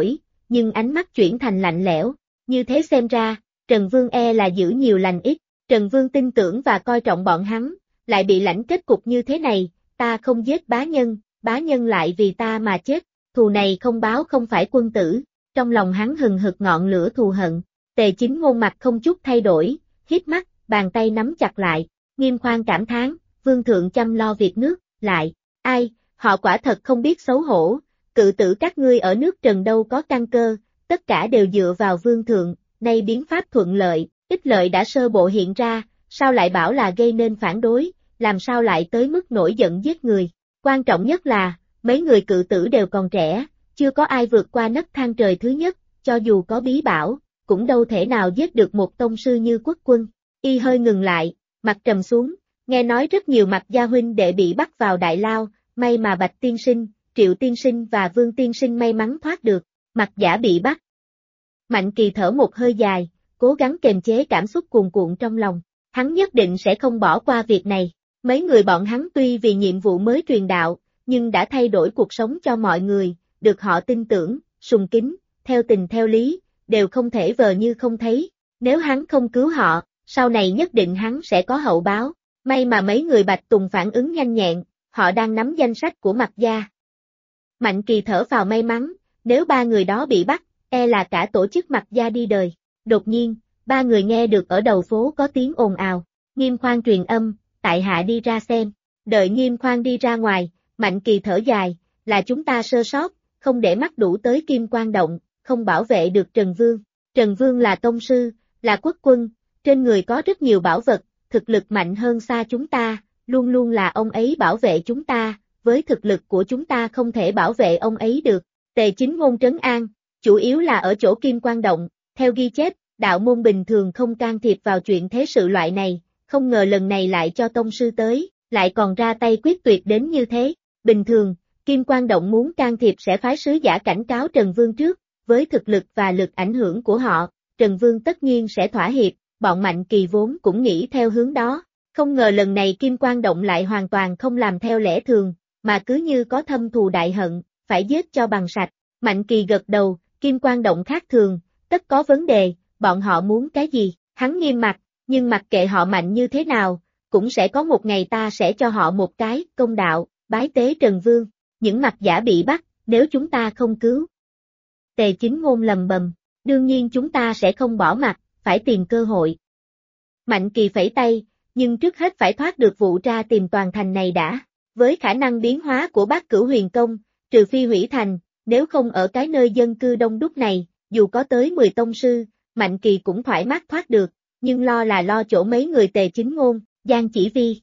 nhưng ánh mắt chuyển thành lạnh lẽo. Như thế xem ra, Trần Vương là giữ nhiều lành ít. Trần Vương tin tưởng và coi trọng bọn hắn, lại bị lãnh kết cục như thế này, ta không giết bá nhân lại vì ta mà chết, thù này không báo không phải quân tử. Trong lòng hắn hừng hực ngọn lửa thù hận. Tề Chính Ngôn mặt không chút thay đổi, híp mắt, bàn tay nắm chặt lại. Nghiêm Khoan cảm thán, vương thượng chăm lo việc nước, lại, ai, họ quả thật không biết xấu hổ, cự tử các ngươi ở nước Trần đâu có căn cơ, tất cả đều dựa vào vương thượng, nay biến pháp thuận lợi, ích lợi đã sơ bộ hiện ra, sao lại bảo là gây nên phản đối, làm sao lại tới mức nổi giận giết người. Quan trọng nhất là, mấy người cự tử đều còn trẻ, chưa có ai vượt qua nấc thang trời thứ nhất, cho dù có bí bảo, cũng đâu thể nào giết được một tông sư như Quốc Quân. Y hơi ngừng lại, mặt trầm xuống, nghe nói rất nhiều Mạc gia huynh đệ bị bắt vào đại lao, may mà Bạch tiên sinh, Triệu tiên sinh và Vương tiên sinh may mắn thoát được. Mạc giả bị bắt. Mạnh Kỳ thở một hơi dài, cố gắng kềm chế cảm xúc cuồn cuộn trong lòng, hắn nhất định sẽ không bỏ qua việc này. Mấy người bọn hắn tuy vì nhiệm vụ mới truyền đạo, nhưng đã thay đổi cuộc sống cho mọi người, được họ tin tưởng, sùng kính, theo tình theo lý, đều không thể vờ như không thấy. Nếu hắn không cứu họ, sau này nhất định hắn sẽ có hậu báo. May mà mấy người Bạch Tùng phản ứng nhanh nhẹn, họ đang nắm danh sách của Mạc gia. Mạnh Kỳ thở vào may mắn, nếu ba người đó bị bắt, là cả tổ chức Mạc gia đi đời. Đột nhiên, ba người nghe được ở đầu phố có tiếng ồn ào. Nghiêm Khoan truyền âm, tại hạ đi ra xem. Đợi Nghiêm Khoan đi ra ngoài, Mạnh Kỳ thở dài, là chúng ta sơ sót, không để mắt đủ tới Kim Quan Động, không bảo vệ được Trần Vương. Trần Vương là tông sư, là quốc quân, trên người có rất nhiều bảo vật, thực lực mạnh hơn xa chúng ta, luôn luôn là ông ấy bảo vệ chúng ta, với thực lực của chúng ta không thể bảo vệ ông ấy được. Tề Chính Ngôn trấn an, chủ yếu là ở chỗ Kim Quan Động, theo ghi chép, đạo môn bình thường không can thiệp vào chuyện thế sự loại này, không ngờ lần này lại cho tông sư tới, lại còn ra tay quyết tuyệt đến như thế. Bình thường, Kim Quan Động muốn can thiệp sẽ phái sứ giả cảnh cáo Trần Vương trước, với thực lực và lực ảnh hưởng của họ, Trần Vương tất nhiên sẽ thỏa hiệp, bọn Mạnh Kỳ vốn cũng nghĩ theo hướng đó. Không ngờ lần này Kim Quan Động lại hoàn toàn không làm theo lẽ thường, mà cứ như có thâm thù đại hận, phải giết cho bằng sạch. Mạnh Kỳ gật đầu, Kim Quan Động khác thường, tất có vấn đề, bọn họ muốn cái gì, hắn nghiêm mặt, nhưng mặc kệ họ mạnh như thế nào, cũng sẽ có một ngày ta sẽ cho họ một cái công đạo, bái tế Trần Vương, những Mạc giả bị bắt, nếu chúng ta không cứu. Tề Chính Ngôn lầm bầm, đương nhiên chúng ta sẽ không bỏ mặt, phải tìm cơ hội. Mạnh Kỳ phẩy tay, nhưng trước hết phải thoát được vụ tra tìm toàn thành này đã. Với khả năng biến hóa của Bát Cửu Huyền Công, trừ phi hủy thành, nếu không ở cái nơi dân cư đông đúc này, dù có tới 10 tông sư, Mạnh Kỳ cũng thoải mái thoát được, nhưng lo là lo chỗ mấy người Tề Chính Ngôn, Giang Chỉ Vi.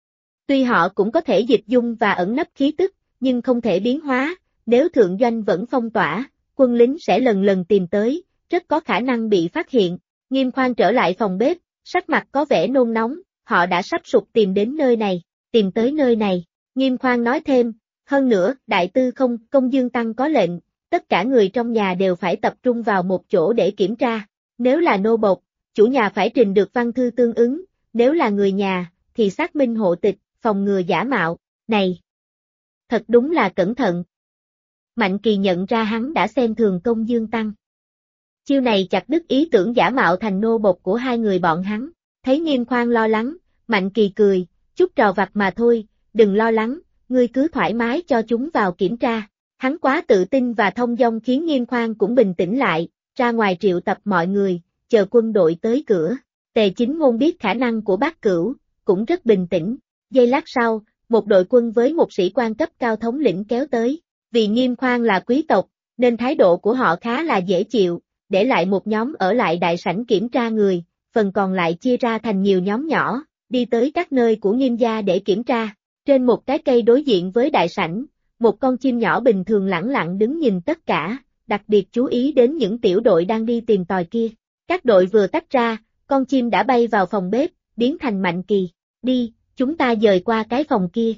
Tuy họ cũng có thể dịch dung và ẩn nấp khí tức, nhưng không thể biến hóa, nếu thượng doanh vẫn phong tỏa, quân lính sẽ lần lần tìm tới, rất có khả năng bị phát hiện. Nghiêm Khoan trở lại phòng bếp, sắc mặt có vẻ nôn nóng, họ đã sắp sụp tìm đến nơi này, tìm tới nơi này. Nghiêm Khoan nói thêm, hơn nữa, Đại Tư Không, Công Dương Tăng có lệnh, tất cả người trong nhà đều phải tập trung vào một chỗ để kiểm tra. Nếu là nô bộc, chủ nhà phải trình được văn thư tương ứng, nếu là người nhà, thì xác minh hộ tịch, phòng ngừa giả mạo. Này, thật đúng là cẩn thận. Mạnh Kỳ nhận ra hắn đã xem thường Công Dương Tăng. Chiêu này chặt đứt ý tưởng giả mạo thành nô bộc của hai người bọn hắn. Thấy Nghiêm Khoan lo lắng, Mạnh Kỳ cười, chút trò vặt mà thôi, đừng lo lắng, ngươi cứ thoải mái cho chúng vào kiểm tra. Hắn quá tự tin và thông dong khiến Nghiêm Khoan cũng bình tĩnh lại, ra ngoài triệu tập mọi người, chờ quân đội tới cửa. Tề Chính Ngôn biết khả năng của Bát Cửu, cũng rất bình tĩnh. Giây lát sau, một đội quân với một sĩ quan cấp cao thống lĩnh kéo tới. Vì Nghiêm Khoan là quý tộc, nên thái độ của họ khá là dễ chịu, để lại một nhóm ở lại đại sảnh kiểm tra người, phần còn lại chia ra thành nhiều nhóm nhỏ, đi tới các nơi của Nghiêm gia để kiểm tra. Trên một cái cây đối diện với đại sảnh, một con chim nhỏ bình thường lẳng lặng đứng nhìn tất cả, đặc biệt chú ý đến những tiểu đội đang đi tìm tòi kia. Các đội vừa tách ra, con chim đã bay vào phòng bếp, biến thành Mạnh Kỳ. Đi, chúng ta dời qua cái phòng kia.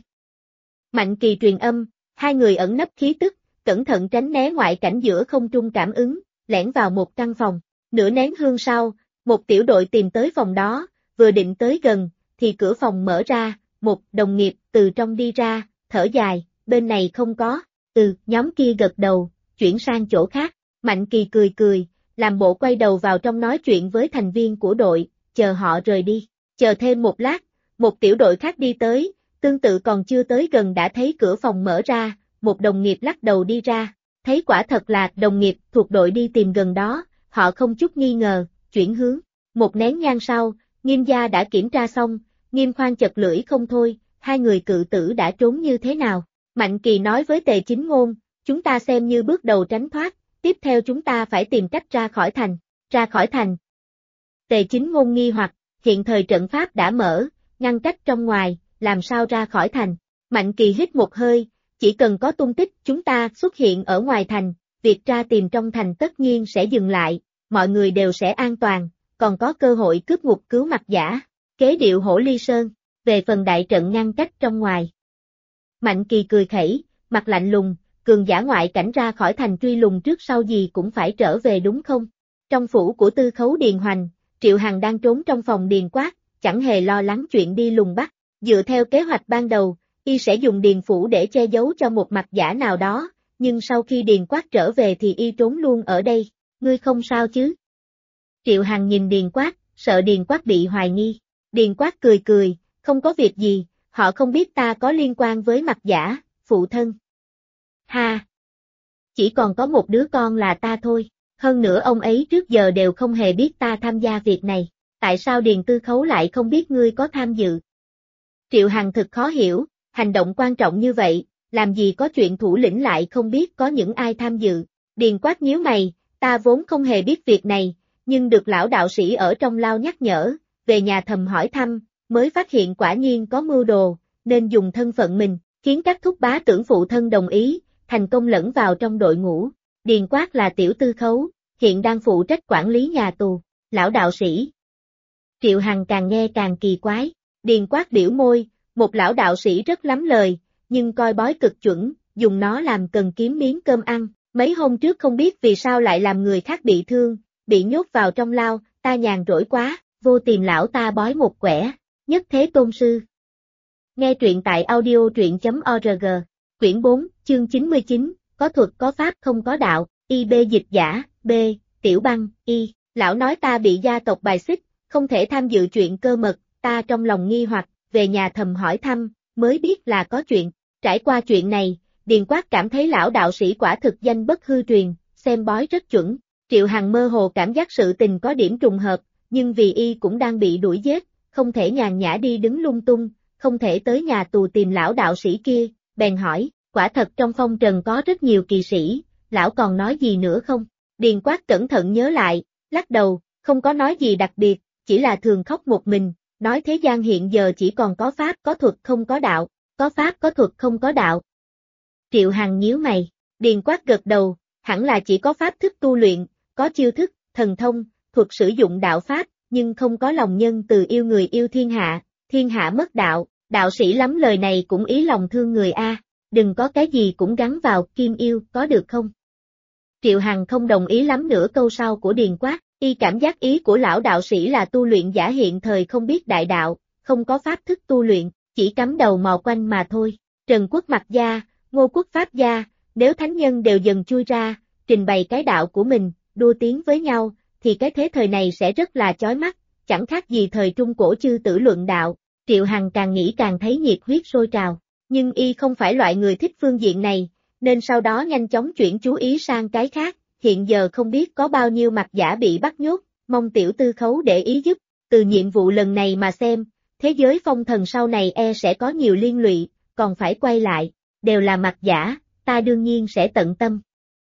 Mạnh Kỳ truyền âm, hai người ẩn nấp khí tức, cẩn thận tránh né ngoại cảnh giữa không trung cảm ứng, lẻn vào một căn phòng. Nửa nén hương sau, một tiểu đội tìm tới phòng đó, vừa định tới gần, thì cửa phòng mở ra, một đồng nghiệp từ trong đi ra, thở dài, bên này không có. Nhóm kia gật đầu, chuyển sang chỗ khác. Mạnh Kỳ cười cười, làm bộ quay đầu vào trong nói chuyện với thành viên của đội, chờ họ rời đi. Chờ thêm một lát, một tiểu đội khác đi tới, tương tự còn chưa tới gần đã thấy cửa phòng mở ra, một đồng nghiệp lắc đầu đi ra. Thấy quả thật là đồng nghiệp thuộc đội đi tìm gần đó, họ không chút nghi ngờ, chuyển hướng. Một nén nhang sau, Nghiêm gia đã kiểm tra xong, Nghiêm Khoan chật lưỡi không thôi, hai người cự tử đã trốn như thế nào. Mạnh Kỳ nói với Tề Chính Ngôn, chúng ta xem như bước đầu tránh thoát, tiếp theo chúng ta phải tìm cách ra khỏi thành. Ra khỏi thành. Tề Chính Ngôn nghi hoặc, hiện thời trận pháp đã mở, ngăn cách trong ngoài, làm sao ra khỏi thành. Mạnh Kỳ hít một hơi, chỉ cần có tung tích chúng ta xuất hiện ở ngoài thành, việc tra tìm trong thành tất nhiên sẽ dừng lại, mọi người đều sẽ an toàn, còn có cơ hội cướp ngục cứu Mặc Giả. Kế điệu Hổ Ly Sơn, về phần đại trận ngăn cách trong ngoài. Mạnh Kỳ cười khẩy, mặt lạnh lùng, cường giả ngoại cảnh ra khỏi thành truy lùng trước sau gì cũng phải trở về đúng không? Trong phủ của Tư Khấu Điền Hoành, Triệu Hằng đang trốn trong phòng Điền Quát, chẳng hề lo lắng chuyện đi lùng bắt. Dựa theo kế hoạch ban đầu, y sẽ dùng Điền phủ để che giấu cho một Mặc Giả nào đó, nhưng sau khi Điền Quát trở về thì y trốn luôn ở đây. Ngươi không sao chứ? Triệu Hằng nhìn Điền Quát, sợ Điền Quát bị hoài nghi. Điền Quát cười cười, không có việc gì, họ không biết ta có liên quan với Mặc Giả, phụ thân. Ha! Chỉ còn có một đứa con là ta thôi, hơn nữa ông ấy trước giờ đều không hề biết ta tham gia việc này, tại sao Điền Tư Khấu lại không biết ngươi có tham dự? Triệu Hằng thực khó hiểu, hành động quan trọng như vậy, làm gì có chuyện thủ lĩnh lại không biết có những ai tham dự. Điền Quát nhíu mày, ta vốn không hề biết việc này, nhưng được lão đạo sĩ ở trong lao nhắc nhở, về nhà thầm hỏi thăm, mới phát hiện quả nhiên có mưu đồ, nên dùng thân phận mình, khiến các thúc bá tưởng phụ thân đồng ý, thành công lẫn vào trong đội ngũ. Điền Quát là tiểu Tư Khấu, hiện đang phụ trách quản lý nhà tù, lão đạo sĩ. Triệu Hằng càng nghe càng kỳ quái, Điền Quát biểu môi, một lão đạo sĩ rất lắm lời, nhưng coi bói cực chuẩn, dùng nó làm cần kiếm miếng cơm ăn, mấy hôm trước không biết vì sao lại làm người khác bị thương, bị nhốt vào trong lao, ta nhàn rỗi quá, vô tìm lão ta bói một quẻ, nhất thế tôn sư. Nghe truyện tại audio.org, quyển 4, chương 99, có thuật có pháp không có đạo, IB dịch giả, B, Tiểu Băng, Y, lão nói ta bị gia tộc bài xích, không thể tham dự chuyện cơ mật, ta trong lòng nghi hoặc, về nhà thầm hỏi thăm, mới biết là có chuyện. Trải qua chuyện này, Điền Quát cảm thấy lão đạo sĩ quả thực danh bất hư truyền, xem bói rất chuẩn. Triệu Hằng mơ hồ cảm giác sự tình có điểm trùng hợp, nhưng vì y cũng đang bị đuổi giết, không thể nhàn nhã đi đứng lung tung, không thể tới nhà tù tìm lão đạo sĩ kia, bèn hỏi, quả thật trong phong trần có rất nhiều kỳ sĩ, lão còn nói gì nữa không? Điền Quát cẩn thận nhớ lại, lắc đầu, không có nói gì đặc biệt, chỉ là thường khóc một mình, nói thế gian hiện giờ chỉ còn có pháp có thuật không có đạo, có pháp có thuật không có đạo. Triệu Hằng nhíu mày, Điền Quát gật đầu, hẳn là chỉ có pháp thức tu luyện, có chiêu thức, thần thông, thuật sử dụng đạo pháp, nhưng không có lòng nhân từ yêu người yêu thiên hạ mất đạo, đạo sĩ lắm lời này cũng ý lòng thương người a, đừng có cái gì cũng gắn vào kim yêu, có được không? Triệu Hằng không đồng ý lắm nửa câu sau của Điền Quát, y cảm giác ý của lão đạo sĩ là tu luyện giả hiện thời không biết đại đạo, không có pháp thức tu luyện, chỉ cắm đầu mò quanh mà thôi. Trần Quốc Mặc gia, Ngô Quốc Pháp gia, nếu thánh nhân đều dần chui ra, trình bày cái đạo của mình, đua tiếng với nhau, thì cái thế thời này sẽ rất là chói mắt, chẳng khác gì thời trung cổ chư tử luận đạo. Triệu Hằng càng nghĩ càng thấy nhiệt huyết sôi trào, nhưng y không phải loại người thích phương diện này, nên sau đó nhanh chóng chuyển chú ý sang cái khác, hiện giờ không biết có bao nhiêu Mặc Giả bị bắt nhốt, mong tiểu Tư Khấu để ý giúp, từ nhiệm vụ lần này mà xem, thế giới phong thần sau này sẽ có nhiều liên lụy, còn phải quay lại, đều là Mặc Giả, ta đương nhiên sẽ tận tâm.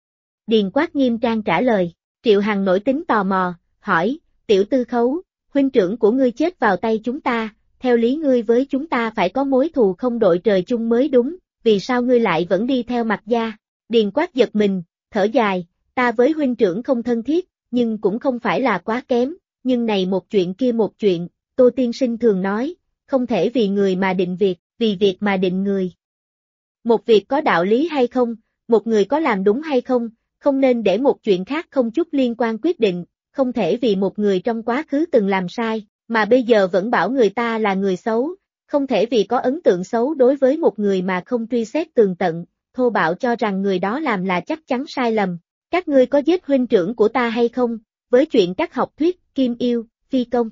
Điền Quát nghiêm trang trả lời, Triệu Hằng nổi tính tò mò, hỏi, tiểu Tư Khấu, huynh trưởng của ngươi chết vào tay chúng ta, theo lý ngươi với chúng ta phải có mối thù không đội trời chung mới đúng, vì sao ngươi lại vẫn đi theo Mặc gia? Điền Quát giật mình, thở dài, ta với huynh trưởng không thân thiết, nhưng cũng không phải là quá kém, nhưng này một chuyện kia một chuyện, Tô tiên sinh thường nói, không thể vì người mà định việc, vì việc mà định người. Một việc có đạo lý hay không, một người có làm đúng hay không, không nên để một chuyện khác không chút liên quan quyết định, không thể vì một người trong quá khứ từng làm sai, mà bây giờ vẫn bảo người ta là người xấu, không thể vì có ấn tượng xấu đối với một người mà không truy xét tường tận, thô bạo cho rằng người đó làm là chắc chắn sai lầm. Các ngươi có giết huynh trưởng của ta hay không, với chuyện các học thuyết, kim yêu, phi công.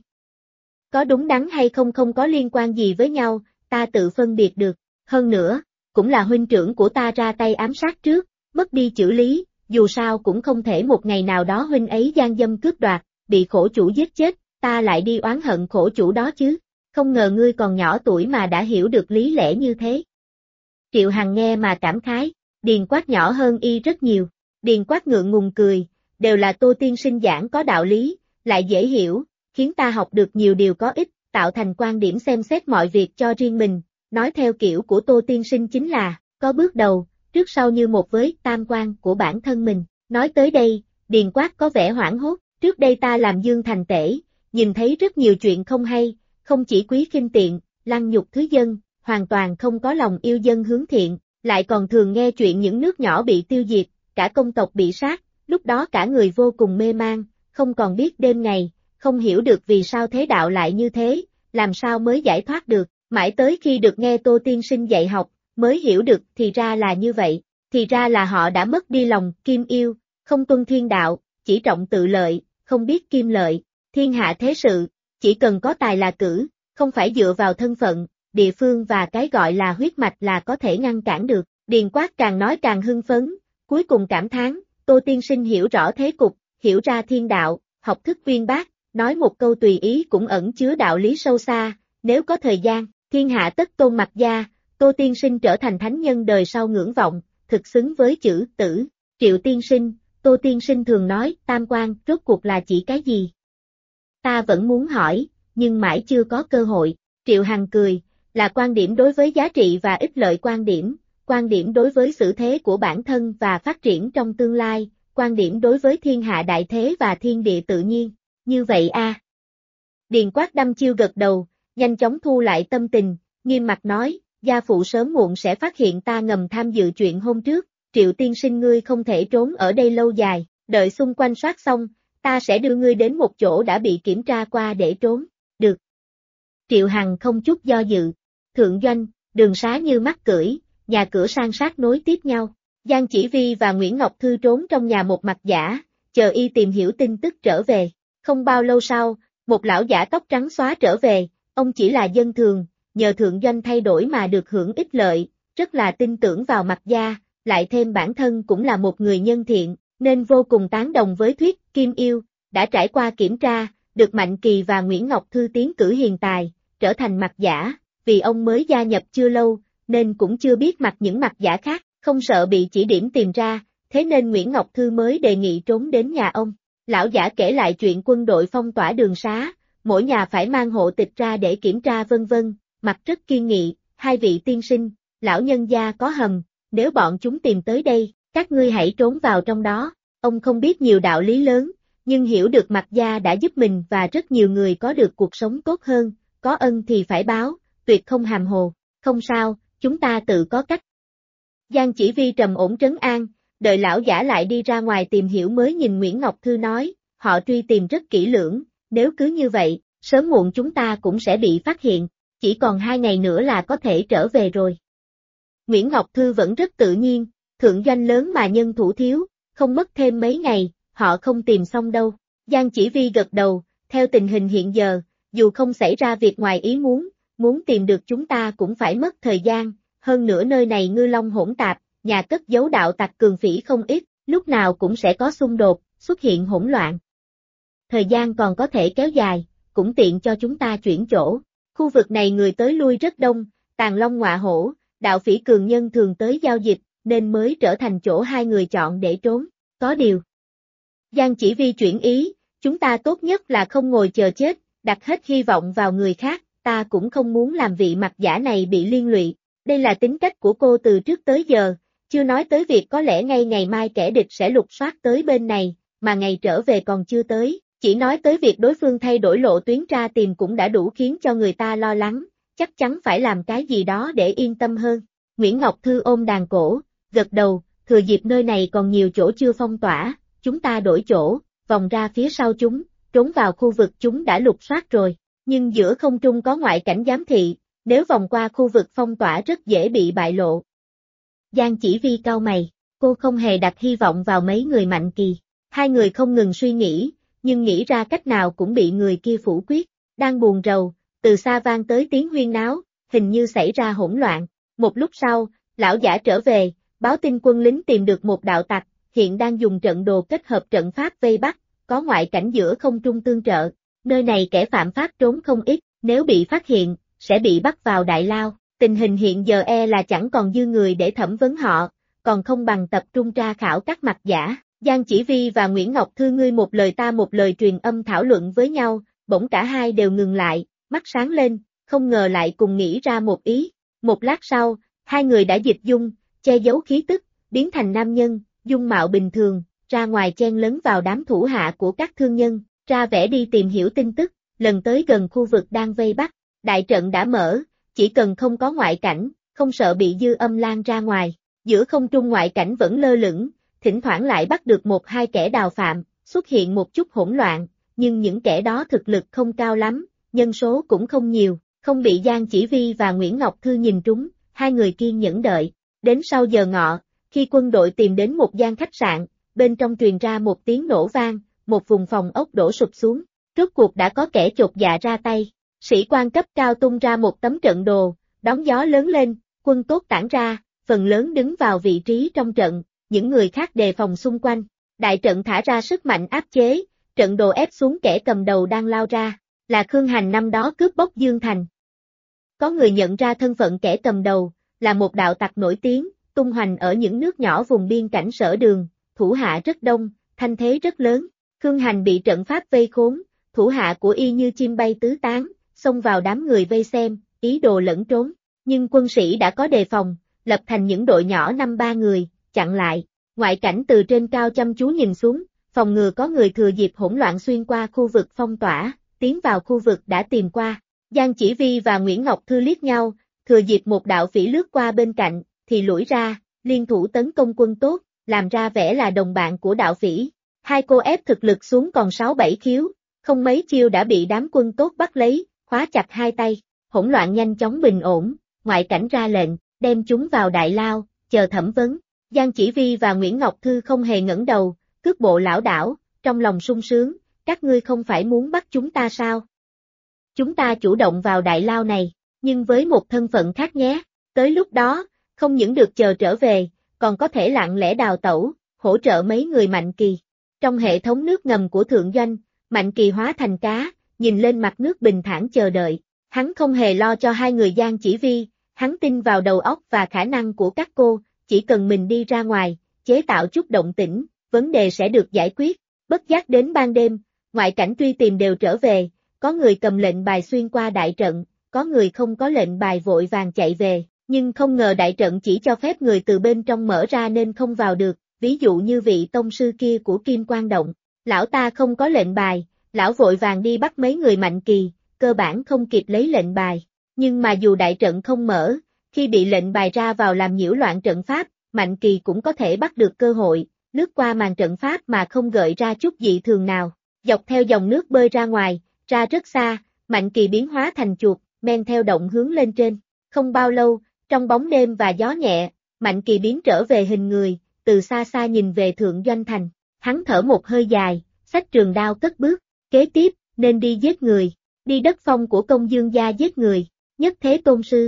Có đúng đắn hay không không có liên quan gì với nhau, ta tự phân biệt được. Hơn nữa, cũng là huynh trưởng của ta ra tay ám sát trước, mất đi chữ lý, dù sao cũng không thể một ngày nào đó huynh ấy gian dâm cướp đoạt, bị khổ chủ giết chết, ta lại đi oán hận khổ chủ đó chứ. Không ngờ ngươi còn nhỏ tuổi mà đã hiểu được lý lẽ như thế. Triệu Hằng nghe mà cảm khái, Điền Quát nhỏ hơn y rất nhiều. Điền Quát ngượng ngùng cười, đều là Tô tiên sinh giảng có đạo lý, lại dễ hiểu, khiến ta học được nhiều điều có ích, tạo thành quan điểm xem xét mọi việc cho riêng mình, nói theo kiểu của Tô tiên sinh chính là, có bước đầu, trước sau như một với tam quan của bản thân mình. Nói tới đây, Điền Quát có vẻ hoảng hốt, trước đây ta làm Dương Thành Tể, nhìn thấy rất nhiều chuyện không hay, không chỉ quý khinh tiện, lăng nhục thứ dân, hoàn toàn không có lòng yêu dân hướng thiện, lại còn thường nghe chuyện những nước nhỏ bị tiêu diệt, cả công tộc bị sát, lúc đó cả người vô cùng mê man, không còn biết đêm ngày, không hiểu được vì sao thế đạo lại như thế, làm sao mới giải thoát được, mãi tới khi được nghe Tô tiên sinh dạy học, mới hiểu được thì ra là như vậy, thì ra là họ đã mất đi lòng kim yêu, không tuân thiên đạo, chỉ trọng tự lợi, không biết kim lợi, thiên hạ thế sự, chỉ cần có tài là cử, không phải dựa vào thân phận, địa phương và cái gọi là huyết mạch là có thể ngăn cản được. Điền Quát càng nói càng hưng phấn, cuối cùng cảm thán, Tô tiên sinh hiểu rõ thế cục, hiểu ra thiên đạo, học thức uyên bác, nói một câu tùy ý cũng ẩn chứa đạo lý sâu xa, nếu có thời gian, thiên hạ tất tôn Mặc Gia, Tô tiên sinh trở thành thánh nhân đời sau ngưỡng vọng, thực xứng với chữ tử. Triệu tiên sinh, Tô tiên sinh thường nói tam quan rốt cuộc là chỉ cái gì? Ta vẫn muốn hỏi, nhưng mãi chưa có cơ hội. Triệu Hằng cười, là quan điểm đối với giá trị và ích lợi quan điểm đối với xử thế của bản thân và phát triển trong tương lai, quan điểm đối với thiên hạ đại thế và thiên địa tự nhiên. Như vậy a. Điền Quát đăm chiêu gật đầu, nhanh chóng thu lại tâm tình, nghiêm mặt nói, gia phụ sớm muộn sẽ phát hiện ta ngầm tham dự chuyện hôm trước, Triệu tiên sinh ngươi không thể trốn ở đây lâu dài, đợi xung quanh soát xong, ta sẽ đưa ngươi đến một chỗ đã bị kiểm tra qua để trốn. Được. Triệu Hằng không chút do dự, thượng doanh, đường xá như mắt cưỡi, nhà cửa san sát nối tiếp nhau. Giang Chỉ Vi và Nguyễn Ngọc Thư trốn trong nhà một mặt giả, chờ y tìm hiểu tin tức trở về. Không bao lâu sau, một lão giả tóc trắng xóa trở về, ông chỉ là dân thường, nhờ thượng doanh thay đổi mà được hưởng ích lợi, rất là tin tưởng vào Mặc Gia, lại thêm bản thân cũng là một người nhân thiện, nên vô cùng tán đồng với thuyết kim yêu, đã trải qua kiểm tra, được Mạnh Kỳ và Nguyễn Ngọc Thư tiến cử hiền tài, trở thành Mặc Giả, vì ông mới gia nhập chưa lâu, nên cũng chưa biết mặt những Mặc Giả khác, không sợ bị chỉ điểm tìm ra, thế nên Nguyễn Ngọc Thư mới đề nghị trốn đến nhà ông. Lão giả kể lại chuyện quân đội phong tỏa đường xá, mỗi nhà phải mang hộ tịch ra để kiểm tra vân vân, mặt rất kiên nghị, hai vị tiên sinh, lão nhân gia có hầm, nếu bọn chúng tìm tới đây, các ngươi hãy trốn vào trong đó. Ông không biết nhiều đạo lý lớn, nhưng hiểu được Mặc Gia đã giúp mình và rất nhiều người có được cuộc sống tốt hơn, có ân thì phải báo, tuyệt không hàm hồ, không sao, chúng ta tự có cách. Giang Chỉ Vi trầm ổn trấn an, đợi lão giả lại đi ra ngoài tìm hiểu mới nhìn Nguyễn Ngọc Thư nói, họ truy tìm rất kỹ lưỡng, nếu cứ như vậy, sớm muộn chúng ta cũng sẽ bị phát hiện, chỉ còn 2 ngày nữa là có thể trở về rồi. Nguyễn Ngọc Thư vẫn rất tự nhiên, thượng doanh lớn mà nhân thủ thiếu, không mất thêm mấy ngày, họ không tìm xong đâu. Giang Chỉ Vi gật đầu, theo tình hình hiện giờ, dù không xảy ra việc ngoài ý muốn tìm được chúng ta cũng phải mất thời gian, hơn nữa nơi này ngư long hỗn tạp, nhà cất giấu đạo tặc cường phỉ không ít, lúc nào cũng sẽ có xung đột, xuất hiện hỗn loạn. Thời gian còn có thể kéo dài, cũng tiện cho chúng ta chuyển chỗ. Khu vực này người tới lui rất đông, tàng long ngọa hổ, đạo phỉ cường nhân thường tới giao dịch, nên mới trở thành chỗ hai người chọn để trốn. Có điều. Giang Chỉ Vi chuyển ý, chúng ta tốt nhất là không ngồi chờ chết, đặt hết hy vọng vào người khác, ta cũng không muốn làm vị Mặc Giả này bị liên lụy. Đây là tính cách của cô từ trước tới giờ, chưa nói tới việc có lẽ ngay ngày mai kẻ địch sẽ lục soát tới bên này, mà ngày trở về còn chưa tới, chỉ nói tới việc đối phương thay đổi lộ tuyến tra tìm cũng đã đủ khiến cho người ta lo lắng, chắc chắn phải làm cái gì đó để yên tâm hơn. Nguyễn Ngọc Thư ôm đàn cổ, gật đầu, thừa dịp nơi này còn nhiều chỗ chưa phong tỏa, chúng ta đổi chỗ, vòng ra phía sau chúng, trốn vào khu vực chúng đã lục soát rồi, nhưng giữa không trung có ngoại cảnh giám thị, nếu vòng qua khu vực phong tỏa rất dễ bị bại lộ. Giang Chỉ Vi cau mày, cô không hề đặt hy vọng vào mấy người Mạnh Kỳ. Hai người không ngừng suy nghĩ, nhưng nghĩ ra cách nào cũng bị người kia phủ quyết. Đang buồn rầu, từ xa vang tới tiếng huyên náo, hình như xảy ra hỗn loạn. Một lúc sau, lão giả trở về, báo tin quân lính tìm được một đạo tặc, hiện đang dùng trận đồ kết hợp trận pháp vây bắt, có ngoại cảnh giữa không trung tương trợ. Nơi này kẻ phạm pháp trốn không ít, nếu bị phát hiện, sẽ bị bắt vào đại lao. Tình hình hiện giờ là chẳng còn dư người để thẩm vấn họ, còn không bằng tập trung tra khảo các mặt giả. Giang Chỉ Vi và Nguyễn Ngọc Thư ngươi một lời ta một lời truyền âm thảo luận với nhau, bỗng cả hai đều ngừng lại, mắt sáng lên, không ngờ lại cùng nghĩ ra một ý. Một lát sau, hai người đã dịch dung, che giấu khí tức, biến thành nam nhân, dung mạo bình thường, ra ngoài chen lấn vào đám thủ hạ của các thương nhân, ra vẻ đi tìm hiểu tin tức, lần tới gần khu vực đang vây bắt. Đại trận đã mở, chỉ cần không có ngoại cảnh, không sợ bị dư âm lan ra ngoài. Giữa không trung ngoại cảnh vẫn lơ lửng, thỉnh thoảng lại bắt được một hai kẻ đào phạm, xuất hiện một chút hỗn loạn, nhưng những kẻ đó thực lực không cao lắm, nhân số cũng không nhiều, không bị Giang Chỉ Vi và Nguyễn Ngọc Thư nhìn trúng, hai người kiên nhẫn đợi. Đến sau giờ ngọ, khi quân đội tìm đến một gian khách sạn, bên trong truyền ra một tiếng nổ vang, một vùng phòng ốc đổ sụp xuống, rốt cuộc đã có kẻ chột dạ ra tay. Sĩ quan cấp cao tung ra một tấm trận đồ, đón gió lớn lên, quân tốt tản ra, phần lớn đứng vào vị trí trong trận, những người khác đề phòng xung quanh. Đại trận thả ra sức mạnh áp chế, trận đồ ép xuống kẻ cầm đầu đang lao ra, là Khương Hành năm đó cướp bóc Dương Thành. Có người nhận ra thân phận kẻ cầm đầu, là một đạo tặc nổi tiếng, tung hoành ở những nước nhỏ vùng biên cảnh Sở Đường, thủ hạ rất đông, thanh thế rất lớn. Khương Hành bị trận pháp vây khốn, thủ hạ của y như chim bay tứ tán, xông vào đám người vây xem, ý đồ lẫn trốn. Nhưng quân sĩ đã có đề phòng, lập thành những đội nhỏ 5-3 người, chặn lại. Ngoại cảnh từ trên cao chăm chú nhìn xuống, phòng ngừa có người thừa dịp hỗn loạn xuyên qua khu vực phong tỏa, tiến vào khu vực đã tìm qua. Giang Chỉ Vi và Nguyễn Ngọc Thư liếc nhau, thừa dịp một đạo phỉ lướt qua bên cạnh, thì lủi ra, liên thủ tấn công quân tốt, làm ra vẻ là đồng bạn của đạo phỉ. Hai cô ép thực lực xuống còn 6-7 khiếu, không mấy chiêu đã bị đám quân tốt bắt lấy, khóa chặt hai tay. Hỗn loạn nhanh chóng bình ổn, ngoại cảnh ra lệnh, đem chúng vào đại lao, chờ thẩm vấn. Giang Chỉ Vi và Nguyễn Ngọc Thư không hề ngẩng đầu, cước bộ lảo đảo, trong lòng sung sướng, các ngươi không phải muốn bắt chúng ta sao? Chúng ta chủ động vào đại lao này, nhưng với một thân phận khác nhé, tới lúc đó, không những được chờ trở về, còn có thể lặng lẽ đào tẩu, hỗ trợ mấy người Mạnh Kỳ. Trong hệ thống nước ngầm của Thượng Doanh, Mạnh Kỳ hóa thành cá, nhìn lên mặt nước bình thản chờ đợi. Hắn không hề lo cho hai người Giang Chỉ Vi, hắn tin vào đầu óc và khả năng của các cô, chỉ cần mình đi ra ngoài, chế tạo chút động tĩnh, vấn đề sẽ được giải quyết. Bất giác đến ban đêm, ngoại cảnh truy tìm đều trở về, có người cầm lệnh bài xuyên qua đại trận, có người không có lệnh bài vội vàng chạy về, nhưng không ngờ đại trận chỉ cho phép người từ bên trong mở ra nên không vào được, ví dụ như vị tông sư kia của Kim Quang Động. Lão ta không có lệnh bài, lão vội vàng đi bắt mấy người Mạnh Kỳ, cơ bản không kịp lấy lệnh bài. Nhưng mà dù đại trận không mở, khi bị lệnh bài ra vào làm nhiễu loạn trận pháp, Mạnh Kỳ cũng có thể bắt được cơ hội, lướt qua màn trận pháp mà không gợi ra chút dị thường nào. Dọc theo dòng nước bơi ra ngoài, ra rất xa, Mạnh Kỳ biến hóa thành chuột, men theo động hướng lên trên. Không bao lâu, trong bóng đêm và gió nhẹ, Mạnh Kỳ biến trở về hình người, từ xa xa nhìn về Thượng Doanh Thành. Hắn thở một hơi dài, xách trường đao cất bước, kế tiếp, nên đi giết người, đi đất phong của Công Dương gia giết người, nhất thế tôn sư.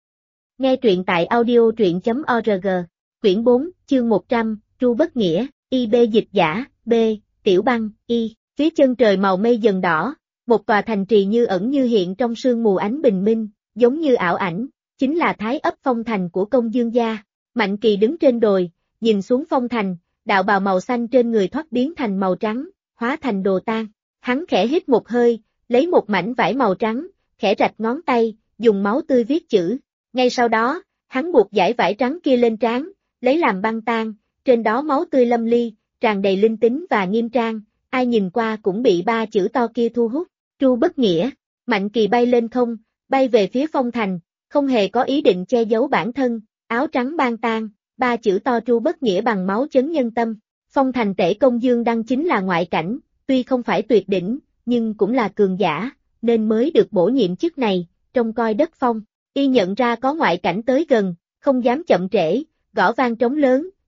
Nghe truyện tại audio.truyện.org, quyển 4, chương 100, Tru Bất Nghĩa, IB dịch giả, B, Tiểu Băng, Y, phía chân trời màu mây dần đỏ, một tòa thành trì như ẩn như hiện trong sương mù ánh bình minh, giống như ảo ảnh, chính là Thái ấp Phong Thành của Công Dương gia. Mạnh Kỳ đứng trên đồi, nhìn xuống Phong Thành, đạo bào màu xanh trên người thoát biến thành màu trắng, hóa thành đồ tan. Hắn khẽ hít một hơi, lấy một mảnh vải màu trắng, khẽ rạch ngón tay, dùng máu tươi viết chữ. Ngay sau đó, hắn buộc dải vải trắng kia lên trán, lấy làm băng tan, trên đó máu tươi lâm ly, tràn đầy linh tính và nghiêm trang, ai nhìn qua cũng bị ba chữ to kia thu hút. Tru Bất Nghĩa. Mạnh Kỳ bay lên không, bay về phía Phong Thành, không hề có ý định che giấu bản thân, áo trắng ban tan, ba chữ to Tru Bất Nghĩa bằng máu chấn nhân tâm. Phong Thành Tể Công Dương Đăng chính là ngoại cảnh, tuy không phải tuyệt đỉnh, nhưng cũng là cường giả, nên mới được bổ nhiệm chức này, trông coi đất phong. Y nhận ra có ngoại cảnh tới gần, không dám chậm trễ, gõ vang trống lớn,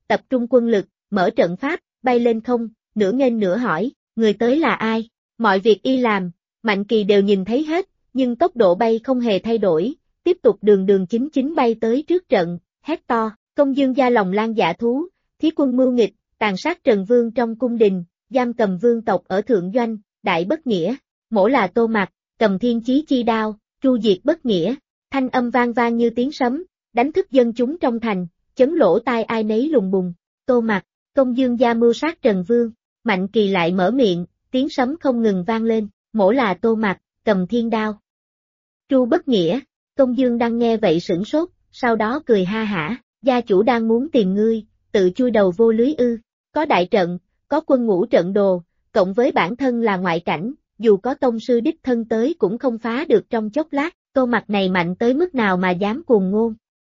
tập trung quân lực, mở trận pháp, bay lên không, nửa nghênh nửa hỏi, người tới là ai? Mọi việc y làm, Mạnh Kỳ đều nhìn thấy hết, nhưng tốc độ bay không hề thay đổi, tiếp tục đường đường chính chính bay tới trước trận, hét to, Công Dương gia lòng lan dạ thú, thí quân mưu nghịch, tàn sát Trần Vương trong cung đình, giam cầm vương tộc ở Thượng Doanh, đại bất nghĩa, mổ là Tô Mặc, cầm thiên chí chi đao, tru diệt bất nghĩa, thanh âm vang vang như tiếng sấm, đánh thức dân chúng trong thành, chấn lỗ tai ai nấy lùng bùng, Tô Mặc, Công Dương gia mưu sát Trần Vương, Mạnh Kỳ lại mở miệng, tiếng sấm không ngừng vang lên, mổ là Tô Mặc, cầm thiên đao, tru bất nghĩa, Công Dương đang nghe vậy sửng sốt, sau đó cười ha hả, gia chủ đang muốn tìm ngươi, tự chui đầu vô lưới ư, có đại trận, có quân ngũ trận đồ, cộng với bản thân là ngoại cảnh, dù có tông sư đích thân tới cũng không phá được trong chốc lát, Tô Mặc này mạnh tới mức nào mà dám cuồng ngôn.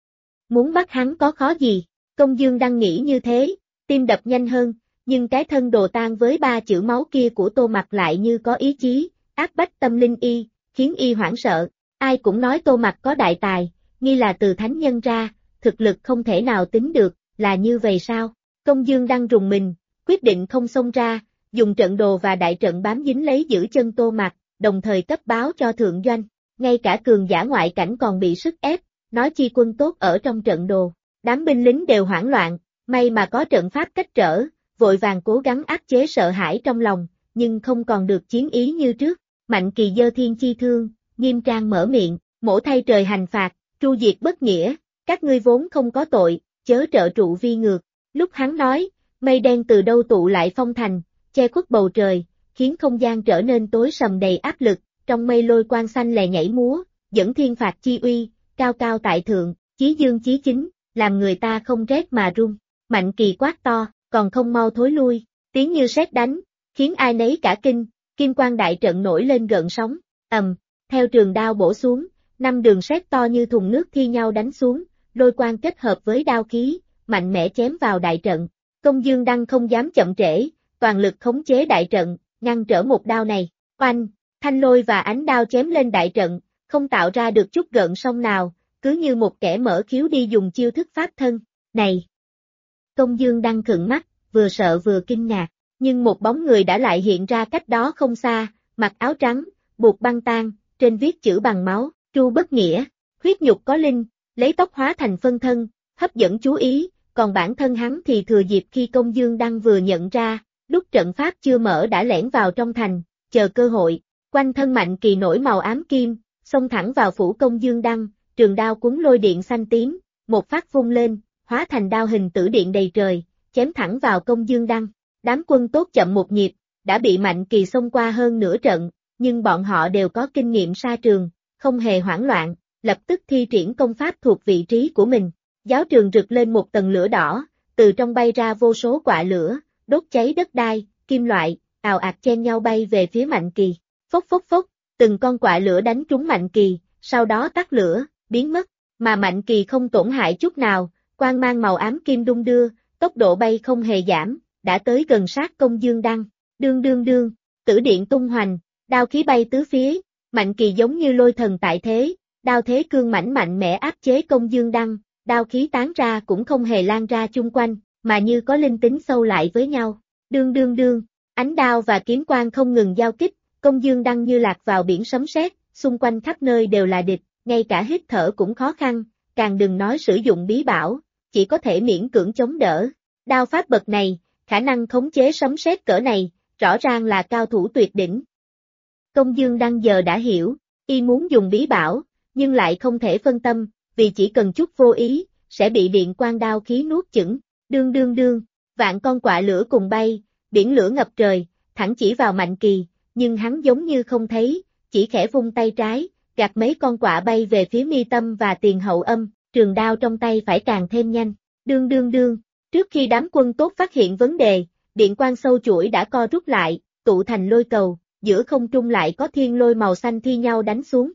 Muốn bắt hắn có khó gì, Công Dương đang nghĩ như thế, tim đập nhanh hơn, nhưng cái thân đồ tan với 3 chữ máu kia của Tô Mặc lại như có ý chí, áp bách tâm linh y, khiến y hoảng sợ, ai cũng nói Tô Mặc có đại tài, nghi là từ thánh nhân ra, thực lực không thể nào tính được, là như vậy sao? Công Dương đang rùng mình, quyết định không xông ra, dùng trận đồ và đại trận bám dính lấy giữ chân Tô Mặc, đồng thời cấp báo cho Thượng Doanh, ngay cả cường giả ngoại cảnh còn bị sức ép, nói chi quân tốt ở trong trận đồ, đám binh lính đều hoảng loạn, may mà có trận pháp cách trở, vội vàng cố gắng áp chế sợ hãi trong lòng, nhưng không còn được chiến ý như trước, Mạnh Kỳ giơ thiên chi thương, nghiêm trang mở miệng, mổ thay trời hành phạt, tru diệt bất nghĩa, các ngươi vốn không có tội, chớ trợ trụ vi ngược, lúc hắn nói, mây đen từ đâu tụ lại phong thành, che khuất bầu trời, khiến không gian trở nên tối sầm đầy áp lực, trong mây lôi quang xanh lè nhảy múa, dẫn thiên phạt chi uy, cao cao tại thượng, chí dương chí chính, làm người ta không rét mà run. Mạnh Kỳ quát to, còn không mau thối lui, tiếng như sét đánh, khiến ai nấy cả kinh, kim quang đại trận nổi lên gợn sóng, theo trường đao bổ xuống, 5 đường sét to như thùng nước thi nhau đánh xuống, lôi quang kết hợp với đao khí, mạnh mẽ chém vào đại trận. Công Dương Đăng không dám chậm trễ, toàn lực khống chế đại trận, ngăn trở một đao này. Oanh, thanh lôi và ánh đao chém lên đại trận, không tạo ra được chút gợn sóng nào, cứ như một kẻ mở khiếu đi dùng chiêu thức pháp thân. Này! Công Dương Đăng khựng mắt, vừa sợ vừa kinh ngạc, nhưng một bóng người đã lại hiện ra cách đó không xa, mặc áo trắng, buộc băng tang, trên viết chữ bằng máu, tru bất nghĩa, huyết nhục có linh, lấy tóc hóa thành phân thân, hấp dẫn chú ý, còn bản thân hắn thì thừa dịp khi Công Dương Đăng vừa nhận ra, lúc trận pháp chưa mở đã lẻn vào trong thành, chờ cơ hội, quanh thân Mạnh Kỳ nổi màu ám kim, xông thẳng vào phủ Công Dương Đăng, trường đao cuốn lôi điện xanh tím, một phát vung lên, hóa thành đao hình tử điện đầy trời, chém thẳng vào Công Dương Đăng. Đám quân tốt chậm một nhịp, đã bị Mạnh Kỳ xông qua hơn nửa trận, nhưng bọn họ đều có kinh nghiệm sa trường, không hề hoảng loạn, lập tức thi triển công pháp thuộc vị trí của mình. Giáo trường rực lên một tầng lửa đỏ, từ trong bay ra vô số quạ lửa, đốt cháy đất đai, kim loại, ào ạt chen nhau bay về phía Mạnh Kỳ. Phốc phốc phốc, từng con quạ lửa đánh trúng Mạnh Kỳ, sau đó tắt lửa, biến mất, mà Mạnh Kỳ không tổn hại chút nào, quang mang màu ám kim đung đưa, tốc độ bay không hề giảm, đã tới gần sát Công Dương Đăng. Đương đương đương, tử điện tung hoành, đao khí bay tứ phía, Mạnh Kỳ giống như lôi thần tại thế, đao thế cương mãnh mạnh mẽ áp chế Công Dương Đăng, đao khí tán ra cũng không hề lan ra chung quanh, mà như có linh tính sâu lại với nhau. Đương đương đương, ánh đao và kiếm quang không ngừng giao kích, Công Dương Đăng như lạc vào biển sấm sét, xung quanh khắp nơi đều là địch, ngay cả hít thở cũng khó khăn, càng đừng nói sử dụng bí bảo, chỉ có thể miễn cưỡng chống đỡ. Đao pháp bậc này, khả năng khống chế sấm sét cỡ này, rõ ràng là cao thủ tuyệt đỉnh. Công Dương Đăng giờ đã hiểu, y muốn dùng bí bảo, nhưng lại không thể phân tâm, vì chỉ cần chút vô ý, sẽ bị điện quang đao khí nuốt chửng. Đương đương đương, vạn con quạ lửa cùng bay, biển lửa ngập trời, thẳng chỉ vào Mạnh Kỳ, nhưng hắn giống như không thấy, chỉ khẽ vung tay trái, gạt mấy con quạ bay về phía mi tâm và tiền hậu âm, trường đao trong tay phải càng thêm nhanh. Đương đương đương, trước khi đám quân tốt phát hiện vấn đề, điện quang sâu chuỗi đã co rút lại, tụ thành lôi cầu, giữa không trung lại có thiên lôi màu xanh thi nhau đánh xuống.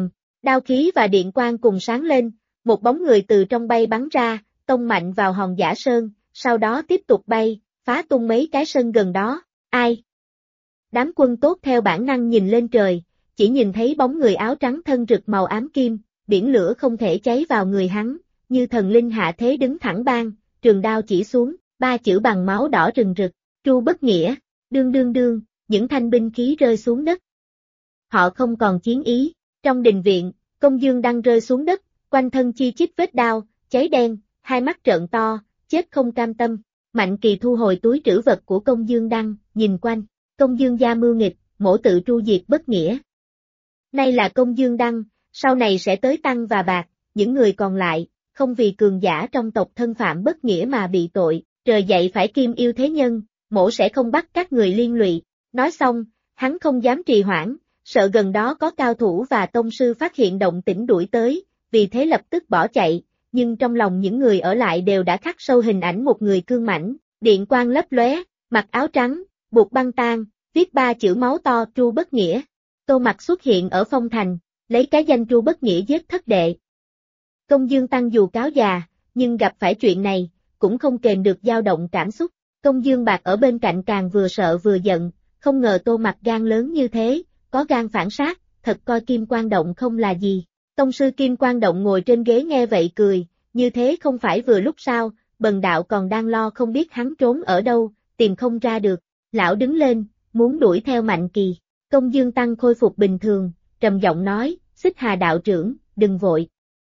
Đao khí và điện quang cùng sáng lên, một bóng người từ trong bay bắn ra, tông mạnh vào hòn Giả Sơn, sau đó tiếp tục bay, phá tung mấy cái sân gần đó. Ai? Đám quân tốt theo bản năng nhìn lên trời, chỉ nhìn thấy bóng người áo trắng thân rực màu ám kim, biển lửa không thể cháy vào người hắn, như thần linh hạ thế đứng thẳng ban, trường đao chỉ xuống, ba chữ bằng máu đỏ rừng rực, tru bất nghĩa, đương đương đương, những thanh binh khí rơi xuống đất. Họ không còn chiến ý, trong đình viện, Công Dương Đăng rơi xuống đất, quanh thân chi chít vết đao, cháy đen, hai mắt trợn to, chết không cam tâm. Mạnh Kỳ thu hồi túi trữ vật của Công Dương Đăng, nhìn quanh, Công Dương gia mưu nghịch, mổ tự tru diệt bất nghĩa. Nay là Công Dương Đăng, sau này sẽ tới Tăng và Bạc, những người còn lại, không vì cường giả trong tộc thân phạm bất nghĩa mà bị tội, trời dậy phải kim yêu thế nhân, mổ sẽ không bắt các người liên lụy. Nói xong, hắn không dám trì hoãn, sợ gần đó có cao thủ và tông sư phát hiện động tĩnh đuổi tới, vì thế lập tức bỏ chạy, nhưng trong lòng những người ở lại đều đã khắc sâu hình ảnh một người cương mãnh, điện quang lấp lóe, mặc áo trắng, buộc băng tang, viết ba chữ máu to tru bất nghĩa. Tô Mặc xuất hiện ở Phong Thành, lấy cái danh tru bất nghĩa giết thất đệ. Công Dương Tăng dù cáo già, nhưng gặp phải chuyện này, cũng không kềm được dao động cảm xúc. Công Dương Bạc ở bên cạnh càng vừa sợ vừa giận, không ngờ Tô Mặc gan lớn như thế, có gan phản sát, thật coi Kim Quang Động không là gì. Tông sư Kim Quang Động ngồi trên ghế nghe vậy cười, như thế không phải vừa lúc sao, Bần đạo còn đang lo không biết hắn trốn ở đâu, tìm không ra được. Lão đứng lên, muốn đuổi theo Mạnh Kỳ. Công Dương Tăng khôi phục bình thường, trầm giọng nói, Xích Hà đạo trưởng, đừng vội.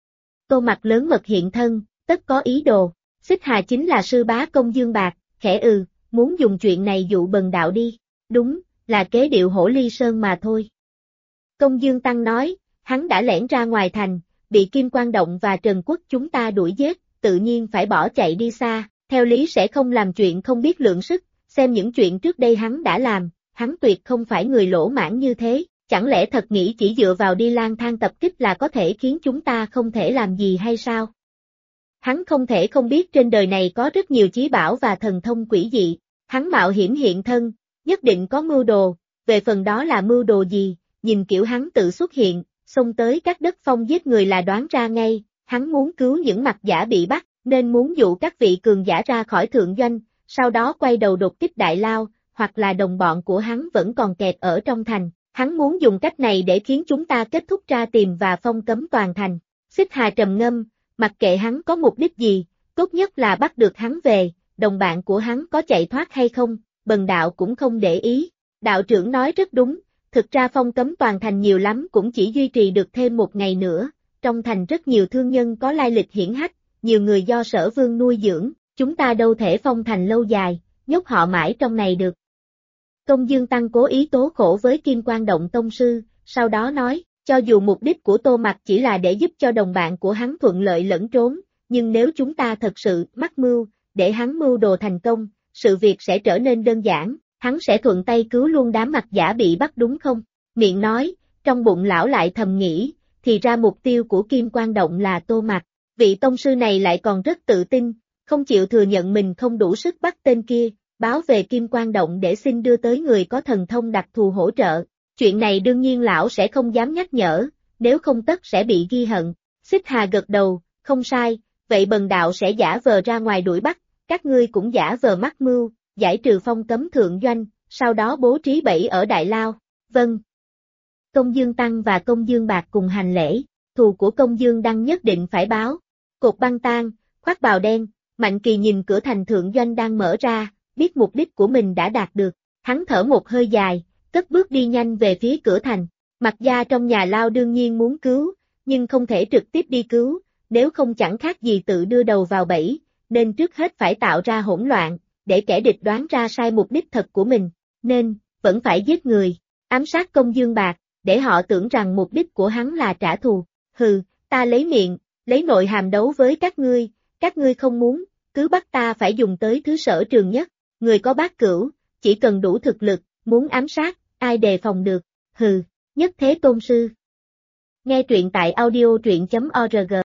Tô Mặc lớn mật hiện thân, tất có ý đồ. Xích Hà chính là sư bá Công Dương Bạc, khẽ muốn dùng chuyện này dụ Bần đạo đi. Đúng, là kế điệu hổ ly sơn mà thôi. Công Dương Tăng nói, hắn đã lẻn ra ngoài thành, bị Kim Quang Động và Trần Quốc chúng ta đuổi giết, tự nhiên phải bỏ chạy đi xa, theo lý sẽ không làm chuyện không biết lượng sức, xem những chuyện trước đây hắn đã làm, hắn tuyệt không phải người lỗ mãn như thế, chẳng lẽ thật nghĩ chỉ dựa vào đi lang thang tập kích là có thể khiến chúng ta không thể làm gì hay sao? Hắn không thể không biết trên đời này có rất nhiều chí bảo và thần thông quỷ dị, hắn mạo hiểm hiện thân, nhất định có mưu đồ, về phần đó là mưu đồ gì, nhìn kiểu hắn tự xuất hiện, xông tới các đất phong giết người là đoán ra ngay, hắn muốn cứu những mặt giả bị bắt, nên muốn dụ các vị cường giả ra khỏi thượng doanh, sau đó quay đầu đột kích Đại Lao, hoặc là đồng bọn của hắn vẫn còn kẹt ở trong thành, hắn muốn dùng cách này để khiến chúng ta kết thúc tra tìm và phong cấm toàn thành. Xích Hà trầm ngâm, mặc kệ hắn có mục đích gì, tốt nhất là bắt được hắn về, đồng bạn của hắn có chạy thoát hay không, Bần đạo cũng không để ý. Đạo trưởng nói rất đúng, thực ra phong cấm toàn thành nhiều lắm cũng chỉ duy trì được thêm một ngày nữa, trong thành rất nhiều thương nhân có lai lịch hiển hách, nhiều người do Sở Vương nuôi dưỡng, chúng ta đâu thể phong thành lâu dài, nhốt họ mãi trong này được. Công Dương Tăng cố ý tố khổ với Kim Quang Động tông sư, sau đó nói, cho dù mục đích của Tô Mặc chỉ là để giúp cho đồng bạn của hắn thuận lợi lẫn trốn, nhưng nếu chúng ta thật sự mắc mưu, để hắn mưu đồ thành công, sự việc sẽ trở nên đơn giản, hắn sẽ thuận tay cứu luôn đám mặt giả bị bắt đúng không? Miệng nói, trong bụng lão lại thầm nghĩ, thì ra mục tiêu của Kim Quang Động là Tô Mặc. Vị tông sư này lại còn rất tự tin, không chịu thừa nhận mình không đủ sức bắt tên kia, báo về Kim Quang Động để xin đưa tới người có thần thông đặc thù hỗ trợ. Chuyện này đương nhiên lão sẽ không dám nhắc nhở, nếu không tất sẽ bị ghi hận. Xích Hà gật đầu, không sai, vậy Bần đạo sẽ giả vờ ra ngoài đuổi bắt, các ngươi cũng giả vờ mắc mưu, giải trừ phong cấm thượng doanh, sau đó bố trí bẫy ở Đại Lao. Vâng. Công Dương Tăng và Công Dương Bạc cùng hành lễ, thù của Công Dương Đăng nhất định phải báo. Cột băng tang, khoác bào đen, Mạnh Kỳ nhìn cửa thành thượng doanh đang mở ra, biết mục đích của mình đã đạt được, hắn thở một hơi dài, cất bước đi nhanh về phía cửa thành. Mặc Gia trong nhà lao đương nhiên muốn cứu, nhưng không thể trực tiếp đi cứu, nếu không chẳng khác gì tự đưa đầu vào bẫy, nên trước hết phải tạo ra hỗn loạn, để kẻ địch đoán ra sai mục đích thật của mình, nên, vẫn phải giết người, ám sát Công Dương Bạc, để họ tưởng rằng mục đích của hắn là trả thù. Hừ, ta lấy miệng, lấy nội hàm đấu với các ngươi không muốn, cứ bắt ta phải dùng tới thứ sở trường nhất, người có bát cửu, chỉ cần đủ thực lực, muốn ám sát, ai đề phòng được, hừ, nhất thế tôn sư. Nghe truyện tại audio truyện.org